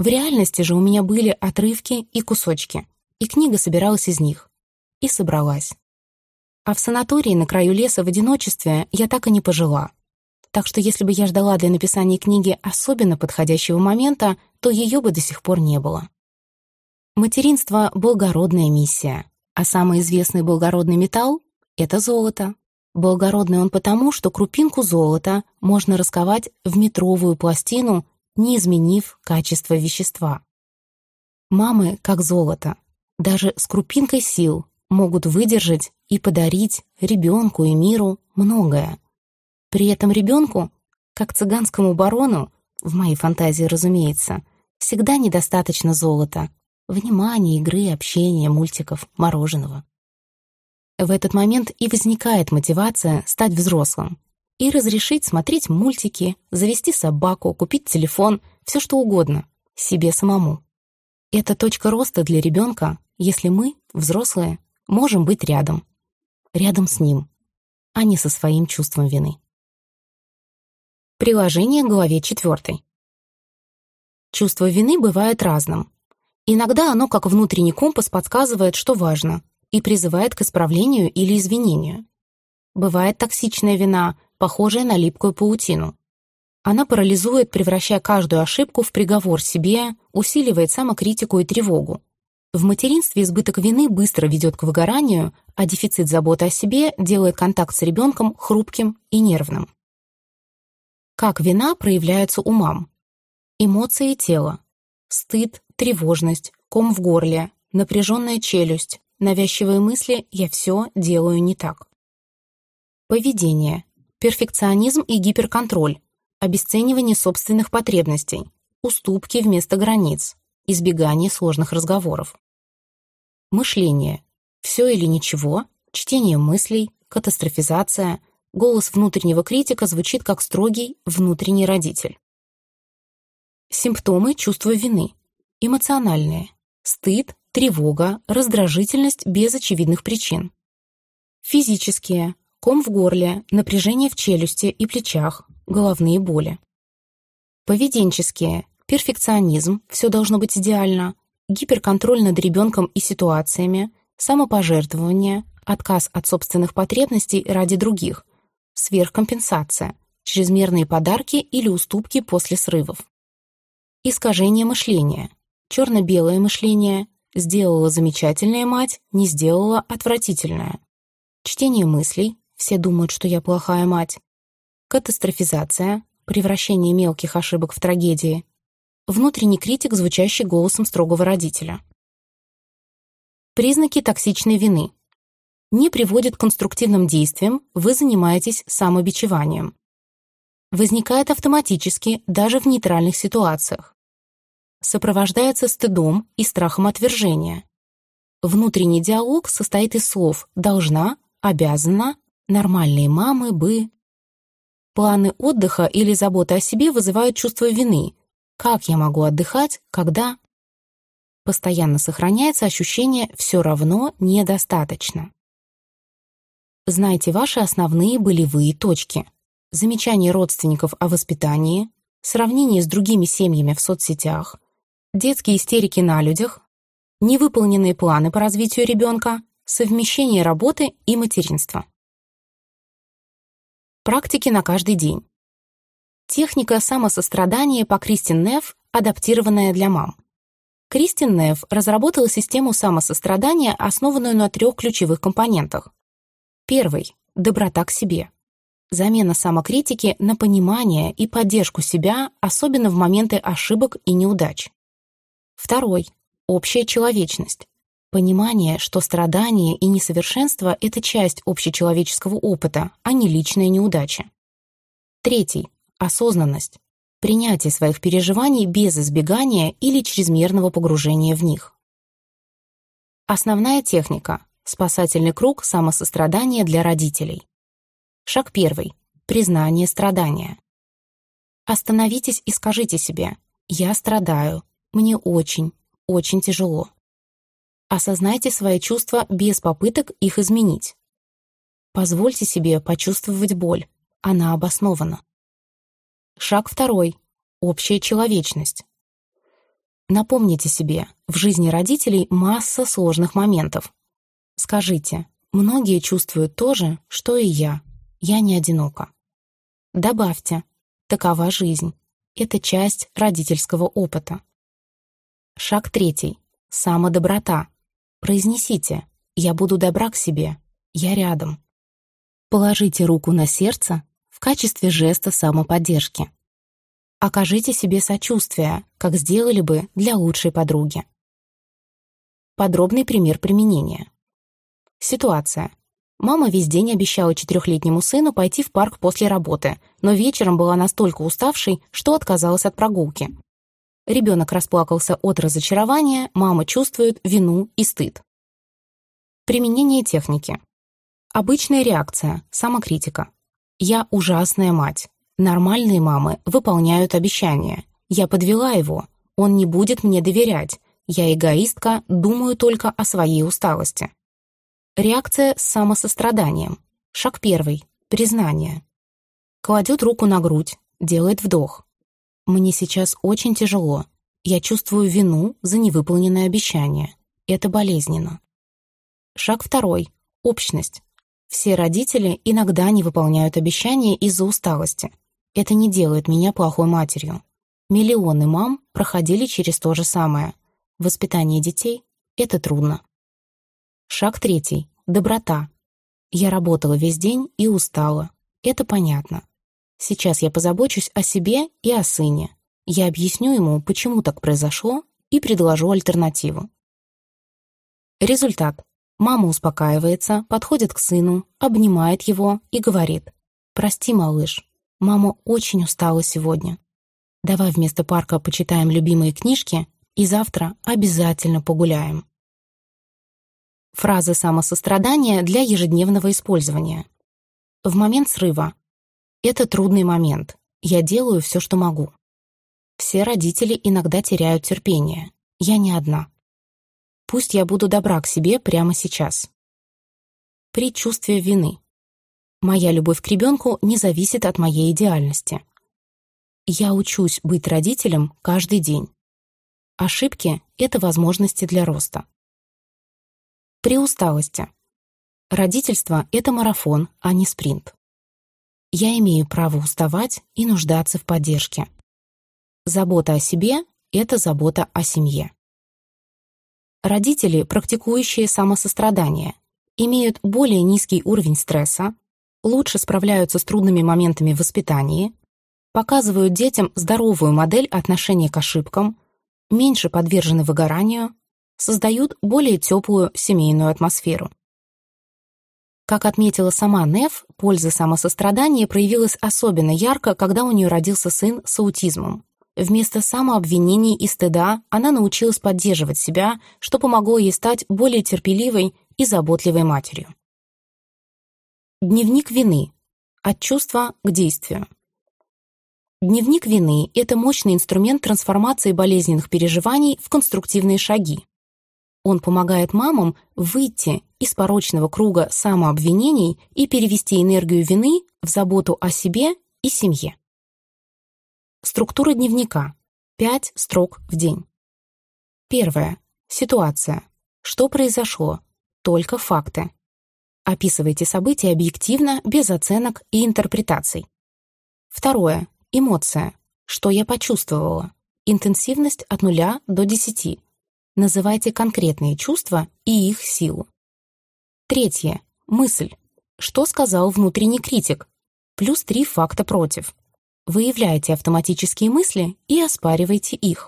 В реальности же у меня были отрывки и кусочки, и книга собиралась из них. И собралась. А в санатории на краю леса в одиночестве я так и не пожила. Так что если бы я ждала для написания книги особенно подходящего момента, то ее бы до сих пор не было. Материнство — благородная миссия, а самый известный благородный металл — это золото. Благородный он потому, что крупинку золота можно расковать в метровую пластину, не изменив качество вещества. Мамы, как золото, даже с крупинкой сил могут выдержать и подарить ребенку и миру многое. При этом ребенку, как цыганскому барону, в моей фантазии, разумеется, всегда недостаточно золота, внимания, игры, общения, мультиков, мороженого. В этот момент и возникает мотивация стать взрослым и разрешить смотреть мультики, завести собаку, купить телефон, все что угодно, себе самому. Это точка роста для ребенка, если мы, взрослые, можем быть рядом с ним, а не со своим чувством вины. Приложение к главе 4. Чувство вины бывает разным. Иногда оно, как внутренний компас, подсказывает, что важно, и призывает к исправлению или извинению. Бывает токсичная вина, похожая на липкую паутину. Она парализует, превращая каждую ошибку в приговор себе, усиливает самокритику и тревогу. В материнстве избыток вины быстро ведет к выгоранию, а дефицит заботы о себе делает контакт с ребенком хрупким и нервным. Как вина проявляется у мам? Эмоции тела. Стыд, тревожность, ком в горле, напряженная челюсть, навязчивые мысли «я все делаю не так». Поведение. Перфекционизм и гиперконтроль, обесценивание собственных потребностей, уступки вместо границ, избегание сложных разговоров. Мышление. Все или ничего, чтение мыслей, катастрофизация, голос внутреннего критика звучит как строгий внутренний родитель. Симптомы чувства вины. Эмоциональные. Стыд, тревога, раздражительность без очевидных причин. Физические. Ком в горле, напряжение в челюсти и плечах, головные боли. Поведенческие. Перфекционизм, все должно быть идеально, гиперконтроль над ребенком и ситуациями, самопожертвование, отказ от собственных потребностей ради других, сверхкомпенсация, чрезмерные подарки или уступки после срывов. Искажение мышления, черно-белое мышление, сделала замечательная мать, не сделала отвратительная. Чтение мыслей, все думают, что я плохая мать. Катастрофизация, превращение мелких ошибок в трагедии. Внутренний критик, звучащий голосом строгого родителя. Признаки токсичной вины. Не приводит к конструктивным действиям, вы занимаетесь самобичеванием. Возникает автоматически, даже в нейтральных ситуациях. Сопровождается стыдом и страхом отвержения. Внутренний диалог состоит из слов «должна», «обязана», «нормальные мамы бы». Планы отдыха или забота о себе вызывают чувство вины. Как я могу отдыхать, когда? Постоянно сохраняется ощущение «все равно недостаточно». Знайте ваши основные болевые точки. Замечания родственников о воспитании, сравнение с другими семьями в соцсетях, детские истерики на людях, невыполненные планы по развитию ребенка, совмещение работы и материнства. Практики на каждый день. Техника самосострадания по Кристин Нефф, адаптированная для мам. Кристин Нефф разработала систему самосострадания, основанную на 3 ключевых компонентах. Первый — доброта к себе. Замена самокритики на понимание и поддержку себя, особенно в моменты ошибок и неудач. Второй — общая человечность. Понимание, что страдания и несовершенство — это часть общечеловеческого опыта, а не личная неудача. Третий — осознанность. Принятие своих переживаний без избегания или чрезмерного погружения в них. Основная техника — спасательный круг самосострадания для родителей. Шаг 1. Признание страдания. Остановитесь и скажите себе: «Я страдаю, мне очень, очень тяжело». Осознайте свои чувства без попыток их изменить. Позвольте себе почувствовать боль, она обоснована. Шаг 2. Общая человечность. Напомните себе, в жизни родителей масса сложных моментов. Скажите, многие чувствуют то же, что и я. Я не одинока. Добавьте, такова жизнь. Это часть родительского опыта. Шаг 3. Самодоброта. Произнесите: «Я буду добра к себе. Я рядом». Положите руку на сердце в качестве жеста самоподдержки. Окажите себе сочувствие, как сделали бы для лучшей подруги. Подробный пример применения. Ситуация. Мама весь день обещала 4-летнему сыну пойти в парк после работы, но вечером была настолько уставшей, что отказалась от прогулки. Ребенок расплакался от разочарования, мама чувствует вину и стыд. Применение техники. Обычная реакция, самокритика. «Я ужасная мать. Нормальные мамы выполняют обещания. Я подвела его. Он не будет мне доверять. Я эгоистка, думаю только о своей усталости». Реакция с самосостраданием. Шаг 1. Признание. Кладет руку на грудь, делает вдох. «Мне сейчас очень тяжело. Я чувствую вину за невыполненное обещание. Это болезненно». Шаг 2. Общность. Все родители иногда не выполняют обещания из-за усталости. Это не делает меня плохой матерью. Миллионы мам проходили через то же самое. Воспитание детей — это трудно. Шаг 3. Доброта. Я работала весь день и устала. Это понятно. Сейчас я позабочусь о себе и о сыне. Я объясню ему, почему так произошло, и предложу альтернативу. Результат. Мама успокаивается, подходит к сыну, обнимает его и говорит: «Прости, малыш, мама очень устала сегодня. Давай вместо парка почитаем любимые книжки и завтра обязательно погуляем». Фразы самосострадания для ежедневного использования. В момент срыва. Это трудный момент. Я делаю все, что могу. Все родители иногда теряют терпение. Я не одна. Пусть я буду добра к себе прямо сейчас. Предчувствие вины. Моя любовь к ребенку не зависит от моей идеальности. Я учусь быть родителем каждый день. Ошибки — это возможности для роста. При усталости. Родительство — это марафон, а не спринт. Я имею право уставать и нуждаться в поддержке. Забота о себе — это забота о семье. Родители, практикующие самосострадание, имеют более низкий уровень стресса, лучше справляются с трудными моментами в воспитании, показывают детям здоровую модель отношения к ошибкам, меньше подвержены выгоранию, создают более теплую семейную атмосферу. Как отметила сама Неф, польза самосострадания проявилась особенно ярко, когда у нее родился сын с аутизмом. Вместо самообвинений и стыда она научилась поддерживать себя, что помогло ей стать более терпеливой и заботливой матерью. Дневник вины. От чувства к действию. Дневник вины — это мощный инструмент трансформации болезненных переживаний в конструктивные шаги. Он помогает мамам выйти из порочного круга самообвинений и перевести энергию вины в заботу о себе и семье. Структура дневника. 5 строк в день. 1. Ситуация. Что произошло? Только факты. Описывайте события объективно, без оценок и интерпретаций. 2. Эмоция. Что я почувствовала? Интенсивность от 0 до 10. Называйте конкретные чувства и их силу. 3. Мысль. Что сказал внутренний критик? Плюс 3 факта против. Выявляйте автоматические мысли и оспаривайте их.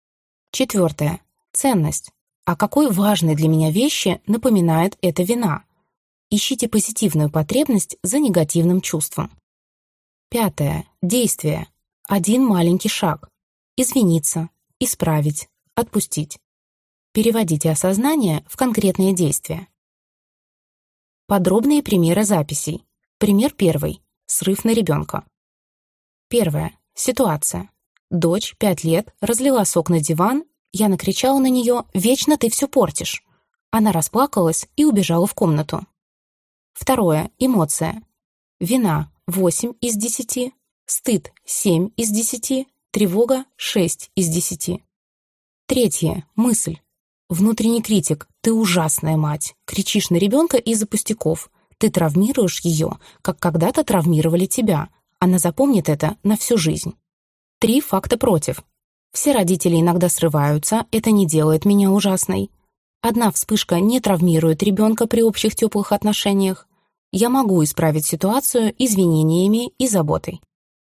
4. Ценность. О какой важной для меня вещи напоминает эта вина? Ищите позитивную потребность за негативным чувством. 5. Действие. 1 маленький шаг. Извиниться, исправить, отпустить. Переводите осознание в конкретные действия. Подробные примеры записей. Пример 1. Срыв на ребенка. 1. Ситуация. Дочь, 5 лет, разлила сок на диван, я накричала на нее: «Вечно ты все портишь!» Она расплакалась и убежала в комнату. 2. Эмоция. Вина — 8 из 10, стыд — 7 из 10, тревога — 6 из 10. Третье. Мысль. Внутренний критик. Ты ужасная мать. Кричишь на ребенка из-за пустяков. Ты травмируешь ее, как когда-то травмировали тебя. Она запомнит это на всю жизнь. 3 факта против. Все родители иногда срываются, это не делает меня ужасной. Одна вспышка не травмирует ребенка при общих теплых отношениях. Я могу исправить ситуацию извинениями и заботой.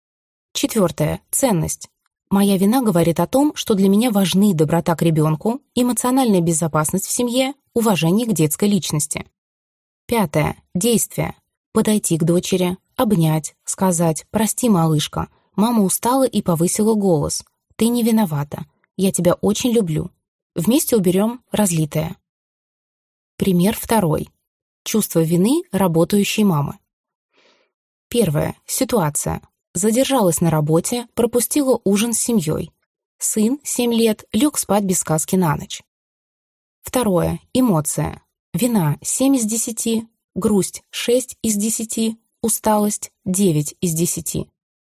4. Ценность. Моя вина говорит о том, что для меня важны доброта к ребенку, эмоциональная безопасность в семье, уважение к детской личности. 5. Действие. Подойти к дочери, обнять, сказать «Прости, малышка, мама устала и повысила голос. Ты не виновата. Я тебя очень люблю. Вместе уберем разлитое». Пример 2. Чувство вины работающей мамы. 1. Ситуация. Задержалась на работе, пропустила ужин с семьей. Сын, 7 лет, лег спать без сказки на ночь. 2. Эмоция. Вина 7 из 10, грусть 6 из 10, усталость 9 из 10.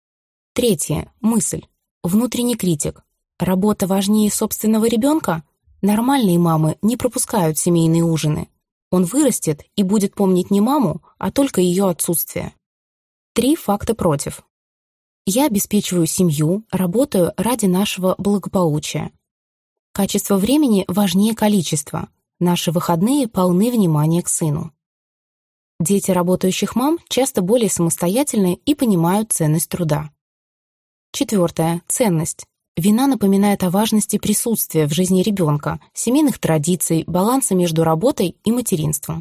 3. Мысль. Внутренний критик. Работа важнее собственного ребенка? Нормальные мамы не пропускают семейные ужины. Он вырастет и будет помнить не маму, а только ее отсутствие. 3 факта против. Я обеспечиваю семью, работаю ради нашего благополучия. Качество времени важнее количества. Наши выходные полны внимания к сыну. Дети работающих мам часто более самостоятельны и понимают ценность труда. 4. Ценность. Вина напоминает о важности присутствия в жизни ребенка, семейных традиций, баланса между работой и материнством.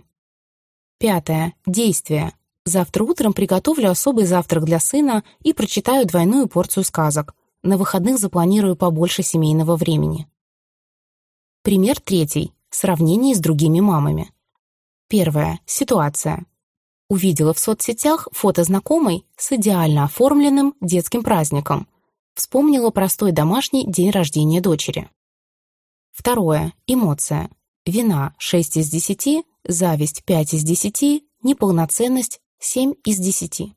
5. Действие. Завтра утром приготовлю особый завтрак для сына и прочитаю двойную порцию сказок. На выходных запланирую побольше семейного времени. Пример 3. Сравнение с другими мамами. 1. Ситуация. Увидела в соцсетях фото знакомой с идеально оформленным детским праздником. Вспомнила простой домашний день рождения дочери. 2. Эмоция. Вина 6 из 10, зависть 5 из 10, неполноценность 7 из 10.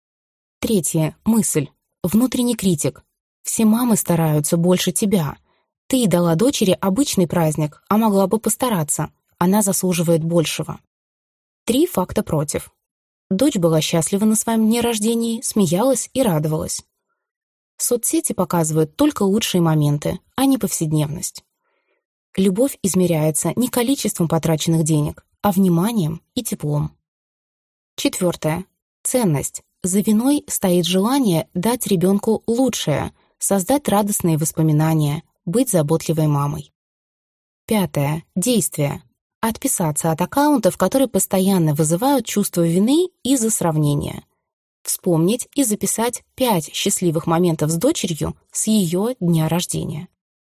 3. Мысль. Внутренний критик. Все мамы стараются больше тебя. Ты дала дочери обычный праздник, а могла бы постараться. Она заслуживает большего. 3 факта против. Дочь была счастлива на своем дне рождения, смеялась и радовалась. Соцсети показывают только лучшие моменты, а не повседневность. Любовь измеряется не количеством потраченных денег, а вниманием и теплом. 4. Ценность. За виной стоит желание дать ребенку лучшее, создать радостные воспоминания, быть заботливой мамой. 5. Действие. Отписаться от аккаунтов, которые постоянно вызывают чувство вины из-за сравнения. Вспомнить и записать 5 счастливых моментов с дочерью с ее дня рождения.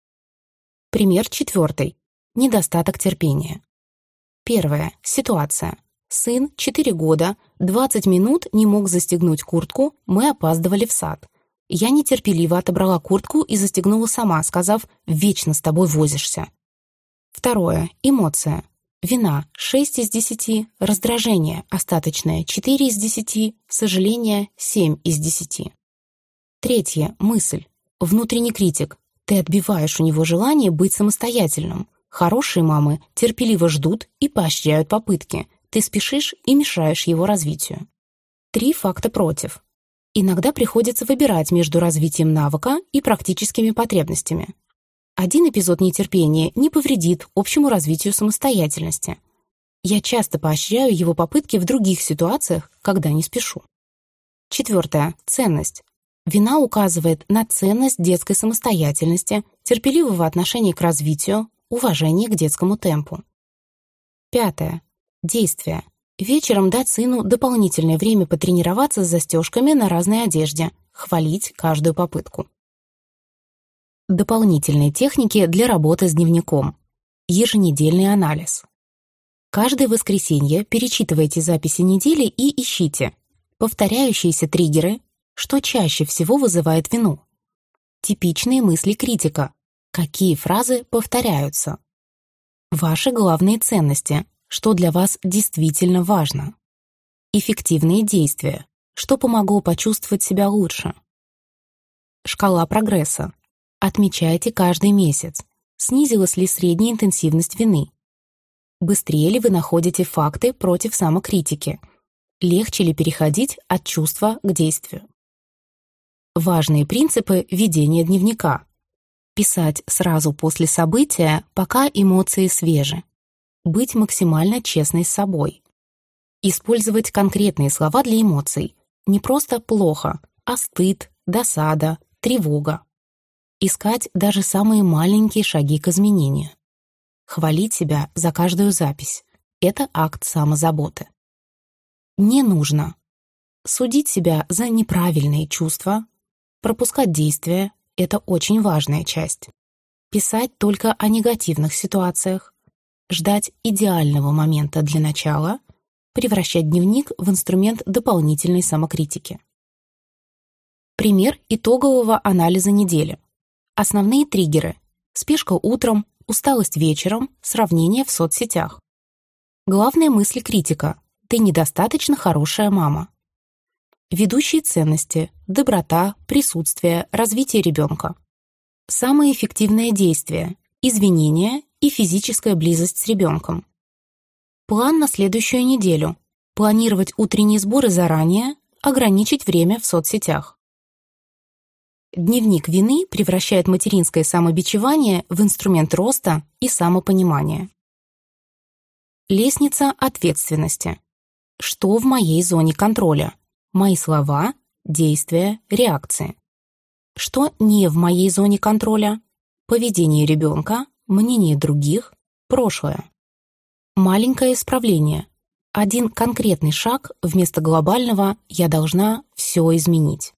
Пример 4. Недостаток терпения. 1. Ситуация. Сын, 4 года, 20 минут не мог застегнуть куртку, мы опаздывали в сад. Я нетерпеливо отобрала куртку и застегнула сама, сказав «Вечно с тобой возишься». 2. Эмоция. Вина 6 из 10, раздражение остаточное 4 из 10, сожаление 7 из 10. 3. Мысль. Внутренний критик. Ты отбиваешь у него желание быть самостоятельным. Хорошие мамы терпеливо ждут и поощряют попытки. Ты спешишь и мешаешь его развитию. 3 факта против. Иногда приходится выбирать между развитием навыка и практическими потребностями. Один эпизод нетерпения не повредит общему развитию самостоятельности. Я часто поощряю его попытки в других ситуациях, когда не спешу. 4. Ценность. Вина указывает на ценность детской самостоятельности, терпеливого отношения к развитию, уважения к детскому темпу. 5. Действие. Вечером дать сыну дополнительное время потренироваться с застежками на разной одежде, хвалить каждую попытку. Дополнительные техники для работы с дневником. Еженедельный анализ. Каждое воскресенье перечитывайте записи недели и ищите повторяющиеся триггеры, что чаще всего вызывает вину. Типичные мысли критика. Какие фразы повторяются. Ваши главные ценности. Что для вас действительно важно. Эффективные действия. Что помогло почувствовать себя лучше. Шкала прогресса. Отмечайте каждый месяц. Снизилась ли средняя интенсивность вины? Быстрее ли вы находите факты против самокритики? Легче ли переходить от чувства к действию? Важные принципы ведения дневника. Писать сразу после события, пока эмоции свежи. Быть максимально честной с собой. Использовать конкретные слова для эмоций. Не просто «плохо», а стыд, досада, тревога. Искать даже самые маленькие шаги к изменению. Хвалить себя за каждую запись. Это акт самозаботы. Не нужно судить себя за неправильные чувства, пропускать действия — это очень важная часть. Писать только о негативных ситуациях, ждать идеального момента для начала, превращать дневник в инструмент дополнительной самокритики. Пример итогового анализа недели. Основные триггеры: спешка утром, усталость вечером, сравнение в соцсетях. Главные мысли критика: ты недостаточно хорошая мама. Ведущие ценности: доброта, присутствие, развитие ребенка. Самое эффективное действие: извинения и физическая близость с ребенком. План на следующую неделю: планировать утренние сборы заранее, ограничить время в соцсетях. Дневник вины превращает материнское самобичевание в инструмент роста и самопонимания. Лестница ответственности. Что в моей зоне контроля? Мои слова, действия, реакции. Что не в моей зоне контроля? Поведение ребенка, мнение других, прошлое. Маленькое исправление. Один конкретный шаг вместо глобального «я должна все изменить».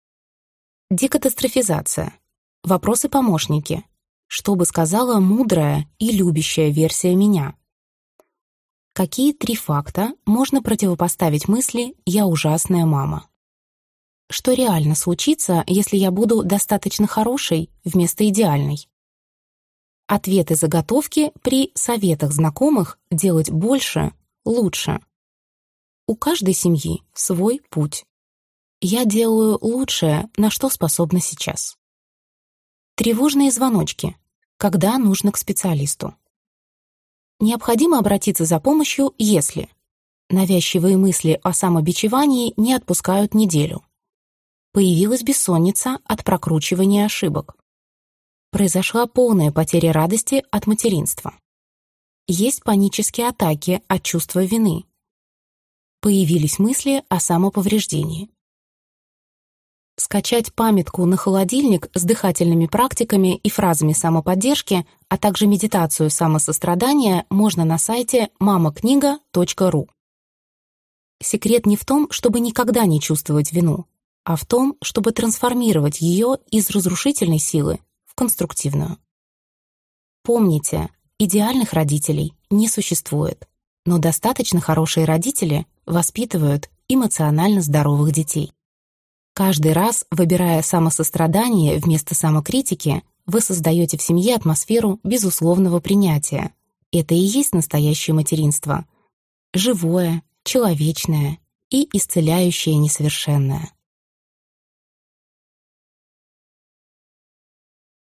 Декатастрофизация. Вопросы-помощники. Что бы сказала мудрая и любящая версия меня? Какие 3 факта можно противопоставить мысли «я ужасная мама»? Что реально случится, если я буду достаточно хорошей вместо идеальной? Ответы-заготовки при советах знакомых делать больше, лучше. У каждой семьи свой путь. Я делаю лучшее, на что способна сейчас. Тревожные звоночки. Когда нужно к специалисту? Необходимо обратиться за помощью, если навязчивые мысли о самобичевании не отпускают неделю. Появилась бессонница от прокручивания ошибок. Произошла полная потеря радости от материнства. Есть панические атаки от чувства вины. Появились мысли о самоповреждении. Скачать памятку на холодильник с дыхательными практиками и фразами самоподдержки, а также медитацию самосострадания можно на сайте mamakniga.ru. Секрет не в том, чтобы никогда не чувствовать вину, а в том, чтобы трансформировать ее из разрушительной силы в конструктивную. Помните, идеальных родителей не существует, но достаточно хорошие родители воспитывают эмоционально здоровых детей. Каждый раз, выбирая самосострадание вместо самокритики, вы создаете в семье атмосферу безусловного принятия. Это и есть настоящее материнство. Живое, человечное и исцеляющее несовершенное.